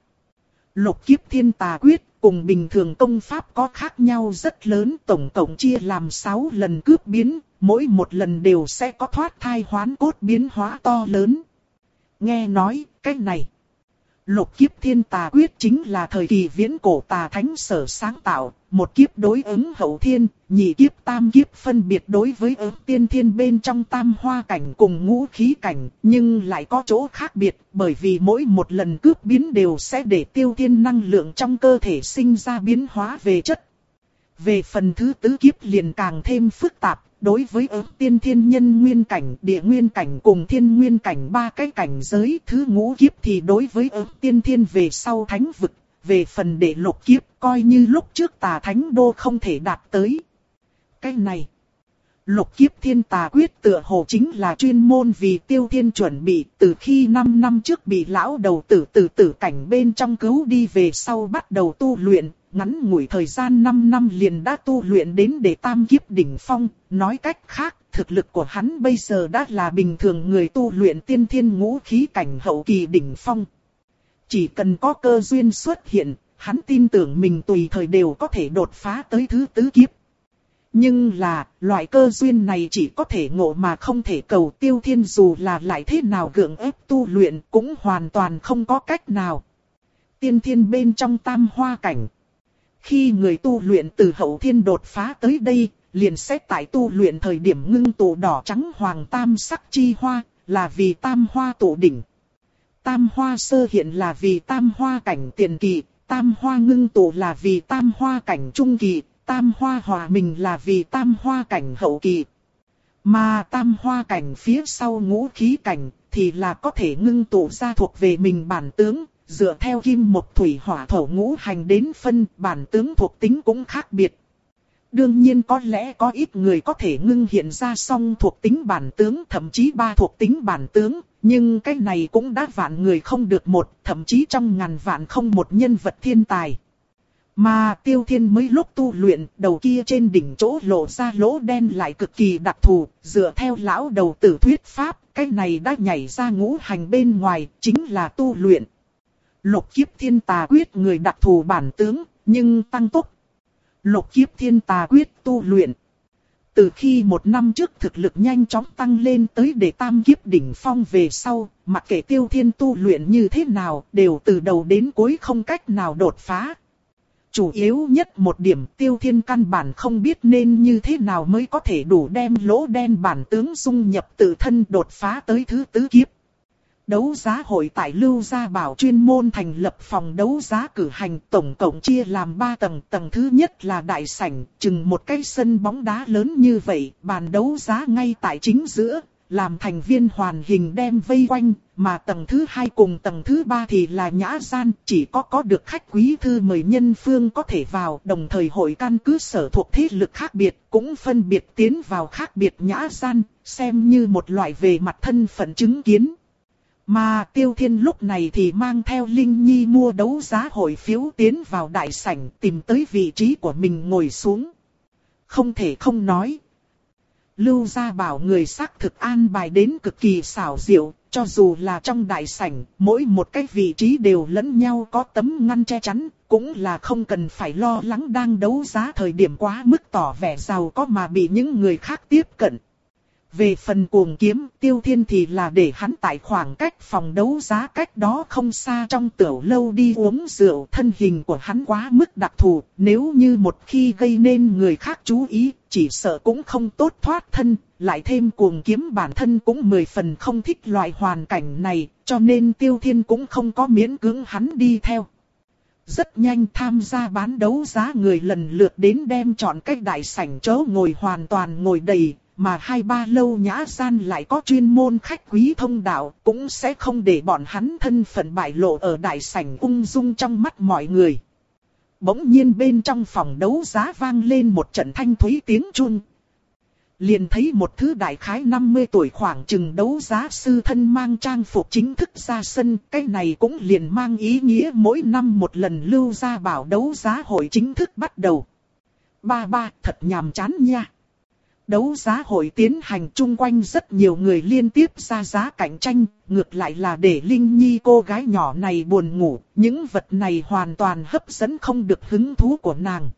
Lục Kiếp Thiên Tà Quyết, cùng bình thường công pháp có khác nhau rất lớn, tổng tổng chia làm sáu lần cướp biến, mỗi một lần đều sẽ có thoát thai hoán cốt biến hóa to lớn. Nghe nói, cái này, Lục Kiếp Thiên Tà Quyết chính là thời kỳ viễn cổ tà thánh sở sáng tạo, một kiếp đối ứng hậu thiên, nhị kiếp tam kiếp phân biệt đối với ứng tiên thiên bên trong tam hoa cảnh cùng ngũ khí cảnh, nhưng lại có chỗ khác biệt, bởi vì mỗi một lần cướp biến đều sẽ để Tiêu Thiên năng lượng trong cơ thể sinh ra biến hóa về chất. Về phần thứ tứ kiếp liền càng thêm phức tạp, đối với ứng tiên thiên nhân nguyên cảnh, địa nguyên cảnh cùng thiên nguyên cảnh ba cái cảnh giới, thứ ngũ kiếp thì đối với ứng tiên thiên về sau thánh vực. Về phần đệ lục kiếp, coi như lúc trước tà thánh đô không thể đạt tới. Cái này, Lục Kiếp Thiên Tà Quyết tựa hồ chính là chuyên môn vì Tiêu Thiên chuẩn bị, từ khi năm năm trước bị lão đầu tử tử tử cảnh bên trong cứu đi về sau bắt đầu tu luyện, ngắn ngủi thời gian năm năm liền đã tu luyện đến đệ tam kiếp đỉnh phong, nói cách khác, thực lực của hắn bây giờ đã là bình thường người tu luyện tiên thiên ngũ khí cảnh hậu kỳ đỉnh phong. Chỉ cần có cơ duyên xuất hiện, hắn tin tưởng mình tùy thời đều có thể đột phá tới thứ tứ kiếp. Nhưng là, loại cơ duyên này chỉ có thể ngộ mà không thể cầu. Tiêu Thiên dù là lại thế nào gượng ép tu luyện cũng hoàn toàn không có cách nào. Tiên thiên bên trong tam hoa cảnh. Khi người tu luyện từ hậu thiên đột phá tới đây, liền sẽ tại tu luyện thời điểm ngưng tụ đỏ trắng hoàng tam sắc chi hoa, là vì tam hoa tụ đỉnh. Tam hoa sơ hiện là vì tam hoa cảnh tiền kỳ, tam hoa ngưng tụ là vì tam hoa cảnh trung kỳ, tam hoa hòa mình là vì tam hoa cảnh hậu kỳ. Mà tam hoa cảnh phía sau ngũ khí cảnh thì là có thể ngưng tụ ra thuộc về mình bản tướng, dựa theo kim mộc thủy hỏa thổ ngũ hành đến phân, bản tướng thuộc tính cũng khác biệt. Đương nhiên có lẽ có ít người có thể ngưng hiện ra song thuộc tính bản tướng, thậm chí ba thuộc tính bản tướng, nhưng cái này cũng đã vạn người không được một, thậm chí trong ngàn vạn không một nhân vật thiên tài. Mà Tiêu Thiên mới lúc tu luyện, đầu kia trên đỉnh chỗ lộ ra lỗ đen lại cực kỳ đặc thù, dựa theo lão đầu tử thuyết pháp, cái này đã nhảy ra ngũ hành bên ngoài, chính là tu luyện. Lục Kiếp Thiên Tà Quyết người đặc thù bản tướng, nhưng tăng tốc. Lục Kiếp Thiên Tà Quyết tu luyện. Từ khi một năm trước thực lực nhanh chóng tăng lên tới đệ tam kiếp đỉnh phong về sau, mặc kệ Tiêu Thiên tu luyện như thế nào, đều từ đầu đến cuối không cách nào đột phá. Chủ yếu nhất một điểm, Tiêu Thiên căn bản không biết nên như thế nào mới có thể đủ đem lỗ đen bản tướng dung nhập tự thân đột phá tới thứ tứ kiếp. Đấu giá hội tại Lưu Gia Bảo chuyên môn thành lập phòng đấu giá cử hành, tổng cộng chia làm ba tầng. Tầng thứ nhất là đại sảnh, chừng một cái sân bóng đá lớn như vậy, bàn đấu giá ngay tại chính giữa, làm thành viên hoàn hình đem vây quanh. Mà tầng thứ hai cùng tầng thứ ba thì là nhã gian, chỉ có có được khách quý thư mời nhân phương có thể vào. Đồng thời hội căn cứ sở thuộc thế lực khác biệt, cũng phân biệt tiến vào khác biệt nhã gian, xem như một loại về mặt thân phận chứng kiến. Mà Tiêu Thiên lúc này thì mang theo Linh Nhi mua đấu giá hội phiếu tiến vào đại sảnh, tìm tới vị trí của mình ngồi xuống. Không thể không nói, Lưu Gia Bảo người xác thực an bài đến cực kỳ xảo diệu, cho dù là trong đại sảnh, mỗi một cái vị trí đều lẫn nhau có tấm ngăn che chắn, cũng là không cần phải lo lắng đang đấu giá thời điểm quá mức tỏ vẻ giàu có mà bị những người khác tiếp cận. Về phần Cuồng Kiếm, Tiêu Thiên thì là để hắn tại khoảng cách phòng đấu giá cách đó không xa trong tiểu lâu đi uống rượu. Thân hình của hắn quá mức đặc thù, nếu như một khi gây nên người khác chú ý, chỉ sợ cũng không tốt thoát thân. Lại thêm Cuồng Kiếm bản thân cũng mười phần không thích loại hoàn cảnh này, cho nên Tiêu Thiên cũng không có miễn cưỡng hắn đi theo. Rất nhanh tham gia bán đấu giá người lần lượt đến đem chọn cách đại sảnh chỗ ngồi hoàn toàn ngồi đầy. Mà hai ba lâu nhã gian lại có chuyên môn khách quý thông đạo, cũng sẽ không để bọn hắn thân phận bại lộ ở đại sảnh ung dung trong mắt mọi người. Bỗng nhiên bên trong phòng đấu giá vang lên một trận thanh thúy tiếng chuông. Liền thấy một thứ đại khái năm mươi tuổi khoảng chừng đấu giá sư thân mang trang phục chính thức ra sân. Cái này cũng liền mang ý nghĩa mỗi năm một lần Lưu Gia Bảo đấu giá hội chính thức bắt đầu. Ba ba thật nhàm chán nha. Đấu giá hội tiến hành chung quanh rất nhiều người liên tiếp ra giá cạnh tranh, ngược lại là để Linh Nhi cô gái nhỏ này buồn ngủ, những vật này hoàn toàn hấp dẫn không được hứng thú của nàng.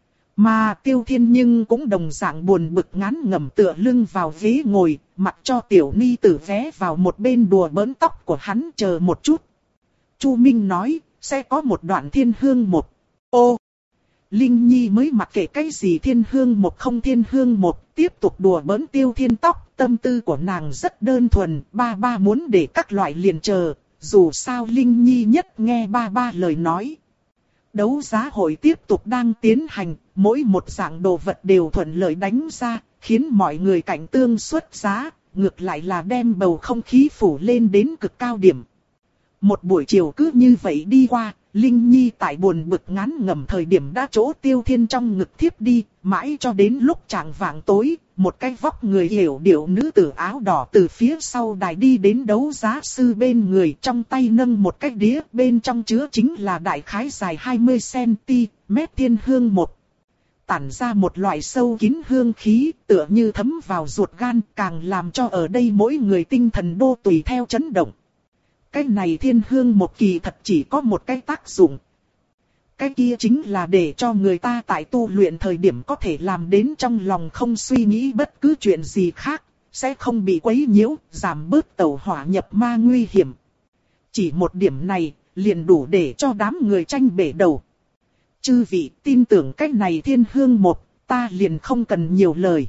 Mà Tiêu Thiên nhưng cũng đồng dạng buồn bực ngán ngẩm tựa lưng vào ghế ngồi, mặc cho tiểu ni tử vé vào một bên đùa bỡn tóc của hắn chờ một chút. Chu Minh nói, sẽ có một đoạn thiên hương một. Ô! Linh Nhi mới mặc kệ cái gì thiên hương một không thiên hương một, tiếp tục đùa bỡn Tiêu Thiên tóc. Tâm tư của nàng rất đơn thuần, ba ba muốn để các loại liền chờ, dù sao Linh Nhi nhất nghe ba ba lời nói. Đấu giá hội tiếp tục đang tiến hành, mỗi một dạng đồ vật đều thuận lợi đánh ra, khiến mọi người cạnh tương xuất giá, ngược lại là đem bầu không khí phủ lên đến cực cao điểm. Một buổi chiều cứ như vậy đi qua, Linh Nhi tại buồn bực ngán ngẩm thời điểm đã chỗ Tiêu Thiên trong ngực thiếp đi, mãi cho đến lúc chạng vạng tối, một cái vóc người hiểu điệu nữ tử áo đỏ từ phía sau đài đi đến đấu giá sư bên người, trong tay nâng một cái đĩa, bên trong chứa chính là đại khái dài hai mươi xăng-ti-mét thiên hương một. Tản ra một loại sâu kín hương khí, tựa như thấm vào ruột gan, càng làm cho ở đây mỗi người tinh thần đô tùy theo chấn động. Cái này thiên hương một kỳ thật chỉ có một cái tác dụng. Cái kia chính là để cho người ta tại tu luyện thời điểm có thể làm đến trong lòng không suy nghĩ bất cứ chuyện gì khác, sẽ không bị quấy nhiễu, giảm bớt tẩu hỏa nhập ma nguy hiểm. Chỉ một điểm này, liền đủ để cho đám người tranh bể đầu. Chư vị tin tưởng cái này thiên hương một, ta liền không cần nhiều lời.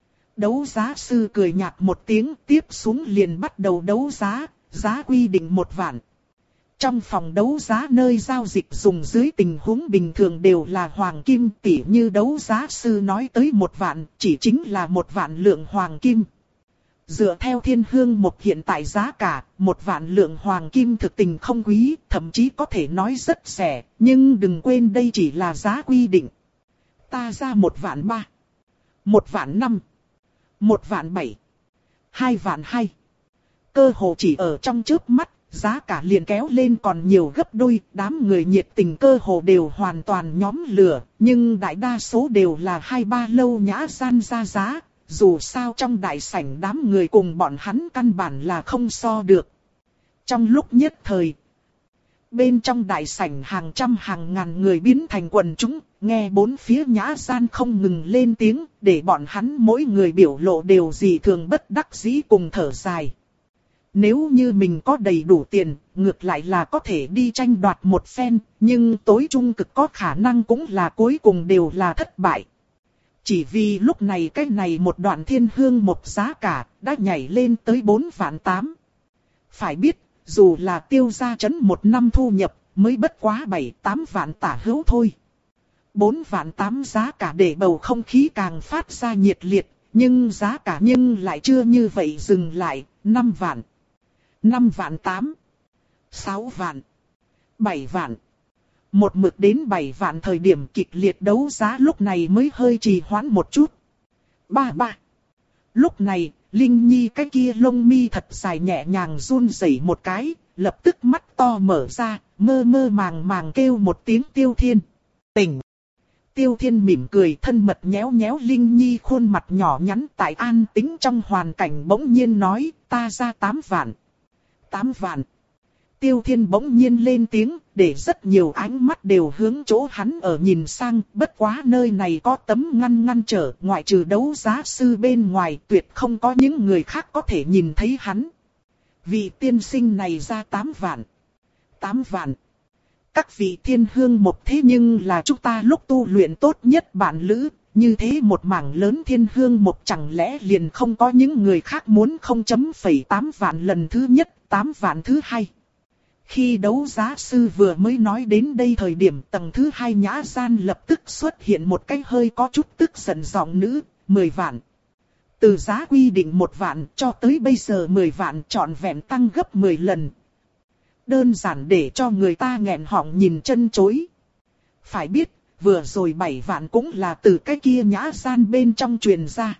Đấu giá sư cười nhạt một tiếng, tiếp xuống liền bắt đầu đấu giá. Giá quy định một vạn. Trong phòng đấu giá nơi giao dịch dùng dưới tình huống bình thường đều là hoàng kim, tỉ như đấu giá sư nói tới một vạn, chỉ chính là một vạn lượng hoàng kim. Dựa theo thiên hương một hiện tại giá cả, một vạn lượng hoàng kim thực tình không quý, thậm chí có thể nói rất rẻ, nhưng đừng quên đây chỉ là giá quy định. Ta ra một vạn ba, một vạn năm, một vạn bảy, hai vạn hai. Cơ hồ chỉ ở trong chớp mắt, giá cả liền kéo lên còn nhiều gấp đôi, đám người nhiệt tình cơ hồ đều hoàn toàn nhóm lửa, nhưng đại đa số đều là hai ba lâu nhã gian ra giá, dù sao trong đại sảnh đám người cùng bọn hắn căn bản là không so được. Trong lúc nhất thời, bên trong đại sảnh hàng trăm hàng ngàn người biến thành quần chúng, nghe bốn phía nhã gian không ngừng lên tiếng, để bọn hắn mỗi người biểu lộ đều dị thường bất đắc dĩ cùng thở dài. Nếu như mình có đầy đủ tiền, ngược lại là có thể đi tranh đoạt một phen, nhưng tối trung cực có khả năng cũng là cuối cùng đều là thất bại. Chỉ vì lúc này cái này một đoạn thiên hương một giá cả, đã nhảy lên tới bốn vạn tám. Phải biết, dù là Tiêu gia trấn một năm thu nhập, mới bất quá bảy tám vạn tả hữu thôi. Bốn vạn tám giá cả để bầu không khí càng phát ra nhiệt liệt, nhưng giá cả nhưng lại chưa như vậy dừng lại, năm vạn, năm vạn tám, sáu vạn, bảy vạn. Một mực đến bảy vạn thời điểm kịch liệt đấu giá lúc này mới hơi trì hoãn một chút. Ba ba. Lúc này, Linh Nhi cái kia lông mi thật dài nhẹ nhàng run rẩy một cái, lập tức mắt to mở ra, mơ mơ màng màng kêu một tiếng Tiêu Thiên. Tỉnh. Tiêu Thiên mỉm cười thân mật nhéo nhéo Linh Nhi khuôn mặt nhỏ nhắn tại an tĩnh trong hoàn cảnh bỗng nhiên nói, ta ra tám vạn. Tám vạn. Tiêu Thiên bỗng nhiên lên tiếng, để rất nhiều ánh mắt đều hướng chỗ hắn ở nhìn sang, bất quá nơi này có tấm ngăn ngăn trở, ngoại trừ đấu giá sư bên ngoài, tuyệt không có những người khác có thể nhìn thấy hắn. Vị tiên sinh này ra tám vạn. Tám vạn. Các vị thiên hương một thế nhưng là chúng ta lúc tu luyện tốt nhất bạn lữ, như thế một mảng lớn thiên hương một chẳng lẽ liền không có những người khác muốn không chấm phẩy tám vạn lần thứ nhất, tám vạn thứ hai. Khi đấu giá sư vừa mới nói đến đây thời điểm tầng thứ hai nhã gian lập tức xuất hiện một cái hơi có chút tức giận giọng nữ, mười vạn. Từ giá quy định một vạn cho tới bây giờ mười vạn trọn vẹn tăng gấp mười lần. Đơn giản để cho người ta nghẹn họng nhìn chân chối. Phải biết, vừa rồi bảy vạn cũng là từ cái kia nhã gian bên trong truyền ra.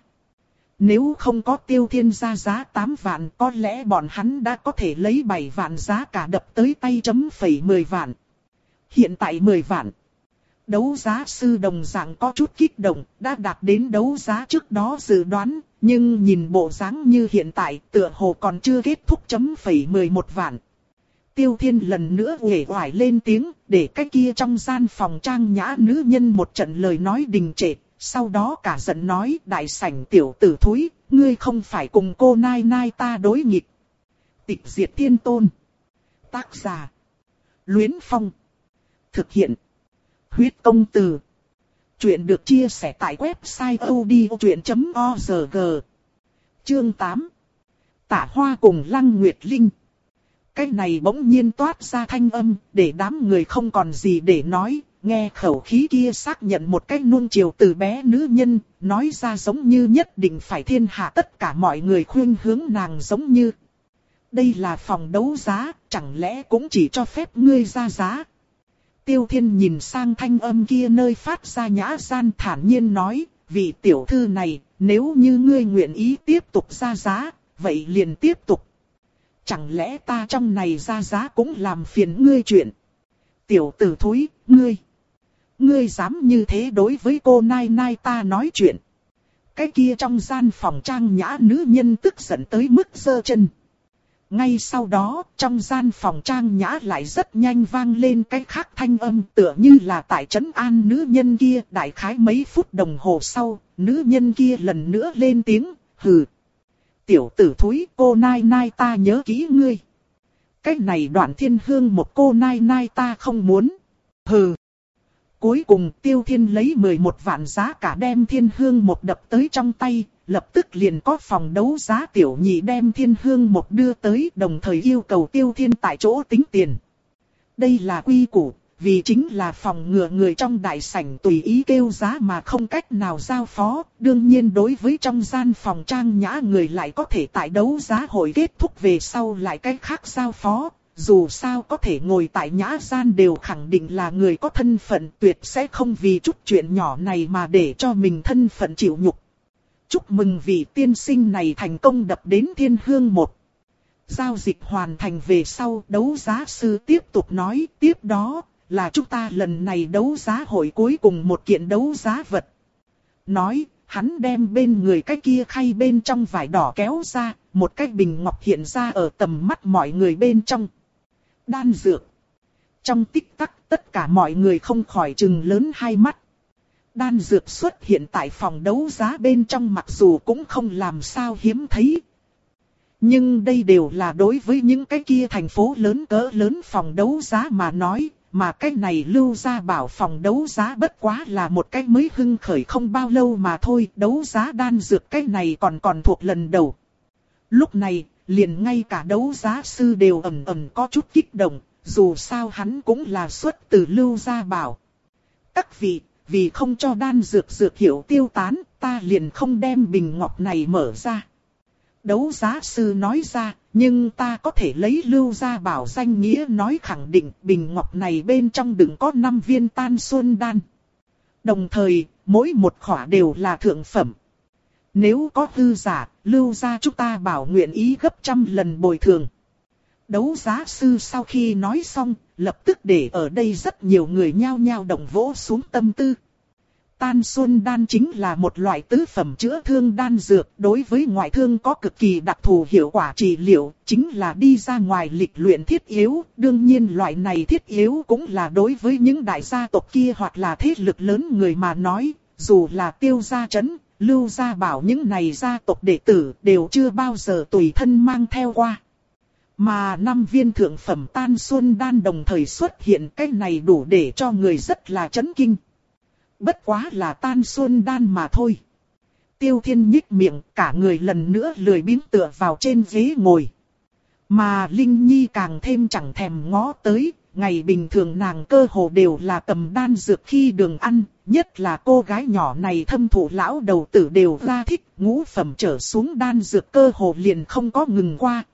Nếu không có Tiêu Thiên ra giá tám vạn, có lẽ bọn hắn đã có thể lấy bảy vạn giá cả đập tới tay chấm phẩy mười vạn. Hiện tại mười vạn. Đấu giá sư đồng dạng có chút kích động, đã đạt đến đấu giá trước đó dự đoán, nhưng nhìn bộ dáng như hiện tại tựa hồ còn chưa kết thúc chấm phẩy mười một vạn. Tiêu Thiên lần nữa uể oải lên tiếng, để cái kia trong gian phòng trang nhã nữ nhân một trận lời nói đình trệ. Sau đó cả giận nói, đại sảnh tiểu tử thúi, ngươi không phải cùng cô nai nai ta đối nghịch. Tịch diệt thiên tôn. Tác giả. Luyến Phong. Thực hiện. Huyết công từ. Chuyện được chia sẻ tại website odchuyện chấm org. Chương tám. Tả Hoa cùng Lăng Nguyệt Linh. Cái này bỗng nhiên toát ra thanh âm, để đám người không còn gì để nói. Nghe khẩu khí kia xác nhận một cách nuông chiều từ bé nữ nhân, nói ra giống như nhất định phải thiên hạ tất cả mọi người khuyên hướng nàng giống như. Đây là phòng đấu giá, chẳng lẽ cũng chỉ cho phép ngươi ra giá. Tiêu Thiên nhìn sang thanh âm kia nơi phát ra nhã gian thản nhiên nói, vị tiểu thư này, nếu như ngươi nguyện ý tiếp tục ra giá, vậy liền tiếp tục. Chẳng lẽ ta trong này ra giá cũng làm phiền ngươi chuyện. Tiểu tử thúi, ngươi. Ngươi dám như thế đối với cô nai nai ta nói chuyện. Cái kia trong gian phòng trang nhã nữ nhân tức giận tới mức giơ chân. Ngay sau đó, trong gian phòng trang nhã lại rất nhanh vang lên cái khác thanh âm tựa như là tại trấn an nữ nhân kia. Đại khái mấy phút đồng hồ sau, nữ nhân kia lần nữa lên tiếng, hừ. Tiểu tử thúi, cô nai nai ta nhớ kỹ ngươi. Cái này Đoạn Thiên Hương một cô nai nai ta không muốn. Hừ. Cuối cùng Tiêu Thiên lấy mười một vạn giá cả đem Thiên Hương một đập tới trong tay, lập tức liền có phòng đấu giá tiểu nhị đem Thiên Hương một đưa tới, đồng thời yêu cầu Tiêu Thiên tại chỗ tính tiền. Đây là quy củ, vì chính là phòng ngừa người trong đại sảnh tùy ý kêu giá mà không cách nào giao phó, đương nhiên đối với trong gian phòng trang nhã người lại có thể tại đấu giá hội kết thúc về sau lại cách khác giao phó. Dù sao có thể ngồi tại nhã gian đều khẳng định là người có thân phận, tuyệt sẽ không vì chút chuyện nhỏ này mà để cho mình thân phận chịu nhục. Chúc mừng vị tiên sinh này thành công đập đến Thiên Hương một. Giao dịch hoàn thành về sau, đấu giá sư tiếp tục nói, tiếp đó là chúng ta lần này đấu giá hội cuối cùng một kiện đấu giá vật. Nói, hắn đem bên người cái kia khay bên trong vải đỏ kéo ra, một cái bình ngọc hiện ra ở tầm mắt mọi người bên trong. Đan dược. Trong tích tắc tất cả mọi người không khỏi trừng lớn hai mắt. Đan dược xuất hiện tại phòng đấu giá bên trong mặc dù cũng không làm sao hiếm thấy. Nhưng đây đều là đối với những cái kia thành phố lớn cỡ lớn phòng đấu giá mà nói, mà cái này Lưu Gia Bảo phòng đấu giá bất quá là một cái mới hưng khởi không bao lâu mà thôi, đấu giá đan dược cái này còn còn thuộc lần đầu. Lúc này, liền ngay cả đấu giá sư đều ầm ầm có chút kích động, dù sao hắn cũng là xuất từ Lưu Gia Bảo. Các vị, vì không cho đan dược dược hiệu tiêu tán, ta liền không đem bình ngọc này mở ra. Đấu giá sư nói ra, nhưng ta có thể lấy Lưu Gia Bảo danh nghĩa nói khẳng định bình ngọc này bên trong đựng có năm viên Tan Xuân Đan. Đồng thời, mỗi một khỏa đều là thượng phẩm. Nếu có hư giả, Lưu Gia chúng ta bảo nguyện ý gấp trăm lần bồi thường. Đấu giá sư sau khi nói xong, lập tức để ở đây rất nhiều người nhao nhao động vỗ xuống tâm tư. Tan Xuân Đan chính là một loại tứ phẩm chữa thương đan dược, đối với ngoại thương có cực kỳ đặc thù hiệu quả trị liệu, chính là đi ra ngoài lịch luyện thiết yếu. Đương nhiên loại này thiết yếu cũng là đối với những đại gia tộc kia hoặc là thế lực lớn người mà nói, dù là Tiêu gia trấn, Lưu Gia Bảo những này gia tộc đệ tử đều chưa bao giờ tùy thân mang theo qua. Mà năm viên thượng phẩm Tan Xuân Đan đồng thời xuất hiện, cái này đủ để cho người rất là chấn kinh. Bất quá là Tan Xuân Đan mà thôi. Tiêu Thiên nhích miệng, cả người lần nữa lười biếng tựa vào trên ghế ngồi. Mà Linh Nhi càng thêm chẳng thèm ngó tới, ngày bình thường nàng cơ hồ đều là cầm đan dược khi đường ăn, nhất là cô gái nhỏ này thâm thụ lão đầu tử đều ra thích, ngũ phẩm trở xuống đan dược cơ hồ liền không có ngừng qua.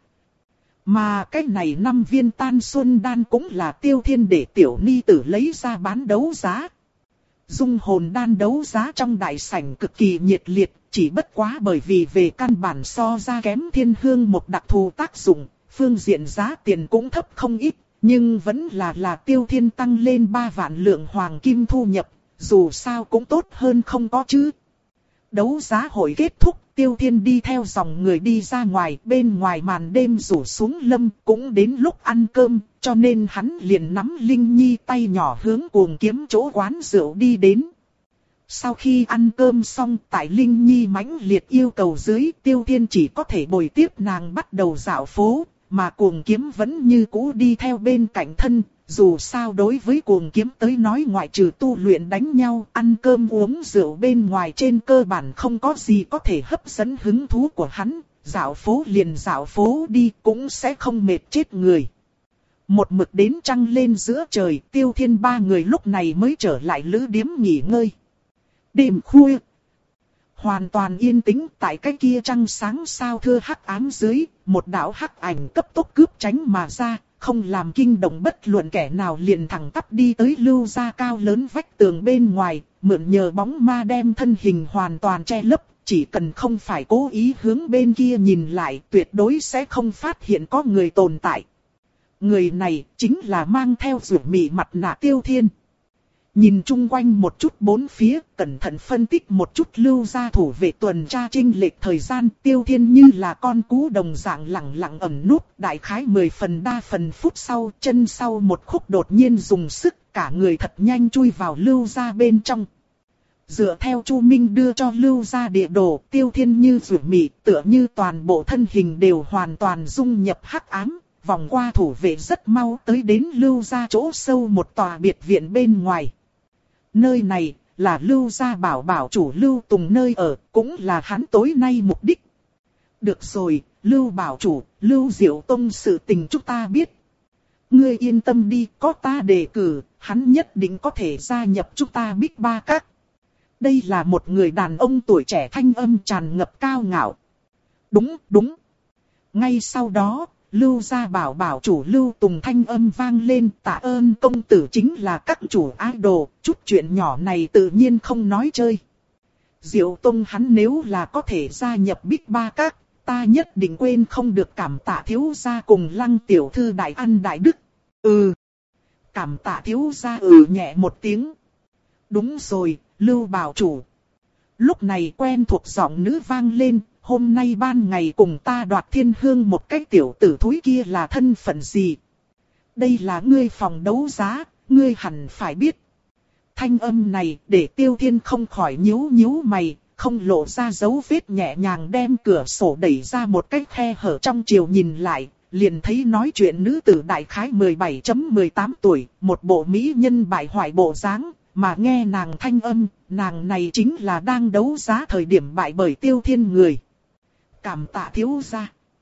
Mà cái này năm viên Tan Xuân Đan cũng là Tiêu Thiên để tiểu ni tử lấy ra bán đấu giá. Dung hồn đan đấu giá trong đại sảnh cực kỳ nhiệt liệt, chỉ bất quá bởi vì về căn bản so ra kém thiên hương một đặc thù tác dụng, phương diện giá tiền cũng thấp không ít, nhưng vẫn là là Tiêu Thiên tăng lên ba vạn lượng hoàng kim thu nhập, dù sao cũng tốt hơn không có chứ. Đấu giá hội kết thúc, Tiêu Thiên đi theo dòng người đi ra ngoài, bên ngoài màn đêm rủ xuống lâm, cũng đến lúc ăn cơm, cho nên hắn liền nắm Linh Nhi tay nhỏ hướng Cuồng Kiếm chỗ quán rượu đi đến. Sau khi ăn cơm xong, tại Linh Nhi mãnh liệt yêu cầu dưới, Tiêu Thiên chỉ có thể bồi tiếp nàng bắt đầu dạo phố, mà Cuồng Kiếm vẫn như cũ đi theo bên cạnh thân. Dù sao đối với Cuồng Kiếm tới nói, ngoại trừ tu luyện đánh nhau, ăn cơm uống rượu bên ngoài trên cơ bản không có gì có thể hấp dẫn hứng thú của hắn, dạo phố liền dạo phố đi cũng sẽ không mệt chết người. Một mực đến trăng lên giữa trời, Tiêu Thiên ba người lúc này mới trở lại lữ điếm nghỉ ngơi. Đêm khuya, hoàn toàn yên tĩnh, tại cái kia trăng sáng sao thưa hắc ám dưới, một đạo hắc ảnh cấp tốc cướp tránh mà ra. Không làm kinh động bất luận kẻ nào, liền thẳng tắp đi tới Lưu Gia cao lớn vách tường bên ngoài, mượn nhờ bóng ma đem thân hình hoàn toàn che lấp, chỉ cần không phải cố ý hướng bên kia nhìn lại, tuyệt đối sẽ không phát hiện có người tồn tại. Người này chính là mang theo rủ mị mặt nạ Tiêu Thiên. Nhìn chung quanh một chút bốn phía, cẩn thận phân tích một chút Lưu Gia thủ vệ tuần tra chênh lệch thời gian, Tiêu Thiên như là con cú đồng dạng lặng lặng ẩn núp, đại khái mười phần đa phần phút sau, chân sau một khúc đột nhiên dùng sức, cả người thật nhanh chui vào Lưu Gia bên trong. Dựa theo Chu Minh đưa cho Lưu Gia địa đồ, Tiêu Thiên như rủ mị, tựa như toàn bộ thân hình đều hoàn toàn dung nhập hắc ám, vòng qua thủ vệ rất mau tới đến Lưu Gia chỗ sâu một tòa biệt viện bên ngoài. Nơi này là Lưu Gia Bảo bảo chủ Lưu Tùng nơi ở, cũng là hắn tối nay mục đích. Được rồi, Lưu bảo chủ, Lưu Diệu Tông sự tình chúng ta biết. Ngươi yên tâm đi, có ta đề cử, hắn nhất định có thể gia nhập chúng ta Bích Ba Các. Đây là một người đàn ông tuổi trẻ thanh âm tràn ngập cao ngạo. Đúng, đúng. Ngay sau đó, Lưu Gia Bảo bảo chủ Lưu Tùng thanh âm vang lên, tạ ơn công tử chính là các chủ idol, chút chuyện nhỏ này tự nhiên không nói chơi. Diệu Tông hắn nếu là có thể gia nhập Bích Ba Các, ta nhất định quên không được cảm tạ thiếu gia cùng Lăng tiểu thư đại ăn đại đức. Ừ. Cảm tạ thiếu gia ừ nhẹ một tiếng. Đúng rồi, Lưu bảo chủ. Lúc này quen thuộc giọng nữ vang lên. Hôm nay ban ngày cùng ta đoạt thiên hương một cái tiểu tử thúi kia là thân phận gì? Đây là ngươi phòng đấu giá, ngươi hẳn phải biết. Thanh âm này để Tiêu Thiên không khỏi nhíu nhíu mày, không lộ ra dấu vết, nhẹ nhàng đem cửa sổ đẩy ra một cái khe hở trong chiều nhìn lại, liền thấy nói chuyện nữ tử đại khái mười bảy mười tám tuổi, một bộ mỹ nhân bại hoại bộ dáng. Mà nghe nàng thanh âm, nàng này chính là đang đấu giá thời điểm bại bởi Tiêu Thiên người. Cảm tạ thiếu gia.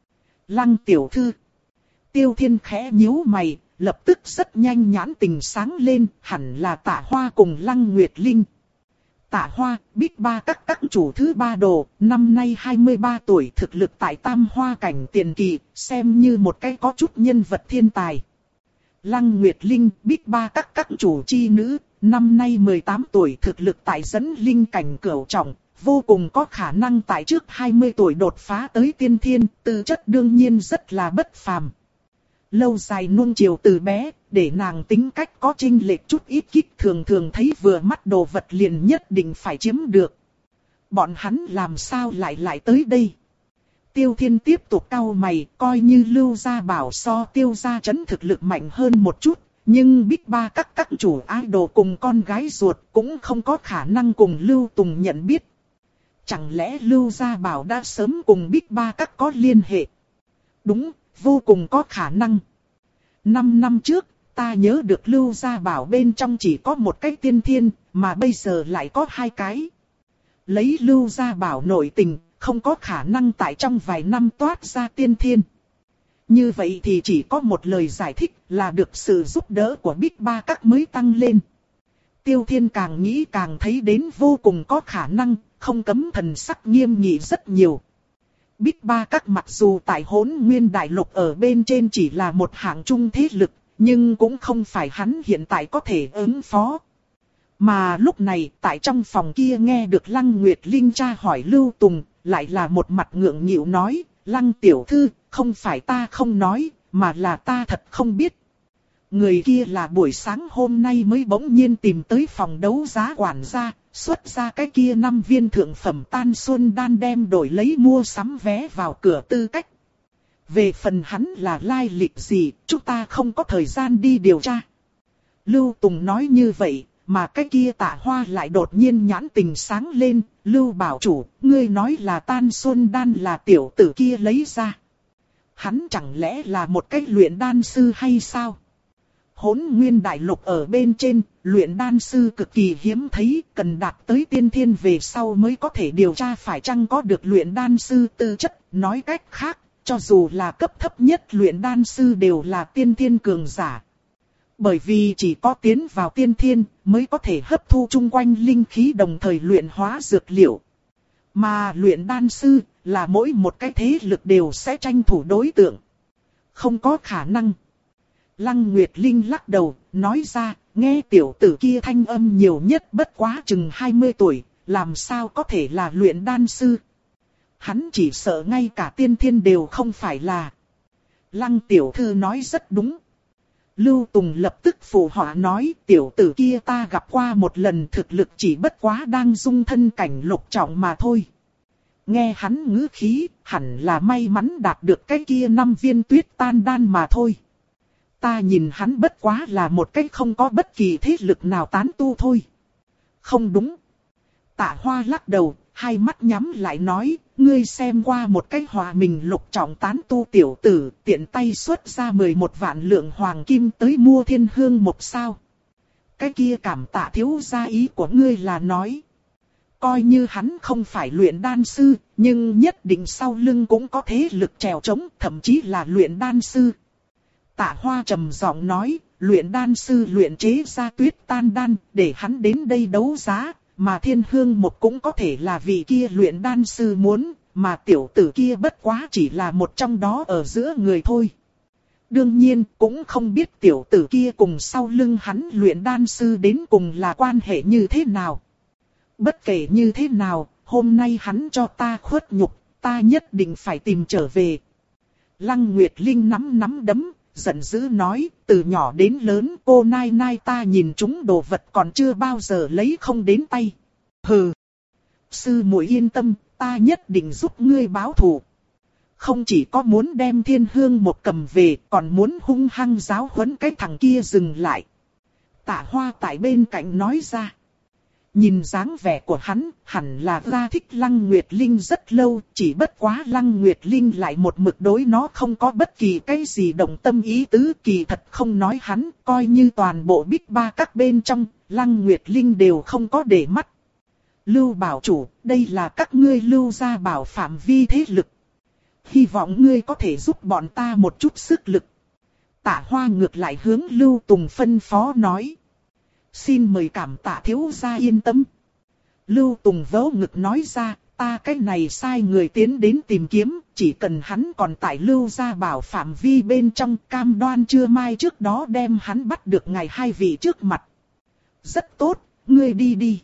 Lăng tiểu thư. Tiêu Thiên khẽ nhíu mày, lập tức rất nhanh nhãn tình sáng lên, hẳn là Tạ Hoa cùng Lăng Nguyệt Linh. Tạ Hoa, Bích Ba các các chủ thứ ba đồ, năm nay hai mươi ba tuổi, thực lực tại Tam Hoa cảnh tiền kỳ, xem như một cái có chút nhân vật thiên tài. Lăng Nguyệt Linh, Bích Ba các các chủ chi nữ, năm nay mười tám tuổi, thực lực tại dẫn linh cảnh cửu trọng, vô cùng có khả năng tại trước hai mươi tuổi đột phá tới tiên thiên, tư chất đương nhiên rất là bất phàm. Lâu dài nuông chiều từ bé, để nàng tính cách có chênh lệch chút ít kích, thường thường thấy vừa mắt đồ vật liền nhất định phải chiếm được. Bọn hắn làm sao lại lại tới đây? Tiêu Thiên tiếp tục cau mày, coi như Lưu Gia Bảo so Tiêu Gia Trấn thực lực mạnh hơn một chút, nhưng Bích Ba các các chủ idol cùng con gái ruột cũng không có khả năng cùng Lưu Tùng nhận biết. Chẳng lẽ Lưu Gia Bảo đã sớm cùng Bích Ba các có liên hệ? Đúng, vô cùng có khả năng. Năm năm trước, ta nhớ được Lưu Gia Bảo bên trong chỉ có một cái tiên thiên, mà bây giờ lại có hai cái. Lấy Lưu Gia Bảo nội tình, không có khả năng tại trong vài năm toát ra tiên thiên. Như vậy thì chỉ có một lời giải thích là được sự giúp đỡ của Bích Ba các mới tăng lên. Tiêu Thiên càng nghĩ càng thấy đến vô cùng có khả năng, không cấm thần sắc nghiêm nghị rất nhiều. Bích Ba các mặc dù tại Hỗn Nguyên Đại Lục ở bên trên chỉ là một hạng trung thế lực, nhưng cũng không phải hắn hiện tại có thể ứng phó. Mà lúc này, tại trong phòng kia nghe được Lăng Nguyệt Linh tra hỏi Lưu Tùng, lại là một mặt ngượng nghịu nói, Lăng tiểu thư, không phải ta không nói, mà là ta thật không biết. Người kia là buổi sáng hôm nay mới bỗng nhiên tìm tới phòng đấu giá quản gia, xuất ra cái kia năm viên thượng phẩm Tan Xuân Đan đem đổi lấy mua sắm vé vào cửa tư cách. Về phần hắn là lai lịch gì, chúng ta không có thời gian đi điều tra. Lưu Tùng nói như vậy, mà cái kia Tạ Hoa lại đột nhiên nhãn tình sáng lên, Lưu bảo chủ, ngươi nói là Tan Xuân Đan là tiểu tử kia lấy ra. Hắn chẳng lẽ là một cái luyện đan sư hay sao? Hỗn Nguyên Đại Lục ở bên trên, luyện đan sư cực kỳ hiếm thấy, cần đạt tới tiên thiên về sau mới có thể điều tra phải chăng có được luyện đan sư tư chất. Nói cách khác, cho dù là cấp thấp nhất luyện đan sư đều là tiên thiên cường giả. Bởi vì chỉ có tiến vào tiên thiên mới có thể hấp thu chung quanh linh khí đồng thời luyện hóa dược liệu. Mà luyện đan sư là mỗi một cái thế lực đều sẽ tranh thủ đối tượng. Không có khả năng. Lăng Nguyệt Linh lắc đầu, nói ra, nghe tiểu tử kia thanh âm nhiều nhất bất quá chừng hai mươi tuổi, làm sao có thể là luyện đan sư. Hắn chỉ sợ ngay cả tiên thiên đều không phải là. Lăng tiểu thư nói rất đúng. Lưu Tùng lập tức phụ họa nói, tiểu tử kia ta gặp qua một lần, thực lực chỉ bất quá đang dung thân cảnh lục trọng mà thôi. Nghe hắn ngữ khí, hẳn là may mắn đạt được cái kia năm viên tuyết tan đan mà thôi. Ta nhìn hắn bất quá là một cái không có bất kỳ thế lực nào tán tu thôi. Không đúng. Tạ Hoa lắc đầu, hai mắt nhắm lại nói, ngươi xem qua một cái hòa mình lục trọng tán tu tiểu tử, tiện tay xuất ra mười một vạn lượng hoàng kim tới mua thiên hương một sao. Cái kia cảm tạ thiếu gia ý của ngươi là nói. Coi như hắn không phải luyện đan sư, nhưng nhất định sau lưng cũng có thế lực trèo trống, thậm chí là luyện đan sư. Tạ Hoa trầm giọng nói, luyện đan sư luyện chế ra tuyết tan đan, để hắn đến đây đấu giá, mà thiên hương một cũng có thể là vì kia luyện đan sư muốn, mà tiểu tử kia bất quá chỉ là một trong đó ở giữa người thôi. Đương nhiên, cũng không biết tiểu tử kia cùng sau lưng hắn luyện đan sư đến cùng là quan hệ như thế nào. Bất kể như thế nào, hôm nay hắn cho ta khuất nhục, ta nhất định phải tìm trở về. Lăng Nguyệt Linh nắm nắm đấm, giận dữ nói, từ nhỏ đến lớn cô nai nai ta nhìn chúng đồ vật còn chưa bao giờ lấy không đến tay. Hừ! Sư muội yên tâm, ta nhất định giúp ngươi báo thù. Không chỉ có muốn đem thiên hương một cầm về, còn muốn hung hăng giáo huấn cái thằng kia dừng lại. Tạ Hoa tại bên cạnh nói ra. Nhìn dáng vẻ của hắn, hẳn là ra thích Lăng Nguyệt Linh rất lâu, chỉ bất quá Lăng Nguyệt Linh lại một mực đối nó không có bất kỳ cái gì động tâm ý tứ, kỳ thật không nói hắn, coi như toàn bộ Bích Ba các bên trong, Lăng Nguyệt Linh đều không có để mắt. Lưu bảo chủ, đây là các ngươi Lưu gia bảo phạm vi thế lực. hy vọng ngươi có thể giúp bọn ta một chút sức lực. Tạ Hoa ngược lại hướng Lưu Tùng phân phó nói. Xin mời cảm tạ thiếu gia yên tâm. Lưu Tùng vỗ ngực nói ra, ta cái này sai người tiến đến tìm kiếm, chỉ cần hắn còn tại Lưu gia bảo phạm vi bên trong, cam đoan chưa mai trước đó đem hắn bắt được ngài hai vị trước mặt. Rất tốt, ngươi đi đi.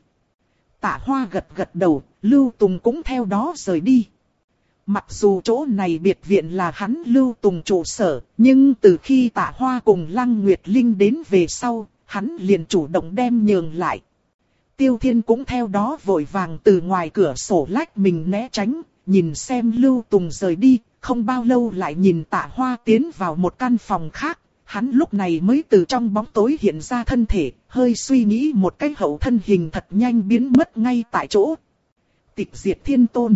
Tạ Hoa gật gật đầu, Lưu Tùng cũng theo đó rời đi. Mặc dù chỗ này biệt viện là hắn Lưu Tùng trụ sở, nhưng từ khi Tạ Hoa cùng Lăng Nguyệt Linh đến về sau, hắn liền chủ động đem nhường lại. Tiêu Thiên cũng theo đó vội vàng từ ngoài cửa sổ lách mình né tránh, nhìn xem Lưu Tùng rời đi, không bao lâu lại nhìn Tạ Hoa tiến vào một căn phòng khác, hắn lúc này mới từ trong bóng tối hiện ra thân thể, hơi suy nghĩ một cái hậu thân hình thật nhanh biến mất ngay tại chỗ. Tịch diệt thiên tôn.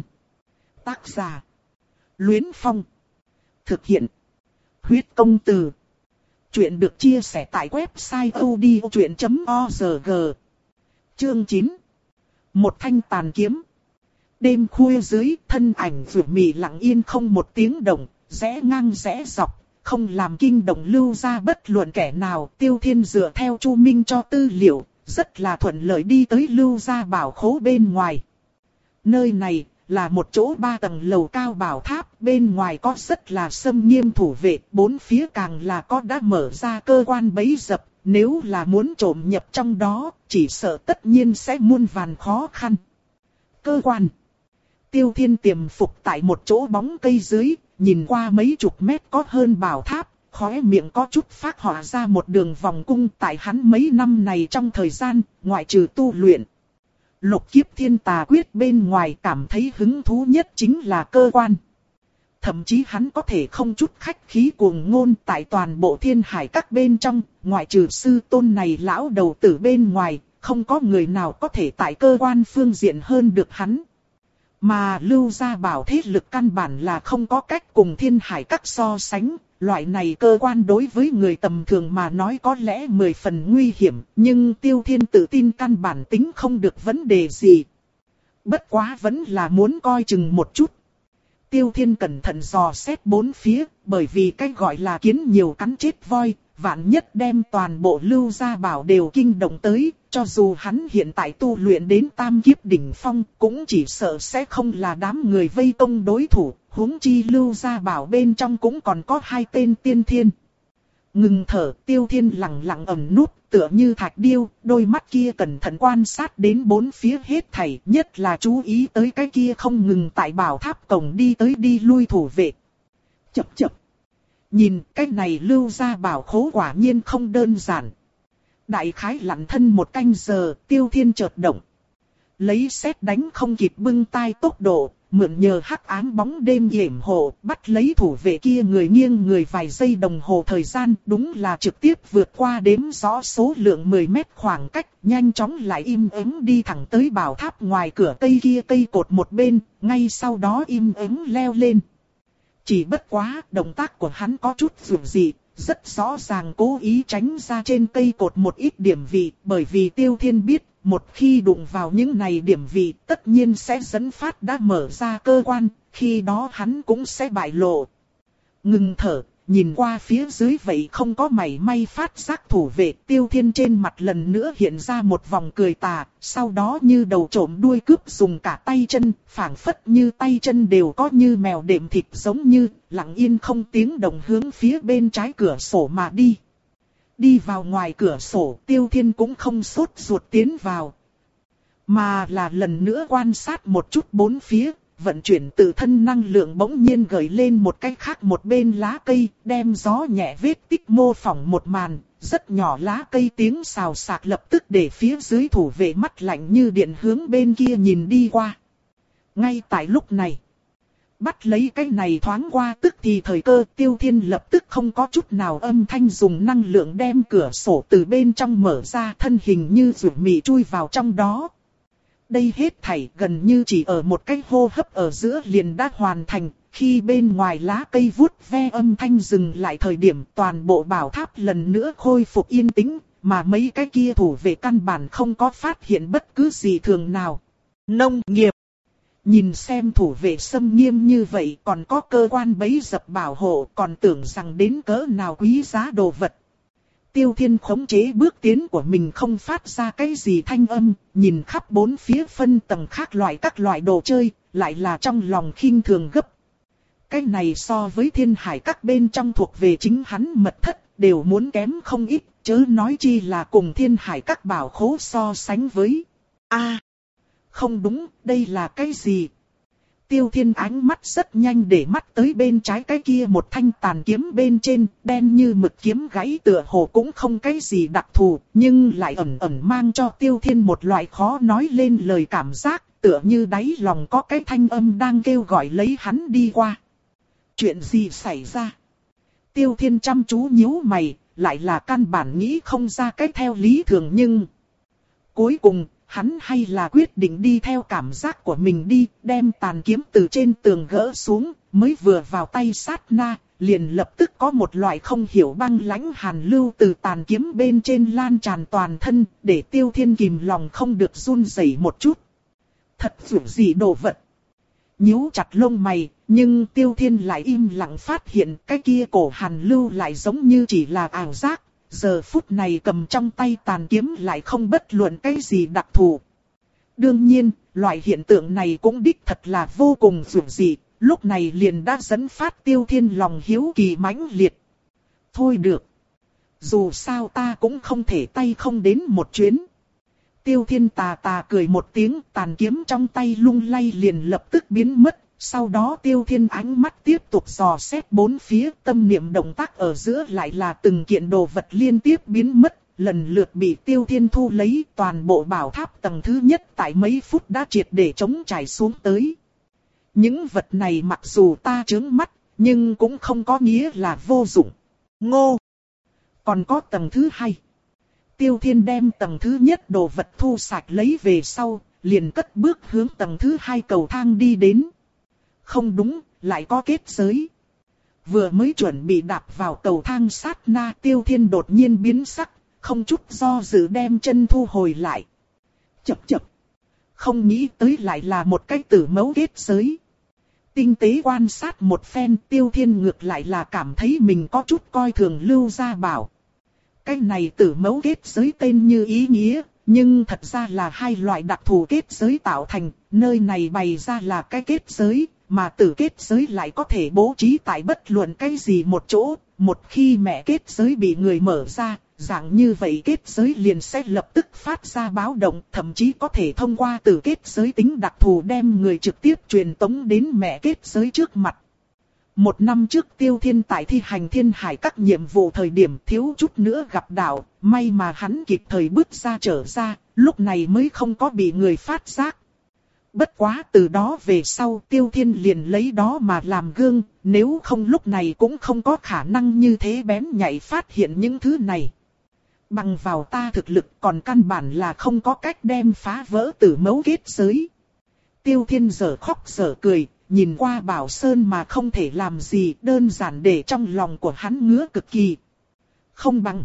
Tác giả. Luyến Phong. Thực hiện. Huyết công từ. Chuyện được chia sẻ tại website odchuyện chấm org. Chương chín. Một thanh tàn kiếm. Đêm khuya dưới, thân ảnh vừa mị lặng yên không một tiếng động, rẽ ngang rẽ dọc, không làm kinh động Lưu gia bất luận kẻ nào. Tiêu Thiên dựa theo Chu Minh cho tư liệu, rất là thuận lợi đi tới Lưu gia bảo khố bên ngoài. Nơi này là một chỗ ba tầng lầu cao bảo tháp, bên ngoài có rất là xâm nghiêm thủ vệ, bốn phía càng là có đã mở ra cơ quan bẫy dập, nếu là muốn trộm nhập trong đó, chỉ sợ tất nhiên sẽ muôn vàn khó khăn. Cơ quan. Tiêu Thiên tiềm phục tại một chỗ bóng cây dưới, nhìn qua mấy chục mét có hơn bảo tháp, khóe miệng có chút phác họa ra một đường vòng cung. Tại hắn mấy năm này trong thời gian, ngoại trừ tu luyện Lục Kiếp Thiên Tà Quyết bên ngoài, cảm thấy hứng thú nhất chính là cơ quan. Thậm chí hắn có thể không chút khách khí cuồng ngôn, tại toàn bộ thiên hải các bên trong, ngoại trừ sư tôn này lão đầu tử bên ngoài, không có người nào có thể tại cơ quan phương diện hơn được hắn. Mà Lưu gia bảo thế lực căn bản là không có cách cùng thiên hải các so sánh. Loại này cơ quan đối với người tầm thường mà nói có lẽ mười phần nguy hiểm, nhưng Tiêu Thiên tự tin căn bản tính không được vấn đề gì. Bất quá vẫn là muốn coi chừng một chút. Tiêu Thiên cẩn thận dò xét bốn phía, bởi vì cái gọi là kiến nhiều cắn chết voi, vạn nhất đem toàn bộ Lưu gia bảo đều kinh động tới, cho dù hắn hiện tại tu luyện đến tam kiếp đỉnh phong, cũng chỉ sợ sẽ không là đám người vây công đối thủ, huống chi Lưu gia bảo bên trong cũng còn có hai tên tiên thiên. Ngừng thở, Tiêu Thiên lặng lặng ẩn núp, tựa như thạch điêu, đôi mắt kia cẩn thận quan sát đến bốn phía hết thảy, nhất là chú ý tới cái kia không ngừng tại bảo tháp cổng đi tới đi lui thủ vệ. Chập chập. Nhìn cái này Lưu gia bảo khố quả nhiên không đơn giản. Đại khái lặn thân một canh giờ, Tiêu Thiên chợt động. Lấy sét đánh không kịp bưng tay tốc độ, mượn nhờ hắc ám bóng đêm yểm hộ, bắt lấy thủ vệ kia người nghiêng người vài giây đồng hồ thời gian, đúng là trực tiếp vượt qua đếm rõ số lượng mười mét khoảng cách, nhanh chóng lại im ắng đi thẳng tới bảo tháp ngoài cửa cây kia cây cột một bên, ngay sau đó im ắng leo lên. Chỉ bất quá, động tác của hắn có chút dường dị, rất rõ ràng cố ý tránh ra trên cây cột một ít điểm vị, bởi vì Tiêu Thiên biết, một khi đụng vào những này điểm vị, tất nhiên sẽ dẫn phát đã mở ra cơ quan, khi đó hắn cũng sẽ bại lộ. Ngừng thở, nhìn qua phía dưới vậy không có mảy may phát giác thủ vệ, Tiêu Thiên trên mặt lần nữa hiện ra một vòng cười tà, sau đó như đầu trộm đuôi cướp dùng cả tay chân, phảng phất như tay chân đều có như mèo đệm thịt giống như, lặng yên không tiếng động hướng phía bên trái cửa sổ mà đi. Đi vào ngoài cửa sổ, Tiêu Thiên cũng không sốt ruột tiến vào, mà là lần nữa quan sát một chút bốn phía. Vận chuyển tự thân năng lượng bỗng nhiên gợi lên một cái khác một bên lá cây, đem gió nhẹ vết tích mô phỏng một màn, rất nhỏ lá cây tiếng xào xạc lập tức để phía dưới thủ vệ mắt lạnh như điện hướng bên kia nhìn đi qua. Ngay tại lúc này, bắt lấy cái này thoáng qua tức thì thời cơ, Tiêu Thiên lập tức không có chút nào âm thanh dùng năng lượng đem cửa sổ từ bên trong mở ra, thân hình như rủ mị chui vào trong đó. Đây hết thảy gần như chỉ ở một cái hô hấp ở giữa liền đã hoàn thành, khi bên ngoài lá cây vuốt ve âm thanh dừng lại thời điểm toàn bộ bảo tháp lần nữa khôi phục yên tĩnh, mà mấy cái kia thủ vệ căn bản không có phát hiện bất cứ gì thường nào. Nông nghiệp. Nhìn xem thủ vệ xâm nghiêm như vậy còn có cơ quan bấy dập bảo hộ còn tưởng rằng đến cỡ nào quý giá đồ vật. Tiêu Thiên khống chế bước tiến của mình không phát ra cái gì thanh âm, nhìn khắp bốn phía phân tầng khác loại các loại đồ chơi, lại là trong lòng khinh thường gấp. Cái này so với thiên hải các bên trong thuộc về chính hắn mật thất, đều muốn kém không ít, chớ nói chi là cùng thiên hải các bảo khố so sánh với. A, không đúng, đây là cái gì? Tiêu Thiên ánh mắt rất nhanh để mắt tới bên trái cái kia một thanh tàn kiếm bên trên, đen như mực kiếm gãy tựa hồ cũng không cái gì đặc thù, nhưng lại ẩn ẩn mang cho Tiêu Thiên một loại khó nói lên lời cảm giác, tựa như đáy lòng có cái thanh âm đang kêu gọi lấy hắn đi qua. Chuyện gì xảy ra? Tiêu Thiên chăm chú nhíu mày, lại là căn bản nghĩ không ra cái theo lý thường nhưng... Cuối cùng, hắn hay là quyết định đi theo cảm giác của mình đi, đem tàn kiếm từ trên tường gỡ xuống, mới vừa vào tay sát na, liền lập tức có một loại không hiểu băng lãnh hàn lưu từ tàn kiếm bên trên lan tràn toàn thân, để Tiêu Thiên kìm lòng không được run rẩy một chút. Thật dữ gì đồ vật? Nhíu chặt lông mày, nhưng Tiêu Thiên lại im lặng phát hiện cái kia cổ hàn lưu lại giống như chỉ là ảo giác. Giờ phút này cầm trong tay tàn kiếm lại không bất luận cái gì đặc thù. Đương nhiên, loại hiện tượng này cũng đích thật là vô cùng dữ dị, lúc này liền đã dẫn phát Tiêu Thiên lòng hiếu kỳ mãnh liệt. Thôi được. Dù sao ta cũng không thể tay không đến một chuyến. Tiêu Thiên tà tà cười một tiếng, tàn kiếm trong tay lung lay liền lập tức biến mất. Sau đó Tiêu Thiên ánh mắt tiếp tục dò xét bốn phía, tâm niệm động tác ở giữa lại là từng kiện đồ vật liên tiếp biến mất, lần lượt bị Tiêu Thiên thu lấy. Toàn bộ bảo tháp tầng thứ nhất tại mấy phút đã triệt để chống trải xuống tới. Những vật này mặc dù ta trướng mắt, nhưng cũng không có nghĩa là vô dụng. Ngô! Còn có tầng thứ hai. Tiêu Thiên đem tầng thứ nhất đồ vật thu sạch lấy về sau, liền cất bước hướng tầng thứ hai cầu thang đi đến. Không đúng, lại có kết giới. Vừa mới chuẩn bị đạp vào cầu thang sát na, Tiêu Thiên đột nhiên biến sắc, không chút do dự đem chân thu hồi lại. Chập chập. Không nghĩ tới lại là một cái tử mẫu kết giới. Tinh tế quan sát một phen, Tiêu Thiên ngược lại là cảm thấy mình có chút coi thường Lưu Gia Bảo. Cái này tử mẫu kết giới tên như ý nghĩa, nhưng thật ra là hai loại đặc thù kết giới tạo thành, nơi này bày ra là cái kết giới. Mà tử kết giới lại có thể bố trí tại bất luận cái gì một chỗ, một khi mẹ kết giới bị người mở ra, dạng như vậy kết giới liền sẽ lập tức phát ra báo động, thậm chí có thể thông qua tử kết giới tính đặc thù đem người trực tiếp truyền tống đến mẹ kết giới trước mặt. Một năm trước Tiêu Thiên tại thi hành thiên hải các nhiệm vụ thời điểm thiếu chút nữa gặp đạo, may mà hắn kịp thời bước ra trở ra, lúc này mới không có bị người phát giác. Bất quá từ đó về sau Tiêu Thiên liền lấy đó mà làm gương, nếu không lúc này cũng không có khả năng như thế bén nhạy phát hiện những thứ này. Bằng vào ta thực lực còn căn bản là không có cách đem phá vỡ tử mẫu kết giới. Tiêu Thiên giở khóc giở cười, nhìn qua Bảo Sơn mà không thể làm gì, đơn giản để trong lòng của hắn ngứa cực kỳ. Không bằng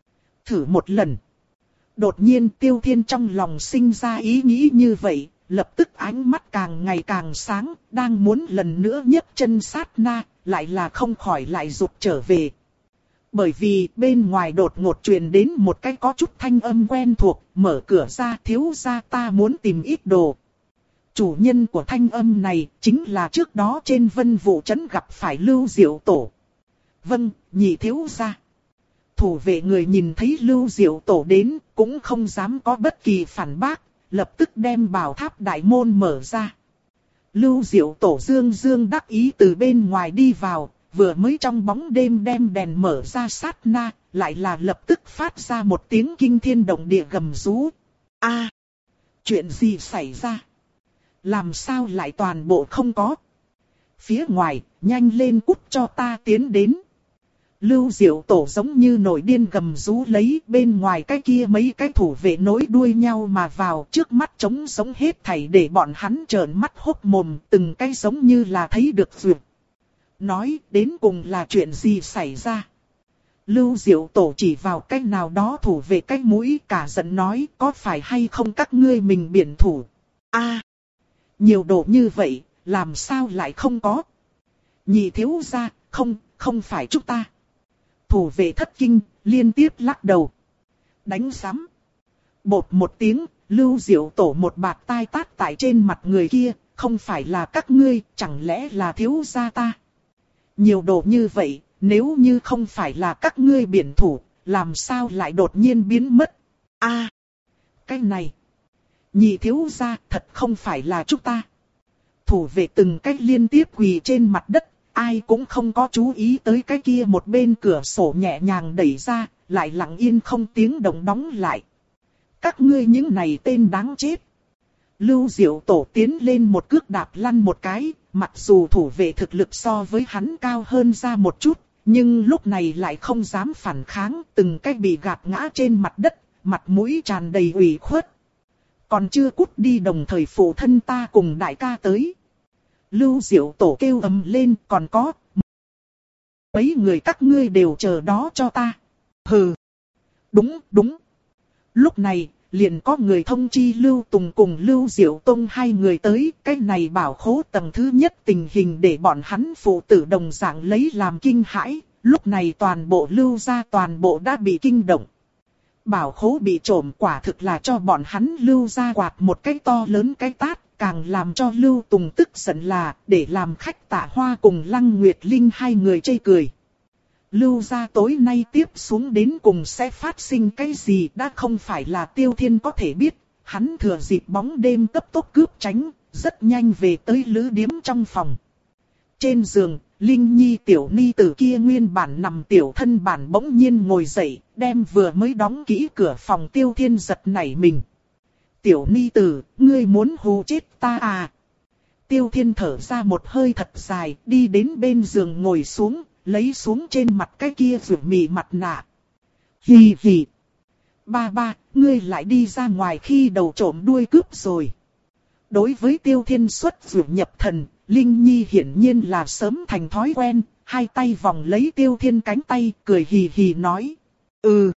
thử một lần. Đột nhiên Tiêu Thiên trong lòng sinh ra ý nghĩ như vậy. Lập tức ánh mắt càng ngày càng sáng, đang muốn lần nữa nhấc chân sát na, lại là không khỏi lại rụt trở về. Bởi vì bên ngoài đột ngột truyền đến một cái có chút thanh âm quen thuộc, mở cửa ra thiếu gia ta muốn tìm ít đồ. Chủ nhân của thanh âm này chính là trước đó trên Vân Vũ Trấn gặp phải Lưu Diệu Tổ. Vâng, nhị thiếu gia. Thủ vệ người nhìn thấy Lưu Diệu Tổ đến, cũng không dám có bất kỳ phản bác. Lập tức đem bảo tháp đại môn mở ra. Lưu Diệu Tổ dương dương đắc ý từ bên ngoài đi vào, vừa mới trong bóng đêm đem đèn mở ra sát na, lại là lập tức phát ra một tiếng kinh thiên động địa gầm rú. A, chuyện gì xảy ra? Làm sao lại toàn bộ không có? Phía ngoài, nhanh lên cút cho ta tiến đến. Lưu Diệu Tổ giống như nổi điên gầm rú lấy, bên ngoài cái kia mấy cái thủ vệ nối đuôi nhau mà vào, trước mắt trống sống hết thảy để bọn hắn trợn mắt hốt mồm, từng cái giống như là thấy được duyệt. Nói đến cùng là chuyện gì xảy ra? Lưu Diệu Tổ chỉ vào cái nào đó thủ vệ cái mũi cả giận nói, có phải hay không các ngươi mình biển thủ? A, Nhiều đồ như vậy, làm sao lại không có? Nhị thiếu gia, không, không phải chúng ta. Thủ vệ thất kinh, liên tiếp lắc đầu. Đánh sắm. Bột một tiếng, Lưu Diệu Tổ một bạt tai tát tại trên mặt người kia, không phải là các ngươi, chẳng lẽ là thiếu gia ta? Nhiều đồ như vậy, nếu như không phải là các ngươi biển thủ, làm sao lại đột nhiên biến mất? A, à, cái này, nhị thiếu gia thật không phải là chúng ta. Thủ vệ từng cách liên tiếp quỳ trên mặt đất, ai cũng không có chú ý tới cái kia một bên cửa sổ nhẹ nhàng đẩy ra, lại lặng yên không tiếng động đóng lại. Các ngươi những này tên đáng chết. Lưu Diệu Tổ tiến lên một cước đạp lăn một cái, mặc dù thủ vệ thực lực so với hắn cao hơn ra một chút, nhưng lúc này lại không dám phản kháng, từng cách bị gạt ngã trên mặt đất, mặt mũi tràn đầy ủy khuất. Còn chưa cút đi, đồng thời phụ thân ta cùng đại ca tới. Lưu Diệu Tổ kêu ầm lên, còn có mấy người các ngươi đều chờ đó cho ta. Hừ. Đúng, đúng. Lúc này, liền có người thông chi Lưu Tùng cùng Lưu Diệu Tông hai người tới, cái này bảo khố tầng thứ nhất tình hình để bọn hắn phụ tử đồng dạng lấy làm kinh hãi, lúc này toàn bộ Lưu gia toàn bộ đã bị kinh động. Bảo khố bị trộm quả thực là cho bọn hắn Lưu gia quạt một cái to lớn cái tát, càng làm cho Lưu Tùng tức giận là để làm khách Tạ Hoa cùng Lăng Nguyệt Linh hai người chê cười. Lưu gia tối nay tiếp xuống đến cùng sẽ phát sinh cái gì đã không phải là Tiêu Thiên có thể biết, hắn thừa dịp bóng đêm cấp tốc cướp tránh, rất nhanh về tới lữ điếm trong phòng. Trên giường, Linh Nhi tiểu ni tử kia nguyên bản nằm tiểu thân bản bỗng nhiên ngồi dậy, đem vừa mới đóng kỹ cửa phòng Tiêu Thiên giật nảy mình. Tiểu ni tử, ngươi muốn hù chết ta à? Tiêu Thiên thở ra một hơi thật dài, đi đến bên giường ngồi xuống, lấy xuống trên mặt cái kia rủ mì mặt nạ. Hì hì. Ba ba, ngươi lại đi ra ngoài khi đầu trộm đuôi cướp rồi. Đối với Tiêu Thiên xuất rủ nhập thần, Linh Nhi hiển nhiên là sớm thành thói quen, hai tay vòng lấy Tiêu Thiên cánh tay, cười hì hì nói. Ừ.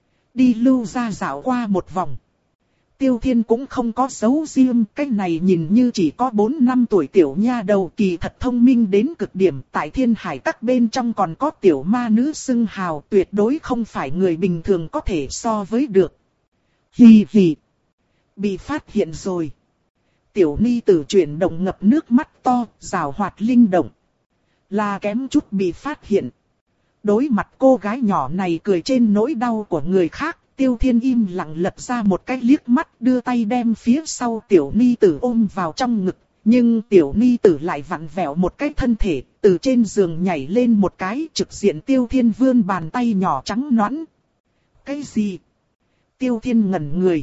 Đi Lưu gia dạo qua một vòng. Tiêu Thiên cũng không có xấu riêng, cái này nhìn như chỉ có bốn năm tuổi tiểu nha đầu kỳ thật thông minh đến cực điểm, tại Thiên Hải các bên trong còn có tiểu ma nữ xưng hào, tuyệt đối không phải người bình thường có thể so với được. Hì hì. Bị phát hiện rồi. Tiểu ni tử chuyển động ngập nước mắt to, rào hoạt linh động. Là kém chút bị phát hiện. Đối mặt cô gái nhỏ này cười trên nỗi đau của người khác, Tiêu Thiên im lặng lật ra một cái liếc mắt, đưa tay đem phía sau tiểu ni tử ôm vào trong ngực. Nhưng tiểu ni tử lại vặn vẹo một cái thân thể, từ trên giường nhảy lên một cái, trực diện Tiêu Thiên vươn bàn tay nhỏ trắng nõn. Cái gì? Tiêu Thiên ngẩn người.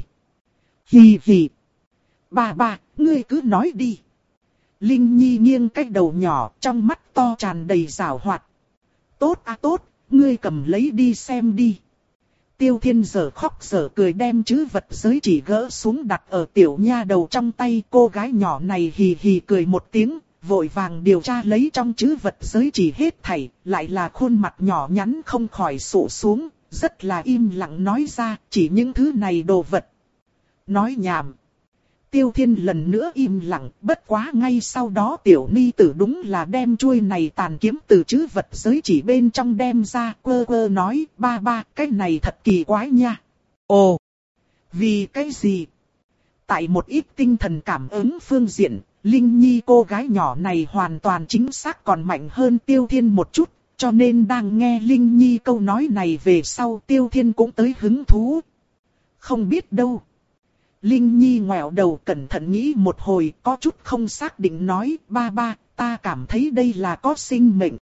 Hì hì. Bà bà, ngươi cứ nói đi. Linh Nhi nghiêng cái đầu nhỏ, trong mắt to tràn đầy giảo hoạt. Tốt à tốt, ngươi cầm lấy đi xem đi. Tiêu Thiên giờ khóc giờ cười đem trữ vật giới chỉ gỡ xuống đặt ở tiểu nha đầu trong tay. Cô gái nhỏ này hì hì cười một tiếng, vội vàng điều tra lấy trong trữ vật giới chỉ hết thảy, lại là khuôn mặt nhỏ nhắn không khỏi sụ xuống, rất là im lặng nói ra, chỉ những thứ này đồ vật. Nói nhảm. Tiêu Thiên lần nữa im lặng, bất quá ngay sau đó tiểu ni tử đúng là đem chuôi này tàn kiếm từ trữ vật giới chỉ bên trong đem ra, quơ quơ nói, ba ba, cái này thật kỳ quái nha. Ồ, vì cái gì? Tại một ít tinh thần cảm ứng phương diện, Linh Nhi cô gái nhỏ này hoàn toàn chính xác còn mạnh hơn Tiêu Thiên một chút, cho nên đang nghe Linh Nhi câu nói này về sau Tiêu Thiên cũng tới hứng thú. Không biết đâu. Linh Nhi ngoẹo đầu cẩn thận nghĩ một hồi, có chút không xác định nói, ba ba, ta cảm thấy đây là có sinh mệnh.